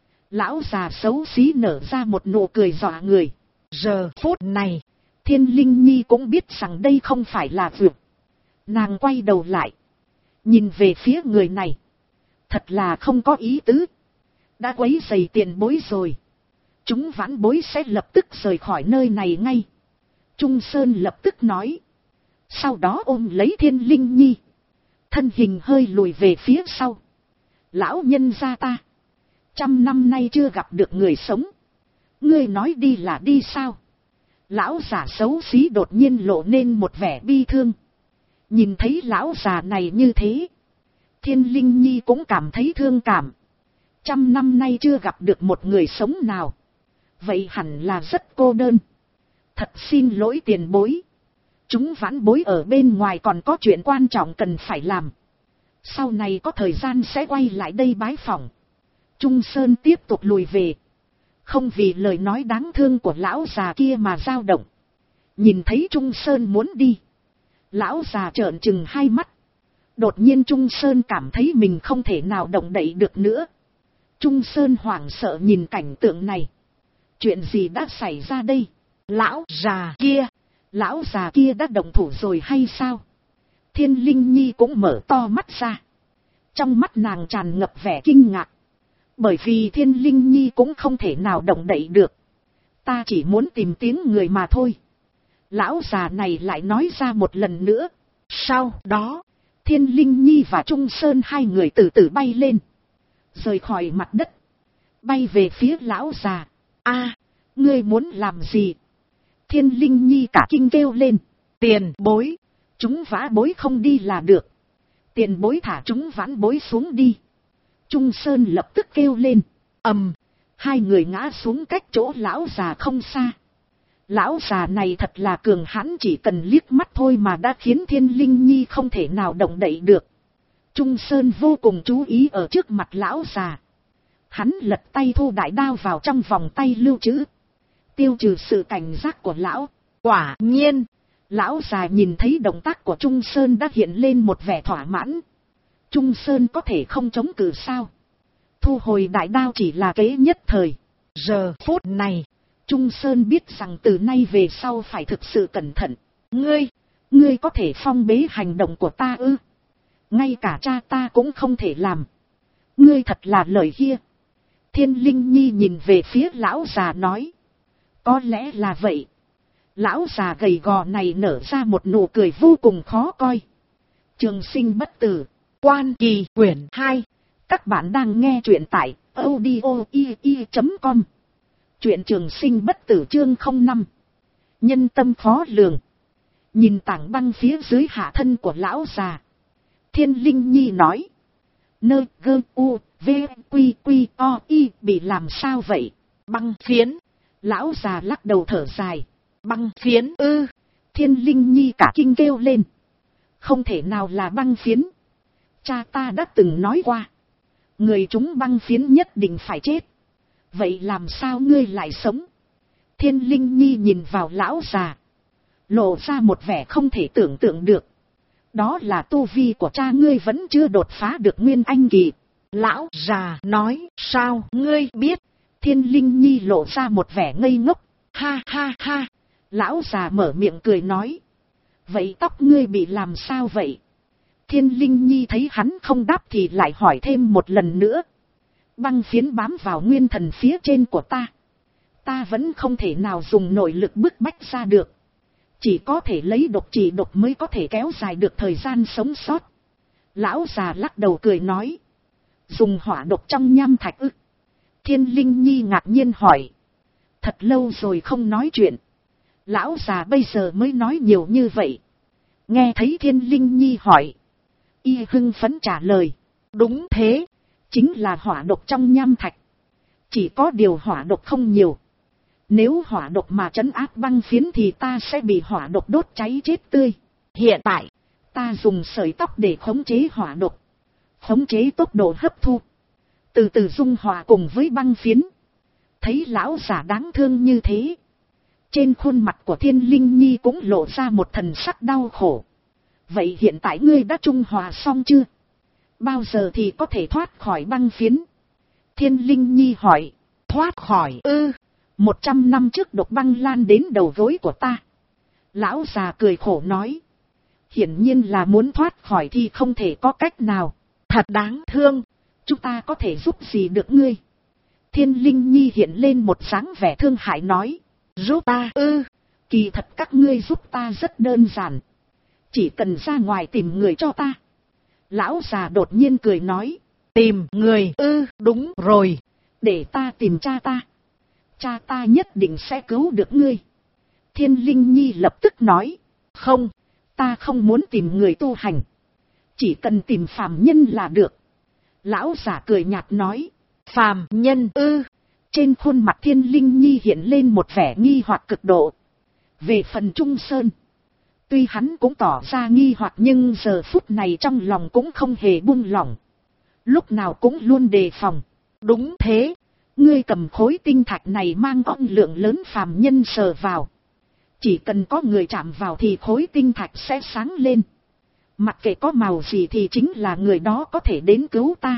Lão già xấu xí nở ra một nụ cười dọa người. Giờ phút này, Thiên Linh Nhi cũng biết rằng đây không phải là vượt. Nàng quay đầu lại. Nhìn về phía người này. Thật là không có ý tứ. Đã quấy rầy tiền bối rồi. Chúng vãn bối sẽ lập tức rời khỏi nơi này ngay. Trung Sơn lập tức nói. Sau đó ôm lấy Thiên Linh Nhi. Thân hình hơi lùi về phía sau. Lão nhân gia ta. 100 năm nay chưa gặp được người sống. Ngươi nói đi là đi sao? Lão già xấu xí đột nhiên lộ nên một vẻ bi thương. Nhìn thấy lão già này như thế. Thiên Linh Nhi cũng cảm thấy thương cảm. 100 năm nay chưa gặp được một người sống nào. Vậy hẳn là rất cô đơn. Thật xin lỗi tiền bối. Chúng vãn bối ở bên ngoài còn có chuyện quan trọng cần phải làm. Sau này có thời gian sẽ quay lại đây bái phỏng. Trung Sơn tiếp tục lùi về. Không vì lời nói đáng thương của lão già kia mà dao động. Nhìn thấy Trung Sơn muốn đi. Lão già trợn trừng hai mắt. Đột nhiên Trung Sơn cảm thấy mình không thể nào động đậy được nữa. Trung Sơn hoảng sợ nhìn cảnh tượng này. Chuyện gì đã xảy ra đây? Lão già kia đã động thủ rồi hay sao? Thiên Linh Nhi cũng mở to mắt ra. Trong mắt nàng tràn ngập vẻ kinh ngạc. Bởi vì Thiên Linh Nhi cũng không thể nào động đậy được. Ta chỉ muốn tìm tiếng người mà thôi. Lão già này lại nói ra một lần nữa. Sau đó, Thiên Linh Nhi và Trung Sơn hai người từ từ bay lên. Rời khỏi mặt đất. Bay về phía lão già. A, ngươi muốn làm gì? Thiên Linh Nhi cả kinh kêu lên. Tiền bối. Chúng vã bối không đi là được. Tiền bối thả chúng vãn bối xuống đi. Trung Sơn lập tức kêu lên. Hai người ngã xuống cách chỗ lão già không xa. Lão già này thật là cường hãn, chỉ cần liếc mắt thôi mà đã khiến Thiên Linh Nhi không thể nào động đậy được. Trung Sơn vô cùng chú ý ở trước mặt lão già. Hắn lật tay thu đại đao vào trong vòng tay lưu trữ. Tiêu trừ sự cảnh giác của lão. Quả nhiên, lão già nhìn thấy động tác của Trung Sơn đã hiện lên một vẻ thỏa mãn. Trung Sơn có thể không chống cự sao? Thu hồi đại đao chỉ là kế nhất thời. Giờ phút này, Trung Sơn biết rằng từ nay về sau phải thực sự cẩn thận. Ngươi có thể phong bế hành động của ta ư? Ngay cả cha ta cũng không thể làm. Ngươi thật là lời kia. Thiên Linh Nhi nhìn về phía lão già nói. Có lẽ là vậy. Lão già gầy gò này nở ra một nụ cười vô cùng khó coi. Trường sinh bất tử. Quan Kỳ quyển 2. Các bạn đang nghe truyện tại audio.com. Truyện Trường sinh bất tử chương 05. Nhân tâm khó lường. Nhìn tảng băng phía dưới hạ thân của lão già. Thiên Linh Nhi nói. Nơ gơ u v quy quy o y bị làm sao vậy? Băng phiến. Lão già lắc đầu thở dài. Băng phiến ư? Thiên Linh Nhi cả kinh kêu lên. Không thể nào là băng phiến. Cha ta đã từng nói qua. Người chúng băng phiến nhất định phải chết. Vậy làm sao ngươi lại sống? Thiên Linh Nhi nhìn vào lão già. Lộ ra một vẻ không thể tưởng tượng được. Đó là tu vi của cha ngươi vẫn chưa đột phá được Nguyên Anh kỳ. Lão già nói, sao ngươi biết? Thiên Linh Nhi lộ ra một vẻ ngây ngốc. Ha ha ha. Lão già mở miệng cười nói. Vậy tóc ngươi bị làm sao vậy? Thiên Linh Nhi thấy hắn không đáp thì lại hỏi thêm một lần nữa. Băng phiến bám vào nguyên thần phía trên của ta. Ta vẫn không thể nào dùng nội lực bức bách ra được. Chỉ có thể lấy độc trị độc mới có thể kéo dài được thời gian sống sót. Lão già lắc đầu cười nói. Dùng hỏa độc trong nham thạch ư? Thiên Linh Nhi ngạc nhiên hỏi. Thật lâu rồi không nói chuyện. Lão già bây giờ mới nói nhiều như vậy. Nghe thấy Thiên Linh Nhi hỏi. Y hưng phấn trả lời. Đúng thế. Chính là hỏa độc trong nham thạch. Chỉ có điều hỏa độc không nhiều. Nếu hỏa độc mà trấn áp băng phiến thì ta sẽ bị hỏa độc đốt cháy chết tươi. Hiện tại, ta dùng sợi tóc để khống chế hỏa độc. Khống chế tốc độ hấp thu. Từ từ dung hòa cùng với băng phiến. Thấy lão già đáng thương như thế. Trên khuôn mặt của Thiên Linh Nhi cũng lộ ra một thần sắc đau khổ. Vậy hiện tại ngươi đã trung hòa xong chưa? Bao giờ thì có thể thoát khỏi băng phiến? Thiên Linh Nhi hỏi. Thoát khỏi ư? 100 năm trước độc băng lan đến đầu gối của ta. Lão già cười khổ nói. Hiển nhiên là muốn thoát khỏi thì không thể có cách nào. Thật đáng thương. Chúng ta có thể giúp gì được ngươi? Thiên Linh Nhi hiện lên một dáng vẻ thương hại nói. Giúp ta ư? Kỳ thật các ngươi giúp ta rất đơn giản. Chỉ cần ra ngoài tìm người cho ta. Lão già đột nhiên cười nói. Tìm người ư? Đúng rồi. Để ta tìm cha ta. Cha ta nhất định sẽ cứu được ngươi. Thiên Linh Nhi lập tức nói. Không, ta không muốn tìm người tu hành. Chỉ cần tìm phàm nhân là được. Lão giả cười nhạt nói. Phàm nhân ư? Trên khuôn mặt Thiên Linh Nhi hiện lên một vẻ nghi hoặc cực độ. Về phần Trung Sơn. Tuy hắn cũng tỏ ra nghi hoặc nhưng giờ phút này trong lòng cũng không hề buông lỏng. Lúc nào cũng luôn đề phòng. Đúng thế. Ngươi cầm khối tinh thạch này mang ong lượng lớn phàm nhân sờ vào. Chỉ cần có người chạm vào thì khối tinh thạch sẽ sáng lên. Mặc kệ có màu gì thì chính là người đó có thể đến cứu ta.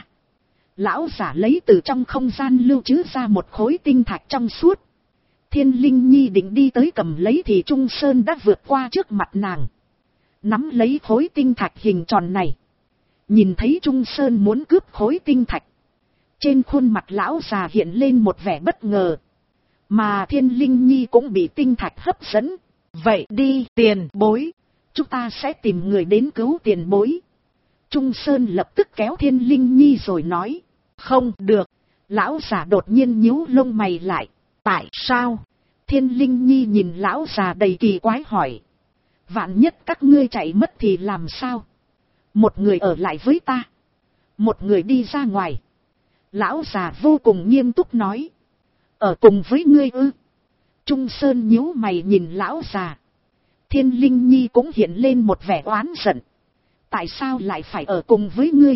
Lão giả lấy từ trong không gian lưu trữ ra một khối tinh thạch trong suốt. Thiên Linh Nhi định đi tới cầm lấy thì Trung Sơn đã vượt qua trước mặt nàng. Nắm lấy khối tinh thạch hình tròn này. Nhìn thấy Trung Sơn muốn cướp khối tinh thạch. Trên khuôn mặt lão già hiện lên một vẻ bất ngờ. Mà Thiên Linh Nhi cũng bị tinh thạch hấp dẫn. Vậy đi tiền bối. Chúng ta sẽ tìm người đến cứu tiền bối. Trung Sơn lập tức kéo Thiên Linh Nhi rồi nói. Không được. Lão già đột nhiên nhíu lông mày lại. Tại sao? Thiên Linh Nhi nhìn lão già đầy kỳ quái hỏi. Vạn nhất các ngươi chạy mất thì làm sao? Một người ở lại với ta. Một người đi ra ngoài. Lão già vô cùng nghiêm túc nói. Ở cùng với ngươi ư? Trung Sơn nhíu mày nhìn lão già. Thiên Linh Nhi cũng hiện lên một vẻ oán giận. Tại sao lại phải ở cùng với ngươi?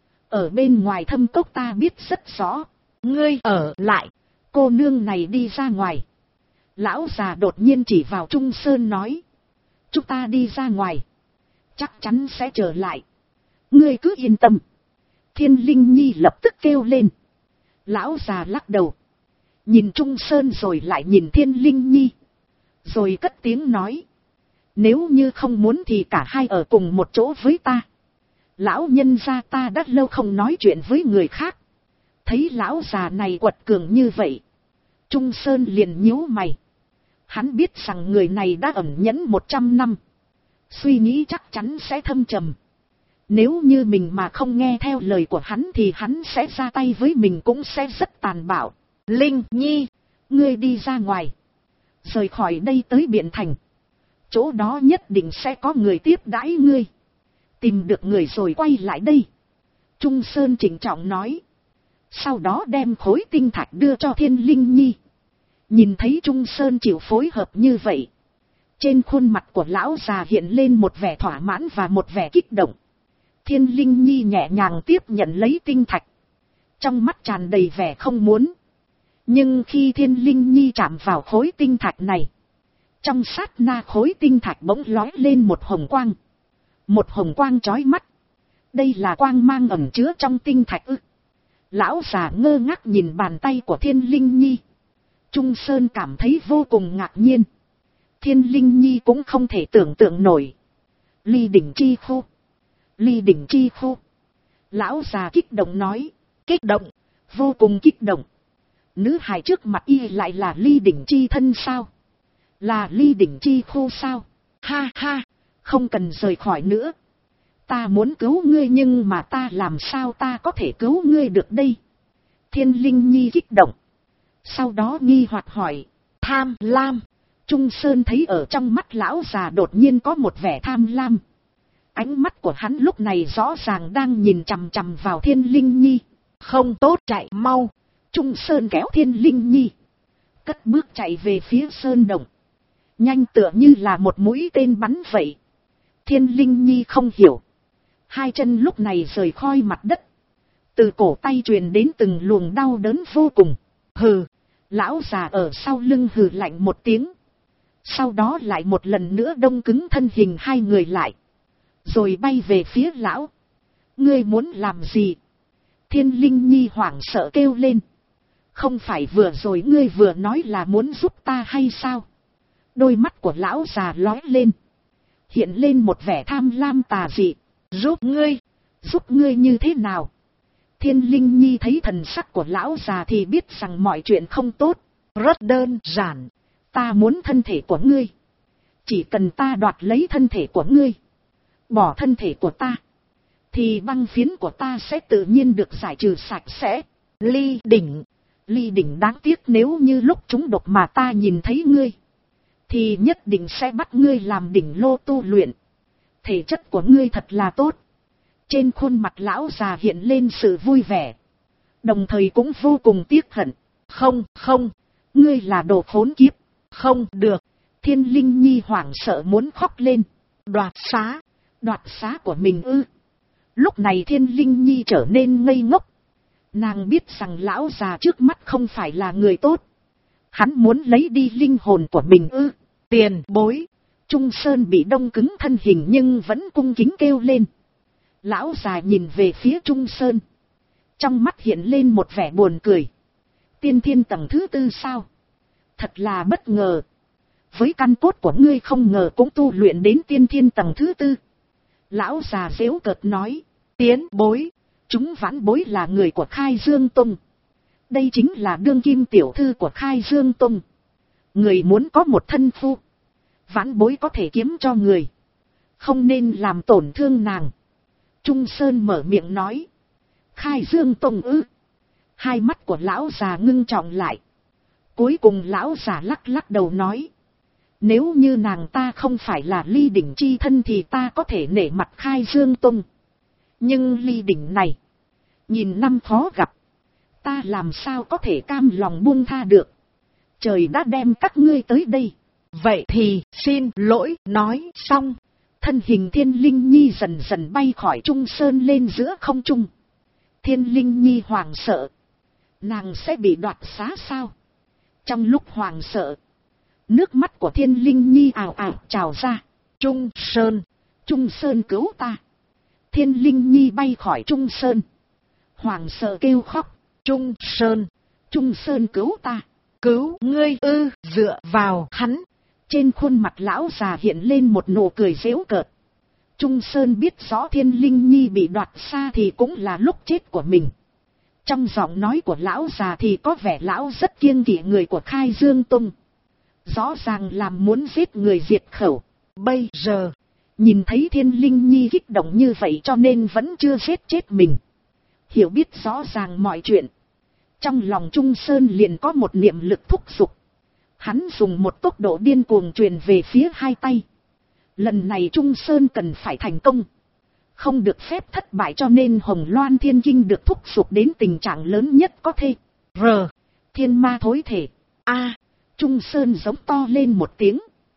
Ở bên ngoài thâm cốc ta biết rất rõ. Ngươi ở lại. Cô nương này đi ra ngoài. Lão già đột nhiên chỉ vào Trung Sơn nói. Chúng ta đi ra ngoài. Chắc chắn sẽ trở lại. Ngươi cứ yên tâm. Thiên Linh Nhi lập tức kêu lên. Lão già lắc đầu. Nhìn Trung Sơn rồi lại nhìn Thiên Linh Nhi. Rồi cất tiếng nói. Nếu như không muốn thì cả hai ở cùng một chỗ với ta. Lão nhân gia ta đã lâu không nói chuyện với người khác. Thấy lão già này quật cường như vậy. Trung Sơn liền nhíu mày. Hắn biết rằng người này đã ẩn nhẫn 100 năm. Suy nghĩ chắc chắn sẽ thâm trầm. Nếu như mình mà không nghe theo lời của hắn thì hắn sẽ ra tay với mình cũng sẽ rất tàn bạo. Linh Nhi, ngươi đi ra ngoài. Rời khỏi đây tới Biện Thành. Chỗ đó nhất định sẽ có người tiếp đãi ngươi. Tìm được người rồi quay lại đây. Trung Sơn trịnh trọng nói. Sau đó đem khối tinh thạch đưa cho Thiên Linh Nhi. Nhìn thấy Trung Sơn chịu phối hợp như vậy. Trên khuôn mặt của lão già hiện lên một vẻ thỏa mãn và một vẻ kích động. Thiên Linh Nhi nhẹ nhàng tiếp nhận lấy tinh thạch. Trong mắt tràn đầy vẻ không muốn. Nhưng khi Thiên Linh Nhi chạm vào khối tinh thạch này, trong sát na khối tinh thạch bỗng lói lên một hồng quang. Một hồng quang chói mắt. Đây là quang mang ẩn chứa trong tinh thạch ư? Lão già ngơ ngác nhìn bàn tay của Thiên Linh Nhi. Trung Sơn cảm thấy vô cùng ngạc nhiên. Thiên Linh Nhi cũng không thể tưởng tượng nổi. Ly đỉnh chi khu. Ly đỉnh chi khu. Lão già kích động nói. Kích động. Vô cùng kích động. Nữ hài trước mặt y lại là ly đỉnh chi thân sao? Là ly đỉnh chi khu sao? Ha ha. Không cần rời khỏi nữa. Ta muốn cứu ngươi nhưng mà ta làm sao ta có thể cứu ngươi được đây? Thiên Linh Nhi kích động. Sau đó nghi hoặc hỏi. Tham lam. Trung Sơn thấy ở trong mắt lão già đột nhiên có một vẻ tham lam. Ánh mắt của hắn lúc này rõ ràng đang nhìn chằm chằm vào Thiên Linh Nhi. Không tốt, chạy mau. Trung Sơn kéo Thiên Linh Nhi. Cất bước chạy về phía sơn động. Nhanh tựa như là một mũi tên bắn vậy. Thiên Linh Nhi không hiểu. Hai chân lúc này rời khỏi mặt đất. Từ cổ tay truyền đến từng luồng đau đớn vô cùng. Hừ. Lão già ở sau lưng hừ lạnh một tiếng. Sau đó lại một lần nữa đông cứng thân hình hai người lại. Rồi bay về phía lão. Ngươi muốn làm gì? Thiên Linh Nhi hoảng sợ kêu lên. Không phải vừa rồi ngươi vừa nói là muốn giúp ta hay sao? Đôi mắt của lão già lóe lên. Hiện lên một vẻ tham lam tà dị. Giúp ngươi? Giúp ngươi như thế nào? Thiên Linh Nhi thấy thần sắc của lão già thì biết rằng mọi chuyện không tốt. Rất đơn giản. Ta muốn thân thể của ngươi. Chỉ cần ta đoạt lấy thân thể của ngươi, bỏ thân thể của ta, thì băng phiến của ta sẽ tự nhiên được giải trừ sạch sẽ. Ly đỉnh. Ly đỉnh đáng tiếc nếu như lúc chúng độc mà ta nhìn thấy ngươi, thì nhất định sẽ bắt ngươi làm đỉnh lô tu luyện. Thể chất của ngươi thật là tốt. Trên khuôn mặt lão già hiện lên sự vui vẻ. Đồng thời cũng vô cùng tiếc hận. Không, không. Ngươi là đồ khốn kiếp. Không được. Thiên Linh Nhi hoảng sợ muốn khóc lên. Đoạt xá. Đoạt xá của mình ư? Lúc này Thiên Linh Nhi trở nên ngây ngốc. Nàng biết rằng lão già trước mắt không phải là người tốt. Hắn muốn lấy đi linh hồn của mình ư? Tiền bối. Trung Sơn bị đông cứng thân hình nhưng vẫn cung kính kêu lên. Lão già nhìn về phía Trung Sơn. Trong mắt hiện lên một vẻ buồn cười. Tiên thiên tầng thứ 4 sao? Thật là bất ngờ. Với căn cốt của ngươi không ngờ cũng tu luyện đến tiên thiên tầng thứ 4. Lão già giễu cợt nói. Tiến bối. Chúng vãn bối là người của Khai Dương Tông. Đây chính là đương kim tiểu thư của Khai Dương Tông. Người muốn có một thân phu, vãn bối có thể kiếm cho người. Không nên làm tổn thương nàng. Trung Sơn mở miệng nói. Khai Dương Tông ư? Hai mắt của lão già ngưng trọng lại. Cuối cùng lão già lắc lắc đầu nói. Nếu như nàng ta không phải là ly đỉnh chi thân thì ta có thể nể mặt Khai Dương Tông. Nhưng ly đỉnh này, nhìn năm khó gặp, ta làm sao có thể cam lòng buông tha được. Trời đã đem các ngươi tới đây. Vậy thì xin lỗi. Nói xong, thân hình Thiên Linh Nhi dần dần bay khỏi Trung Sơn lên giữa không trung. Thiên Linh Nhi hoảng sợ. Nàng sẽ bị đoạt xá sao? Trong lúc hoảng sợ, nước mắt của Thiên Linh Nhi ào ào trào ra. Trung Sơn, Trung Sơn cứu ta. Thiên Linh Nhi bay khỏi Trung Sơn, hoảng sợ kêu khóc. Trung Sơn, Trung Sơn cứu ta. Cứu ngươi ư? Dựa vào hắn. Trên khuôn mặt lão già hiện lên một nụ cười giễu cợt. Trung Sơn biết rõ Thiên Linh Nhi bị đoạt xa thì cũng là lúc chết của mình. Trong giọng nói của lão già thì có vẻ lão rất kiêng kỵ người của Khai Dương Tông. Rõ ràng làm muốn giết người diệt khẩu. Bây giờ, nhìn thấy Thiên Linh Nhi kích động như vậy cho nên vẫn chưa giết chết mình. Hiểu biết rõ ràng mọi chuyện. Trong lòng Trung Sơn liền có một niệm lực thúc giục. Hắn dùng một tốc độ điên cuồng truyền về phía hai tay. Lần này Trung Sơn cần phải thành công. Không được phép thất bại cho nên Hồng Loan Thiên Kinh được thúc giục đến tình trạng lớn nhất có thể. Thiên ma thối thể. Trung Sơn giống to lên một tiếng.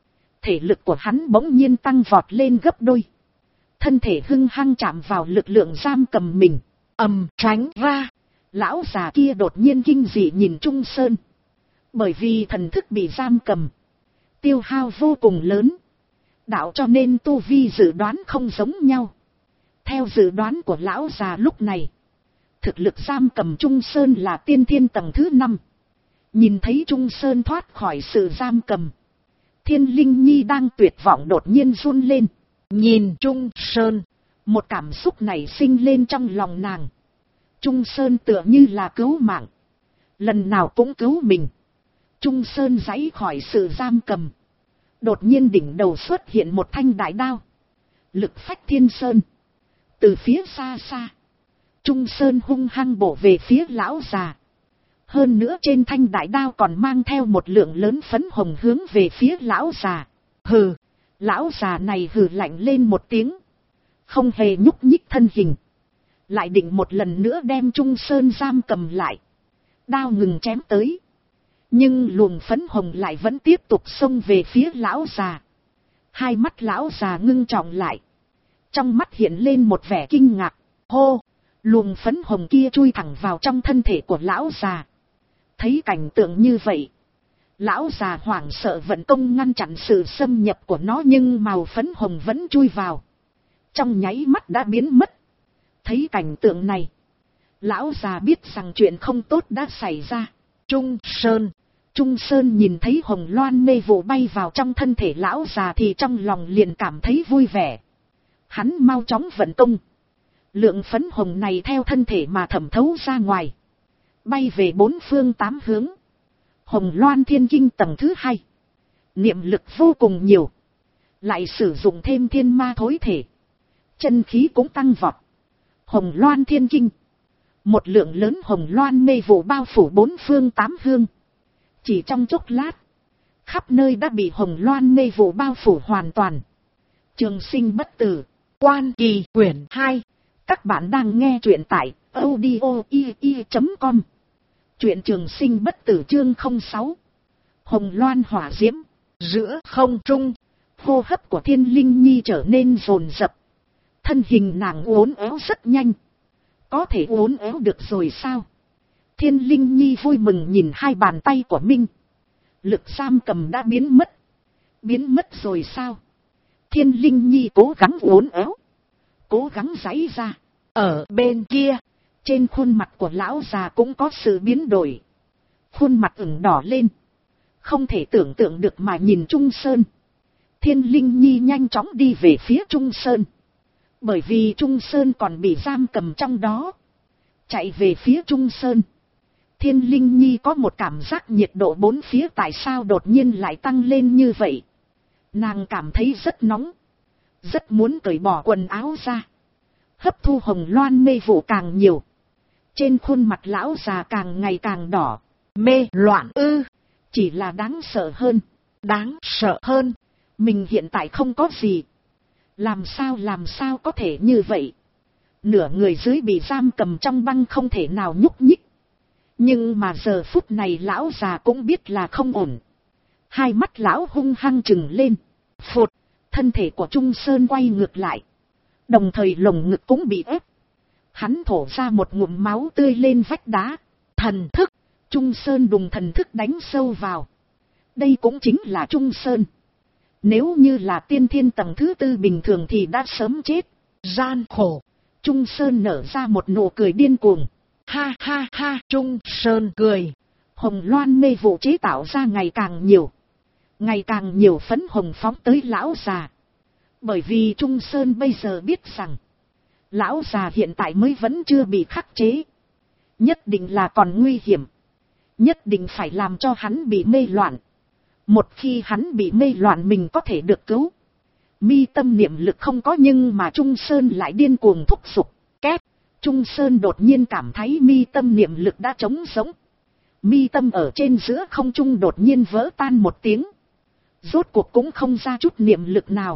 Thể lực của hắn bỗng nhiên tăng vọt lên gấp đôi. Thân thể hưng hăng chạm vào lực lượng giam cầm mình. Tránh ra. Lão già kia đột nhiên kinh dị nhìn Trung Sơn. Bởi vì thần thức bị giam cầm, tiêu hao vô cùng lớn. Đạo cho nên tu vi dự đoán không giống nhau. Theo dự đoán của lão già lúc này, thực lực giam cầm Trung Sơn là tiên thiên tầng thứ 5. Nhìn thấy Trung Sơn thoát khỏi sự giam cầm, Thiên Linh Nhi đang tuyệt vọng đột nhiên run lên. Nhìn Trung Sơn, một cảm xúc này sinh lên trong lòng nàng. Trung Sơn tựa như là cứu mạng, lần nào cũng cứu mình. Trung Sơn giãy khỏi sự giam cầm. Đột nhiên đỉnh đầu xuất hiện một thanh đại đao. Lực phách thiên sơn. Từ phía xa xa, Trung Sơn hung hăng bổ về phía lão già. Hơn nữa trên thanh đại đao còn mang theo một lượng lớn phấn hồng hướng về phía lão già. Hừ, lão già này hừ lạnh lên một tiếng. Không hề nhúc nhích thân hình. Lại định một lần nữa đem Trung Sơn giam cầm lại. Đao ngừng chém tới. Nhưng luồng phấn hồng lại vẫn tiếp tục xông về phía lão già. Hai mắt lão già ngưng trọng lại. Trong mắt hiện lên một vẻ kinh ngạc. Hô! Luồng phấn hồng kia chui thẳng vào trong thân thể của lão già. Thấy cảnh tượng như vậy, lão già hoảng sợ vận công ngăn chặn sự xâm nhập của nó, nhưng màu phấn hồng vẫn chui vào. Trong nháy mắt đã biến mất. Thấy cảnh tượng này, lão già biết rằng chuyện không tốt đã xảy ra. Trung Sơn nhìn thấy hồng loan mê vụ bay vào trong thân thể lão già thì trong lòng liền cảm thấy vui vẻ. Hắn mau chóng vận công. Lượng phấn hồng này theo thân thể mà thẩm thấu ra ngoài, bay về bốn phương tám hướng. Hồng loan thiên kinh tầng thứ 2. Niệm lực vô cùng nhiều. Lại sử dụng thêm thiên ma thối thể. Chân khí cũng tăng vọt. Hồng loan thiên kinh. Một lượng lớn hồng loan mê vụ bao phủ bốn phương tám hướng. Chỉ trong chốc lát, khắp nơi đã bị hồng loan mê vụ bao phủ hoàn toàn. Trường sinh bất tử. Quan Kỳ quyển 2. Các bạn đang nghe truyện tại audio.com. Truyện Trường Sinh Bất Tử chương 06. Hồng loan hỏa diễm. Giữa không trung, hô hấp của Thiên Linh Nhi trở nên dồn dập. Thân hình nàng uốn éo rất nhanh. Có thể uốn éo được rồi sao? Thiên Linh Nhi vui mừng nhìn hai bàn tay của mình. Lực giam cầm đã biến mất. Biến mất rồi sao? Thiên Linh Nhi cố gắng uốn éo, cố gắng giãy ra. Ở bên kia, trên khuôn mặt của lão già cũng có sự biến đổi. Khuôn mặt ửng đỏ lên. Không thể tưởng tượng được mà nhìn Trung Sơn. Thiên Linh Nhi nhanh chóng đi về phía Trung Sơn. Bởi vì Trung Sơn còn bị giam cầm trong đó. Chạy về phía Trung Sơn. Thiên Linh Nhi có một cảm giác nhiệt độ bốn phía tại sao đột nhiên lại tăng lên như vậy. Nàng cảm thấy rất nóng. Rất muốn cởi bỏ quần áo ra. Hấp thu hồng loan mê vụ càng nhiều. Trên khuôn mặt lão già càng ngày càng đỏ. Mê loạn ư? Chỉ là đáng sợ hơn. Đáng sợ hơn. Mình hiện tại không có gì. Làm sao có thể như vậy? Nửa người dưới bị giam cầm trong băng không thể nào nhúc nhích. Nhưng mà giờ phút này lão già cũng biết là không ổn. Hai mắt lão hung hăng trừng lên. Phụt, thân thể của Trung Sơn quay ngược lại. Đồng thời lồng ngực cũng bị ép. Hắn thổ ra một ngụm máu tươi lên vách đá. Thần thức, Trung Sơn đùng thần thức đánh sâu vào. Đây cũng chính là Trung Sơn. Nếu như là tiên thiên tầng thứ 4 bình thường thì đã sớm chết. Gian khổ. Trung Sơn nở ra một nụ cười điên cuồng. Ha ha ha, Trung Sơn cười. Hồng loan mê vụ chế tạo ra ngày càng nhiều. Ngày càng nhiều phấn hồng phóng tới lão già. Bởi vì Trung Sơn bây giờ biết rằng, lão già hiện tại mới vẫn chưa bị khắc chế. Nhất định là còn nguy hiểm. Nhất định phải làm cho hắn bị mê loạn. Một khi hắn bị mê loạn mình có thể được cứu. Mi tâm niệm lực không có nhưng mà Trung Sơn lại điên cuồng thúc giục. Két. Trung Sơn đột nhiên cảm thấy mi tâm niệm lực đã trống rỗng. Mi tâm ở trên giữa không trung đột nhiên vỡ tan một tiếng. Rốt cuộc cũng không ra chút niệm lực nào.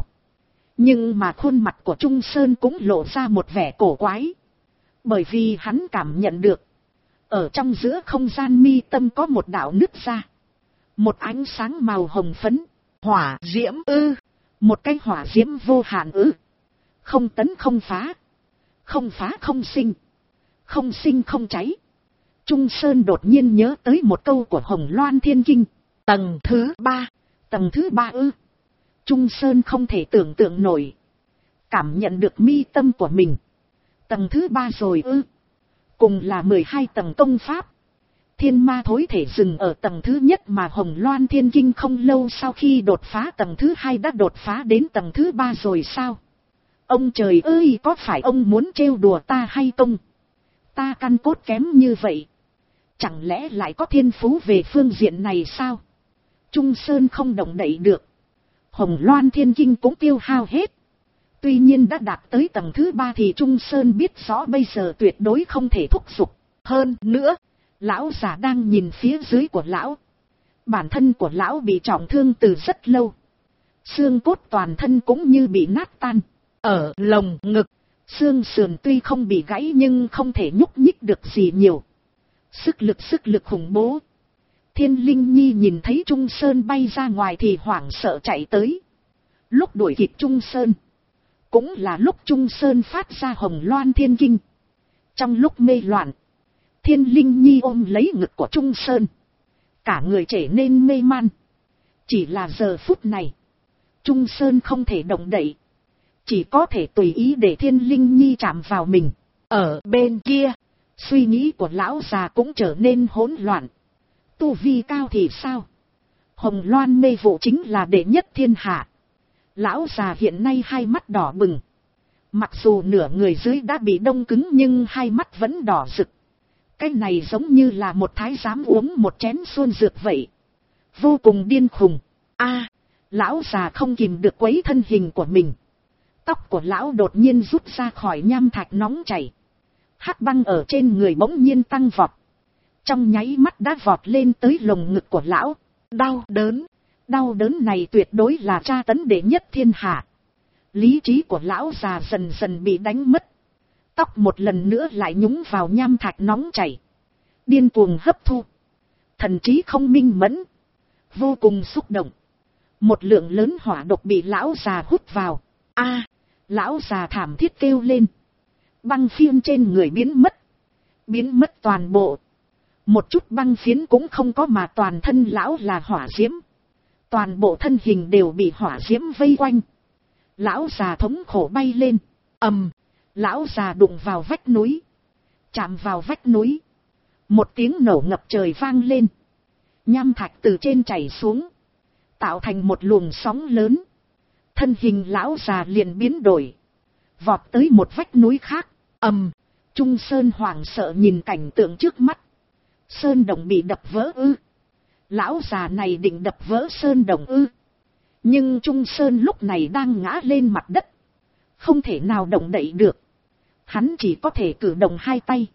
Nhưng mà khuôn mặt của Trung Sơn cũng lộ ra một vẻ cổ quái. Bởi vì hắn cảm nhận được. Ở trong giữa không gian mi tâm có một đạo nứt ra. Một ánh sáng màu hồng phấn. hỏa diễm ư? Một cái hỏa diễm vô hạn ư? Không tấn không phá. Không phá không sinh. Không sinh không cháy. Trung Sơn đột nhiên nhớ tới một câu của Hồng Loan Thiên Kinh. Tầng thứ 3. Tầng thứ 3 ư? Trung Sơn không thể tưởng tượng nổi. Cảm nhận được mi tâm của mình. Tầng thứ 3 rồi ư? Cùng là 12 tầng công pháp. Thiên ma thối thể dừng ở tầng thứ nhất mà Hồng Loan Thiên Kinh không lâu sau khi đột phá tầng thứ 2 đã đột phá đến tầng thứ 3 rồi sao? Ông trời ơi, có phải ông muốn trêu đùa ta hay không? Ta căn cốt kém như vậy. Chẳng lẽ lại có thiên phú về phương diện này sao? Trung Sơn không động đậy được. Hồng Loan Thiên Kinh cũng tiêu hao hết. Tuy nhiên đã đạt tới tầng thứ 3 thì Trung Sơn biết rõ bây giờ tuyệt đối không thể thúc giục. Hơn nữa, lão già đang nhìn phía dưới của lão. Bản thân của lão bị trọng thương từ rất lâu. Xương cốt toàn thân cũng như bị nát tan. Ở lồng ngực, xương sườn tuy không bị gãy nhưng không thể nhúc nhích được gì nhiều. Sức lực khủng bố. Thiên Linh Nhi nhìn thấy Trung Sơn bay ra ngoài thì hoảng sợ chạy tới. Lúc đuổi kịp Trung Sơn, cũng là lúc Trung Sơn phát ra Hồng Loan Thiên Kinh. Trong lúc mê loạn, Thiên Linh Nhi ôm lấy ngực của Trung Sơn. Cả người trở nên mê man. Chỉ là giờ phút này, Trung Sơn không thể động đậy. Chỉ có thể tùy ý để Thiên Linh Nhi chạm vào mình. Ở bên kia, suy nghĩ của lão già cũng trở nên hỗn loạn. Tu vi cao thì sao? Hồng Loan mê vụ chính là đệ nhất thiên hạ. Lão già hiện nay hai mắt đỏ bừng. Mặc dù nửa người dưới đã bị đông cứng nhưng hai mắt vẫn đỏ rực. Cái này giống như là một thái giám uống một chén xuân dược vậy. Vô cùng điên khùng. Lão già không kìm được quấy thân hình của mình. Tóc của lão đột nhiên rút ra khỏi nham thạch nóng chảy. Hắc băng ở trên người bỗng nhiên tăng vọt. Trong nháy mắt đã vọt lên tới lồng ngực của lão. Đau đớn này tuyệt đối là tra tấn đệ nhất thiên hạ. Lý trí của lão già dần dần bị đánh mất. Tóc một lần nữa lại nhúng vào nham thạch nóng chảy. Điên cuồng hấp thu. Thần trí không minh mẫn. Vô cùng xúc động. Một lượng lớn hỏa độc bị lão già hút vào. Lão già thảm thiết kêu lên. Băng phiên trên người biến mất. Biến mất toàn bộ. Một chút băng phiến cũng không có mà toàn thân lão là hỏa diễm. Toàn bộ thân hình đều bị hỏa diễm vây quanh. Lão già thống khổ bay lên. Lão già đụng vào vách núi. Chạm vào vách núi. Một tiếng nổ ngập trời vang lên. Nham thạch từ trên chảy xuống. Tạo thành một luồng sóng lớn. Thân hình lão già liền biến đổi. Vọt tới một vách núi khác. Trung Sơn hoảng sợ nhìn cảnh tượng trước mắt. Sơn đồng bị đập vỡ ư? Lão già này định đập vỡ sơn đồng ư? Nhưng Trung Sơn lúc này đang ngã lên mặt đất. Không thể nào động đậy được. Hắn chỉ có thể cử động hai tay.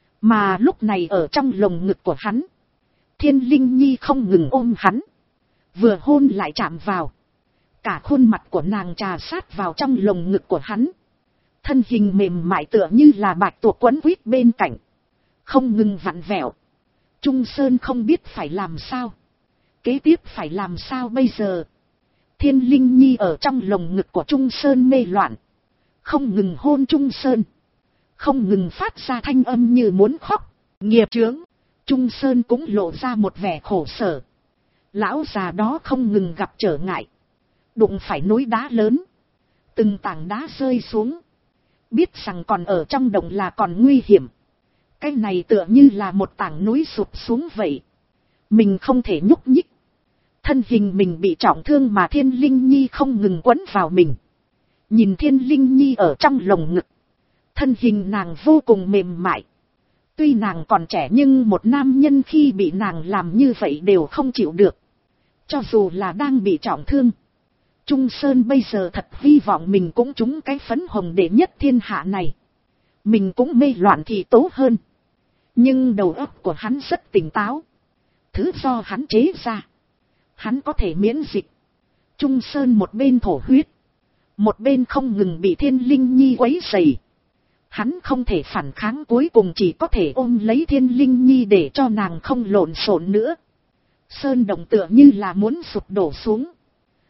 Mà lúc này ở trong lồng ngực của hắn, Thiên Linh Nhi không ngừng ôm hắn. Vừa hôn lại chạm vào. Cả khuôn mặt của nàng trà sát vào trong lồng ngực của hắn. Thân hình mềm mại tựa như là bạch tuộc quấn quýt bên cạnh. Không ngừng vặn vẹo. Trung Sơn không biết phải làm sao. Kế tiếp phải làm sao bây giờ? Thiên Linh Nhi ở trong lồng ngực của Trung Sơn mê loạn. Không ngừng hôn Trung Sơn. Không ngừng phát ra thanh âm như muốn khóc. Nghiệp chướng. Trung Sơn cũng lộ ra một vẻ khổ sở. Lão già đó không ngừng gặp trở ngại. Đụng phải núi đá lớn. Từng tảng đá rơi xuống. Biết rằng còn ở trong động là còn nguy hiểm. Cái này tựa như là một tảng núi sụp xuống vậy. Mình không thể nhúc nhích. Thân hình mình bị trọng thương mà Thiên Linh Nhi không ngừng quấn vào mình. Nhìn Thiên Linh Nhi ở trong lồng ngực. Thân hình nàng vô cùng mềm mại. Tuy nàng còn trẻ nhưng một nam nhân khi bị nàng làm như vậy đều không chịu được. Cho dù là đang bị trọng thương. Trung Sơn bây giờ thật hy vọng mình cũng trúng cái phấn hồng đệ nhất thiên hạ này. Mình cũng mê loạn thì tốt hơn. Nhưng đầu óc của hắn rất tỉnh táo. Thứ do hắn chế ra. Hắn có thể miễn dịch. Trung Sơn một bên thổ huyết. Một bên không ngừng bị Thiên Linh Nhi quấy rầy. Hắn không thể phản kháng, cuối cùng chỉ có thể ôm lấy Thiên Linh Nhi để cho nàng không lộn xộn nữa. Sơn động tựa như là muốn sụp đổ xuống.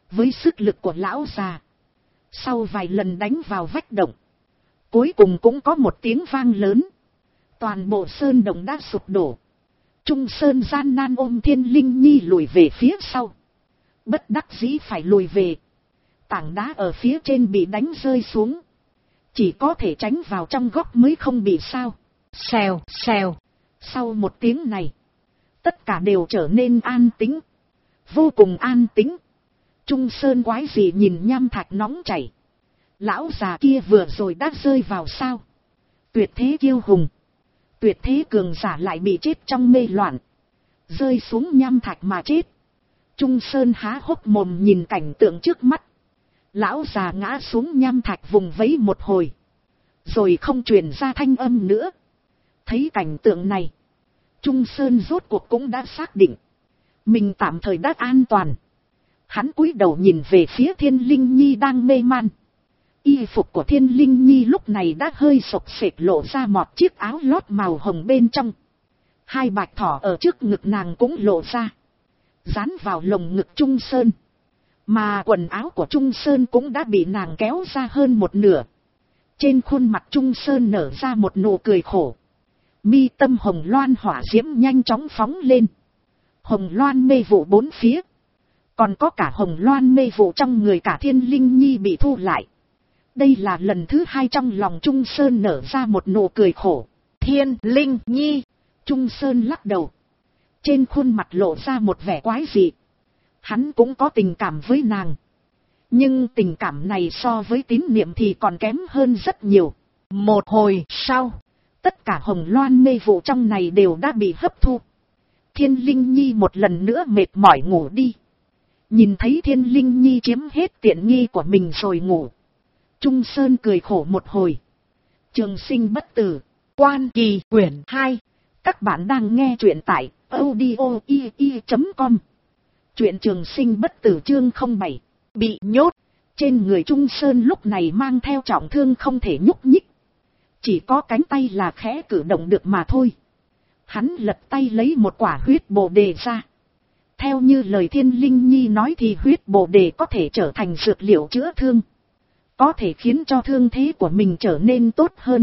Với sức lực của lão già, sau vài lần đánh vào vách động, cuối cùng cũng có một tiếng vang lớn. Toàn bộ sơn động đã sụp đổ. Trung Sơn gian nan ôm Thiên Linh Nhi lùi về phía sau. Bất đắc dĩ phải lùi về. Tảng đá ở phía trên bị đánh rơi xuống. Chỉ có thể tránh vào trong góc mới không bị sao. Xèo, xèo. Sau một tiếng này, tất cả đều trở nên an tĩnh. Vô cùng an tĩnh. Trung Sơn quái dị nhìn nham thạch nóng chảy. Lão già kia vừa rồi đã rơi vào sao? Tuyệt thế kiêu hùng, tuyệt thế cường giả lại bị chết trong mê loạn, rơi xuống nham thạch mà chết. Trung Sơn há hốc mồm nhìn cảnh tượng trước mắt. Lão già ngã xuống nham thạch vùng vẫy một hồi, rồi không truyền ra thanh âm nữa. Thấy cảnh tượng này, Trung Sơn rốt cuộc cũng đã xác định mình tạm thời đã an toàn. Hắn cúi đầu nhìn về phía Thiên Linh Nhi đang mê man. Y phục của Thiên Linh Nhi lúc này đã hơi xộc xệch, lộ ra một chiếc áo lót màu hồng bên trong. Hai bạch thỏ ở trước ngực nàng cũng lộ ra, dán vào lồng ngực Trung Sơn. Mà quần áo của Trung Sơn cũng đã bị nàng kéo ra hơn một nửa. Trên khuôn mặt Trung Sơn nở ra một nụ cười khổ. Mi tâm hồng loan hỏa diễm nhanh chóng phóng lên. Hồng loan mê vụ bốn phía. Còn có cả hồng loan mê vụ trong người cả Thiên Linh Nhi bị thu lại. Đây là lần thứ hai trong lòng Trung Sơn nở ra một nụ cười khổ. Thiên Linh Nhi. Trung Sơn lắc đầu. Trên khuôn mặt lộ ra một vẻ quái dị. Hắn cũng có tình cảm với nàng. Nhưng tình cảm này so với tín niệm thì còn kém hơn rất nhiều. Một hồi sau, tất cả hồng loan mê vụ trong này đều đã bị hấp thu. Thiên Linh Nhi một lần nữa mệt mỏi ngủ đi. Nhìn thấy Thiên Linh Nhi chiếm hết tiện nghi của mình rồi ngủ, Trung Sơn cười khổ một hồi. Trường sinh bất tử, Quan Kỳ quyển 2. Các bạn đang nghe truyện tại audio.com. Truyện Trường sinh bất tử chương 07. Bị nhốt. Trên người Trung Sơn lúc này mang theo trọng thương không thể nhúc nhích. Chỉ có cánh tay là khẽ cử động được mà thôi. Hắn lật tay lấy một quả huyết bồ đề ra. Theo như lời Thiên Linh Nhi nói thì huyết bồ đề có thể trở thành dược liệu chữa thương, có thể khiến cho thương thế của mình trở nên tốt hơn.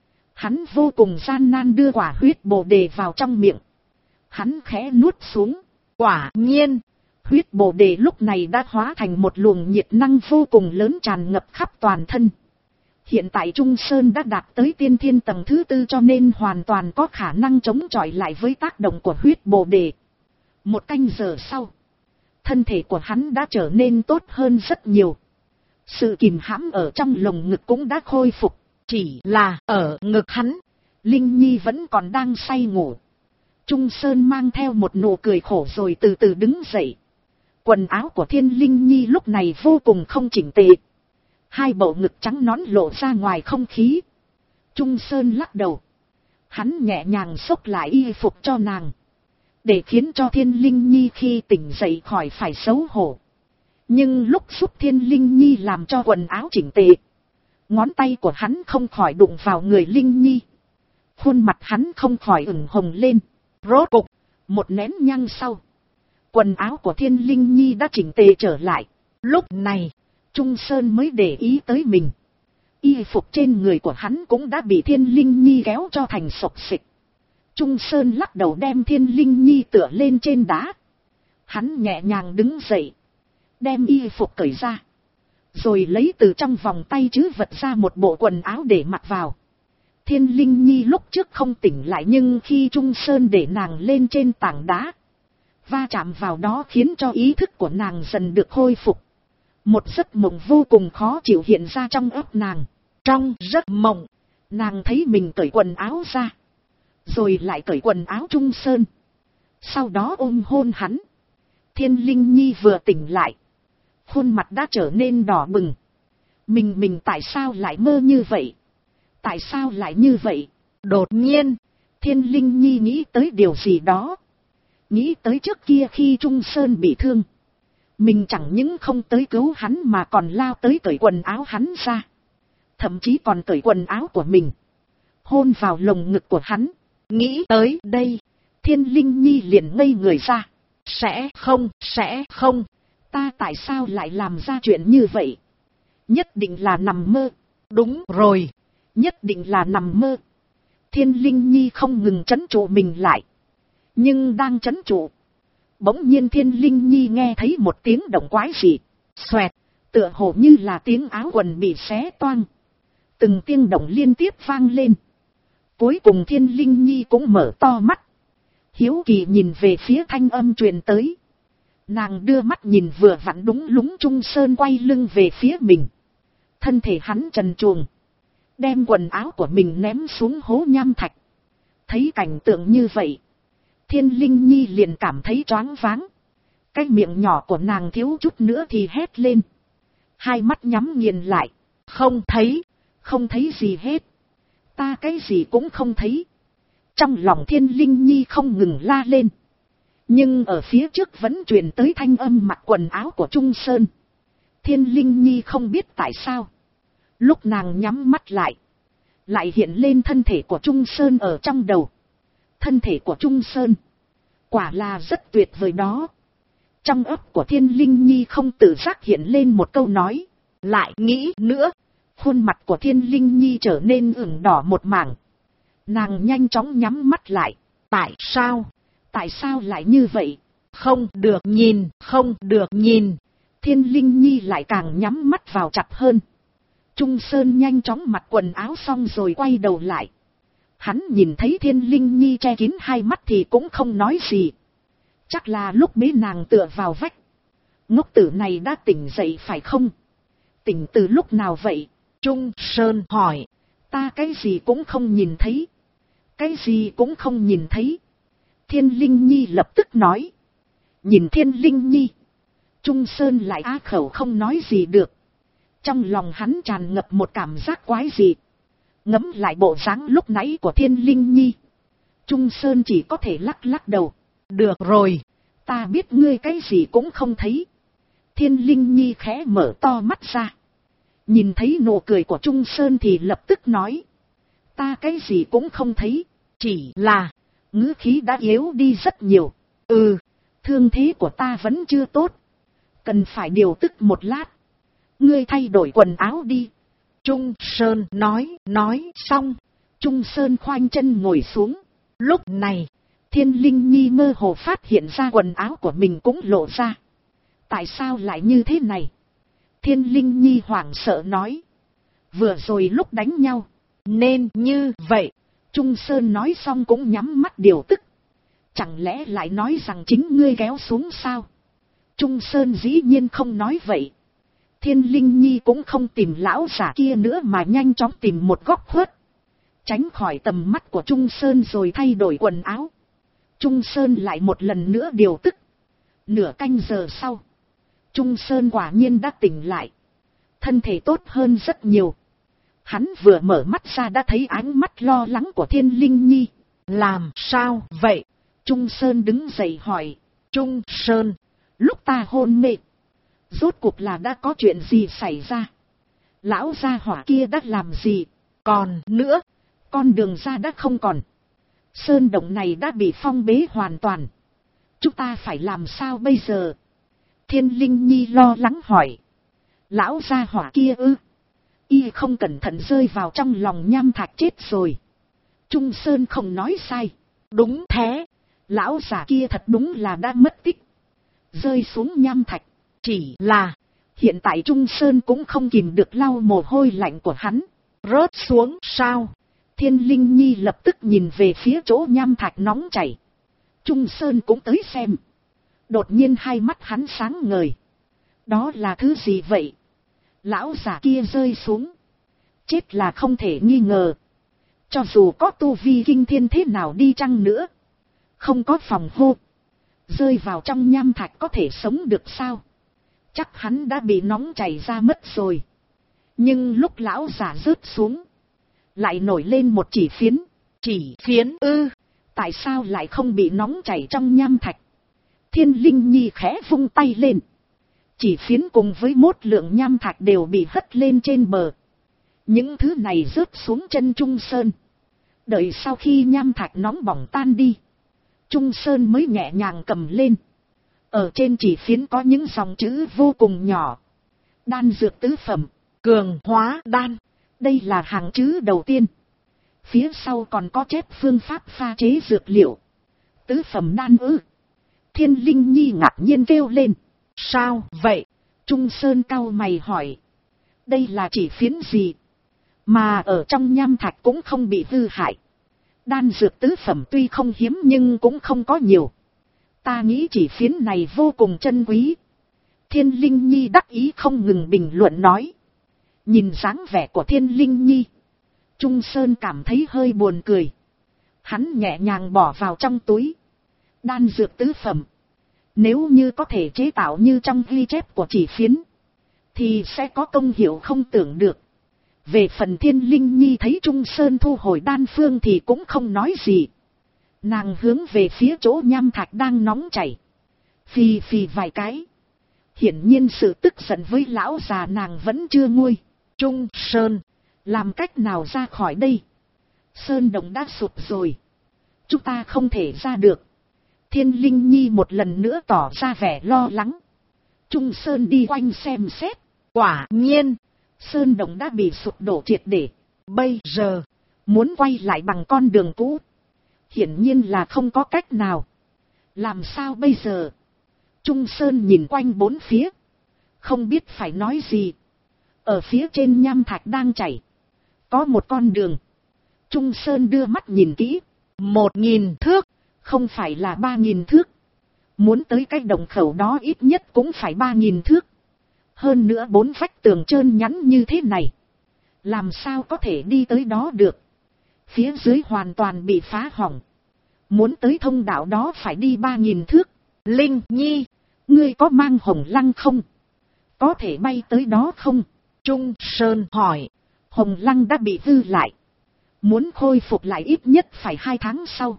Hắn vô cùng gian nan đưa quả huyết bồ đề vào trong miệng. Hắn khẽ nuốt xuống. Quả nhiên, huyết bồ đề lúc này đã hóa thành một luồng nhiệt năng vô cùng lớn tràn ngập khắp toàn thân. Hiện tại Trung Sơn đã đạt tới tiên thiên tầng thứ 4 cho nên hoàn toàn có khả năng chống chọi lại với tác động của huyết bồ đề. Một canh giờ sau, thân thể của hắn đã trở nên tốt hơn rất nhiều. Sự kìm hãm ở trong lồng ngực cũng đã khôi phục. Chỉ là ở ngực hắn, Linh Nhi vẫn còn đang say ngủ. Trung Sơn mang theo một nụ cười khổ rồi từ từ đứng dậy. Quần áo của Thiên Linh Nhi lúc này vô cùng không chỉnh tề. Hai bầu ngực trắng nõn lộ ra ngoài không khí. Trung Sơn lắc đầu. Hắn nhẹ nhàng xốc lại y phục cho nàng, để khiến cho Thiên Linh Nhi khi tỉnh dậy khỏi phải xấu hổ. Nhưng lúc giúp Thiên Linh Nhi làm cho quần áo chỉnh tề, ngón tay của hắn không khỏi đụng vào người Linh Nhi. Khuôn mặt hắn không khỏi ửng hồng lên. Rốt cục, một nén nhang sau, quần áo của Thiên Linh Nhi đã chỉnh tề trở lại. Lúc này, Trung Sơn mới để ý tới mình. Y phục trên người của hắn cũng đã bị Thiên Linh Nhi kéo cho thành xộc xịch. Trung Sơn lắc đầu đem Thiên Linh Nhi tựa lên trên đá. Hắn nhẹ nhàng đứng dậy, đem y phục cởi ra, rồi lấy từ trong vòng tay trữ vật ra một bộ quần áo để mặc vào. Thiên Linh Nhi lúc trước không tỉnh lại, nhưng khi Trung Sơn để nàng lên trên tảng đá, va chạm vào đó khiến cho ý thức của nàng dần được khôi phục. Một giấc mộng vô cùng khó chịu hiện ra trong óc nàng. Trong giấc mộng, nàng thấy mình cởi quần áo ra, rồi lại cởi quần áo Trung Sơn, sau đó ôm hôn hắn. Thiên Linh Nhi vừa tỉnh lại, khuôn mặt đã trở nên đỏ bừng. Mình tại sao lại mơ như vậy? Tại sao lại như vậy? Đột nhiên, Thiên Linh Nhi nghĩ tới điều gì đó. Nghĩ tới trước kia khi Trung Sơn bị thương, mình chẳng những không tới cứu hắn mà còn lao tới cởi quần áo hắn ra. Thậm chí còn cởi quần áo của mình, hôn vào lồng ngực của hắn. Nghĩ tới đây, Thiên Linh Nhi liền ngây người ra. Sẽ không. Ta tại sao lại làm ra chuyện như vậy? Nhất định là nằm mơ. Đúng rồi, Nhất định là nằm mơ. Thiên Linh Nhi không ngừng trấn trụ mình lại. Nhưng đang trấn trụ, bỗng nhiên Thiên Linh Nhi nghe thấy một tiếng động quái dị. Xoẹt, tựa hồ như là tiếng áo quần bị xé toang. Từng tiếng động liên tiếp vang lên. Cuối cùng Thiên Linh Nhi cũng mở to mắt. Hiếu kỳ nhìn về phía thanh âm truyền tới. Nàng đưa mắt nhìn vừa vặn đúng lúng Trung Sơn quay lưng về phía mình. Thân thể hắn trần truồng, đem quần áo của mình ném xuống hố nham thạch. Thấy cảnh tượng như vậy, Thiên Linh Nhi liền cảm thấy choáng váng. Cái miệng nhỏ của nàng thiếu chút nữa thì hét lên. Hai mắt nhắm nghiền lại. Không thấy gì hết. Ta cái gì cũng không thấy. Trong lòng Thiên Linh Nhi không ngừng la lên. Nhưng ở phía trước vẫn truyền tới thanh âm mặc quần áo của Trung Sơn. Thiên Linh Nhi không biết tại sao. Lúc nàng nhắm mắt lại hiện lên thân thể của Trung Sơn ở trong đầu. Thân thể của Trung Sơn quả là rất tuyệt vời đó. Trong óc của Thiên Linh Nhi không tự giác hiện lên một câu nói. Lại nghĩ nữa. Khuôn mặt của Thiên Linh Nhi trở nên ửng đỏ một mảng. Nàng nhanh chóng nhắm mắt lại. Tại sao lại như vậy? Không được nhìn. Thiên Linh Nhi lại càng nhắm mắt vào chặt hơn. Trung Sơn nhanh chóng mặc quần áo xong rồi quay đầu lại. Hắn nhìn thấy Thiên Linh Nhi che kín hai mắt thì cũng không nói gì. Chắc là lúc bế nàng tựa vào vách. Ngốc tử này đã tỉnh dậy phải không? Tỉnh từ lúc nào vậy? Trung Sơn hỏi. Ta cái gì cũng không nhìn thấy. Cái gì cũng không nhìn thấy. Thiên Linh Nhi lập tức nói. Nhìn Thiên Linh Nhi. Trung Sơn lại á khẩu không nói gì được. Trong lòng hắn tràn ngập một cảm giác quái dị. Ngẫm lại bộ dáng lúc nãy của Thiên Linh Nhi. Trung Sơn chỉ có thể lắc lắc đầu. Được rồi, ta biết ngươi cái gì cũng không thấy. Thiên Linh Nhi khẽ mở to mắt ra. Nhìn thấy nụ cười của Trung Sơn thì lập tức nói. Ta cái gì cũng không thấy. Chỉ là ngữ khí đã yếu đi rất nhiều. Thương thế của ta vẫn chưa tốt. Cần phải điều tức một lát. Ngươi thay đổi quần áo đi. Trung Sơn nói xong. Trung Sơn khoanh chân ngồi xuống. Lúc này, Thiên Linh Nhi mơ hồ phát hiện ra quần áo của mình cũng lộ ra. Tại sao lại như thế này? Thiên Linh Nhi hoảng sợ nói. Vừa rồi lúc đánh nhau, nên như vậy. Trung Sơn nói xong cũng nhắm mắt điều tức. Chẳng lẽ lại nói rằng chính ngươi kéo xuống sao? Trung Sơn dĩ nhiên không nói vậy. Thiên Linh Nhi cũng không tìm lão giả kia nữa mà nhanh chóng tìm một góc khuất. Tránh khỏi tầm mắt của Trung Sơn rồi thay đổi quần áo. Trung Sơn lại một lần nữa điều tức. Nửa canh giờ sau, Trung Sơn quả nhiên đã tỉnh lại. Thân thể tốt hơn rất nhiều. Hắn vừa mở mắt ra đã thấy ánh mắt lo lắng của Thiên Linh Nhi. Làm sao vậy? Trung Sơn đứng dậy hỏi. Trung Sơn, lúc ta hôn mê, rốt cuộc là đã có chuyện gì xảy ra? Lão gia hỏa kia đã làm gì? Còn nữa, con đường ra đã không còn. Sơn động này đã bị phong bế hoàn toàn. Chúng ta phải làm sao bây giờ? Thiên Linh Nhi lo lắng hỏi. Lão gia hỏa kia ư? Y không cẩn thận rơi vào trong lòng nham thạch chết rồi. Trung Sơn không nói sai. Đúng thế. Lão già kia thật đúng là đã mất tích. Rơi xuống nham thạch. Chỉ là hiện tại Trung Sơn cũng không kìm được lau mồ hôi lạnh của hắn. Rớt xuống sao? Thiên Linh Nhi lập tức nhìn về phía chỗ nham thạch nóng chảy. Trung Sơn cũng tới xem. Đột nhiên hai mắt hắn sáng ngời. Đó là thứ gì vậy? Lão già kia rơi xuống. Chết là không thể nghi ngờ. Cho dù có tu vi kinh thiên thế nào đi chăng nữa, không có phòng hô, rơi vào trong nham thạch có thể sống được sao? Chắc hắn đã bị nóng chảy ra mất rồi. Nhưng lúc lão già rớt xuống, lại nổi lên một chỉ phiến. Chỉ phiến ư? Tại sao lại không bị nóng chảy trong nham thạch? Thiên Linh Nhi khẽ vung tay lên. Chỉ phiến cùng với mốt lượng nham thạch đều bị hất lên trên bờ. Những thứ này rớt xuống chân Trung Sơn. Đợi sau khi nham thạch nóng bỏng tan đi, Trung Sơn mới nhẹ nhàng cầm lên. Ở trên chỉ phiến có những dòng chữ vô cùng nhỏ. Đan dược tứ phẩm, cường hóa đan. đây là hàng chữ đầu tiên. Phía sau còn có chép phương pháp pha chế dược liệu. Tứ phẩm đan ư? Thiên Linh Nhi ngạc nhiên kêu lên. Sao vậy? Trung Sơn cau mày hỏi. Đây là chỉ phiến gì? Mà ở trong nham thạch cũng không bị hư hại. Đan dược tứ phẩm tuy không hiếm nhưng cũng không có nhiều. Ta nghĩ chỉ phiến này vô cùng chân quý. Thiên Linh Nhi đắc ý không ngừng bình luận nói. Nhìn dáng vẻ của Thiên Linh Nhi, Trung Sơn cảm thấy hơi buồn cười. Hắn nhẹ nhàng bỏ vào trong túi. Đan dược tứ phẩm, nếu như có thể chế tạo như trong ghi chép của chỉ phiến, thì sẽ có công hiệu không tưởng được. Về phần Thiên Linh Nhi thấy Trung Sơn thu hồi đan phương thì cũng không nói gì. Nàng hướng về phía chỗ nham thạch đang nóng chảy, phì phì vài cái. Hiển nhiên sự tức giận với lão già nàng vẫn chưa nguôi. Trung Sơn, làm cách nào ra khỏi đây? Sơn động đã sụp rồi, chúng ta không thể ra được. Thiên Linh Nhi một lần nữa tỏ ra vẻ lo lắng. Trung Sơn đi quanh xem xét. quả nhiên, Sơn động đã bị sụp đổ triệt để. bây giờ, Muốn quay lại bằng con đường cũ, hiển nhiên là không có cách nào. Làm sao bây giờ? Trung Sơn nhìn quanh bốn phía, không biết phải nói gì. Ở phía trên nham thạch đang chảy, có một con đường. Trung Sơn đưa mắt nhìn kỹ. 1000 thước, không phải là 3000 thước. Muốn tới cái đồng khẩu đó ít nhất cũng phải 3000 thước. Hơn nữa bốn vách tường trơn nhẵn như thế này, làm sao có thể đi tới đó được? Phía dưới hoàn toàn bị phá hỏng. Muốn tới thông đạo đó phải đi 3000 thước. Linh Nhi, ngươi có mang hồng lăng không? Có thể bay tới đó không? Trung Sơn hỏi. Hồng lăng đã bị hư lại, muốn khôi phục lại ít nhất phải 2 tháng sau.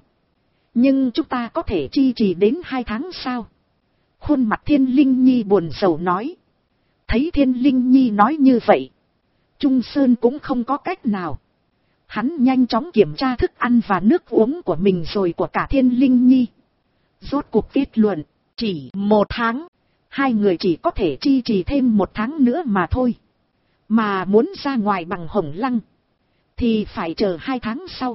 Nhưng chúng ta có thể chi trì đến 2 tháng sau. Khuôn mặt Thiên Linh Nhi buồn rầu nói. Thấy Thiên Linh Nhi nói như vậy, Trung Sơn cũng không có cách nào. Hắn nhanh chóng kiểm tra thức ăn và nước uống của mình rồi của cả Thiên Linh Nhi. Rốt cuộc kết luận, chỉ 1 tháng. Hai người chỉ có thể chi trì thêm 1 tháng nữa mà thôi. Mà muốn ra ngoài bằng hồng lăng, thì phải chờ 2 tháng sau.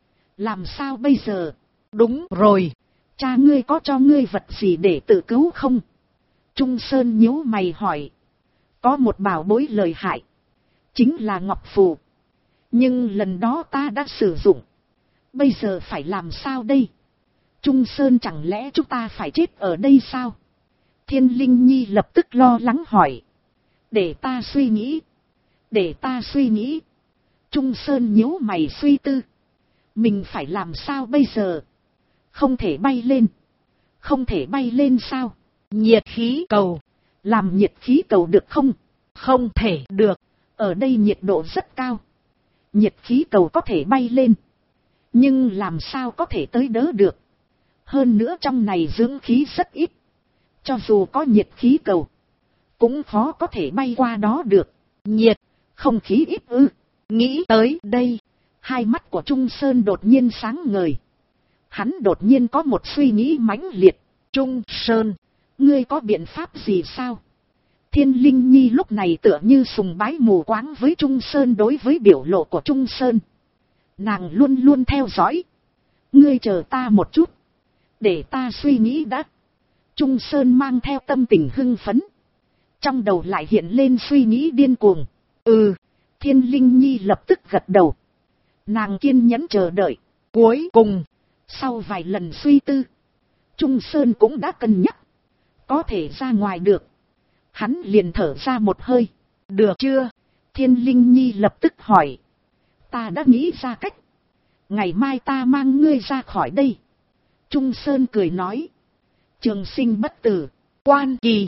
Làm sao bây giờ? Đúng rồi. Cha ngươi có cho ngươi vật gì để tự cứu không? Trung Sơn nhíu mày hỏi. Có một bảo bối lợi hại, chính là ngọc phù. Nhưng lần đó ta đã sử dụng. Bây giờ phải làm sao đây? Trung Sơn, chẳng lẽ chúng ta phải chết ở đây sao? Thiên Linh Nhi lập tức lo lắng hỏi. Để ta suy nghĩ. Để ta suy nghĩ. Trung Sơn nhíu mày suy tư. Mình phải làm sao bây giờ? Không thể bay lên. Không thể bay lên sao? Nhiệt khí cầu. Làm nhiệt khí cầu được không? Không thể được. Ở đây nhiệt độ rất cao. Nhiệt khí cầu có thể bay lên, nhưng làm sao có thể tới đỡ được? Hơn nữa trong này dưỡng khí rất ít. Cho dù có nhiệt khí cầu, cũng khó có thể bay qua đó được. Nhiệt, không khí ít ư? Nghĩ tới đây, hai mắt của Trung Sơn đột nhiên sáng ngời. Hắn đột nhiên có một suy nghĩ mãnh liệt. Trung Sơn, ngươi có biện pháp gì sao? Thiên Linh Nhi lúc này tựa như sùng bái mù quáng với Trung Sơn đối với biểu lộ của Trung Sơn. Nàng luôn luôn theo dõi. Ngươi chờ ta một chút, để ta suy nghĩ đã. Trung Sơn mang theo tâm tình hưng phấn, trong đầu lại hiện lên suy nghĩ điên cuồng. Thiên Linh Nhi lập tức gật đầu. Nàng kiên nhẫn chờ đợi. Cuối cùng, sau vài lần suy tư, Trung Sơn cũng đã cân nhắc có thể ra ngoài được. Hắn liền thở ra một hơi. Được chưa? Thiên Linh Nhi lập tức hỏi. Ta đã nghĩ ra cách. Ngày mai ta mang ngươi ra khỏi đây. Trung Sơn cười nói. Trường sinh bất tử, quan kỳ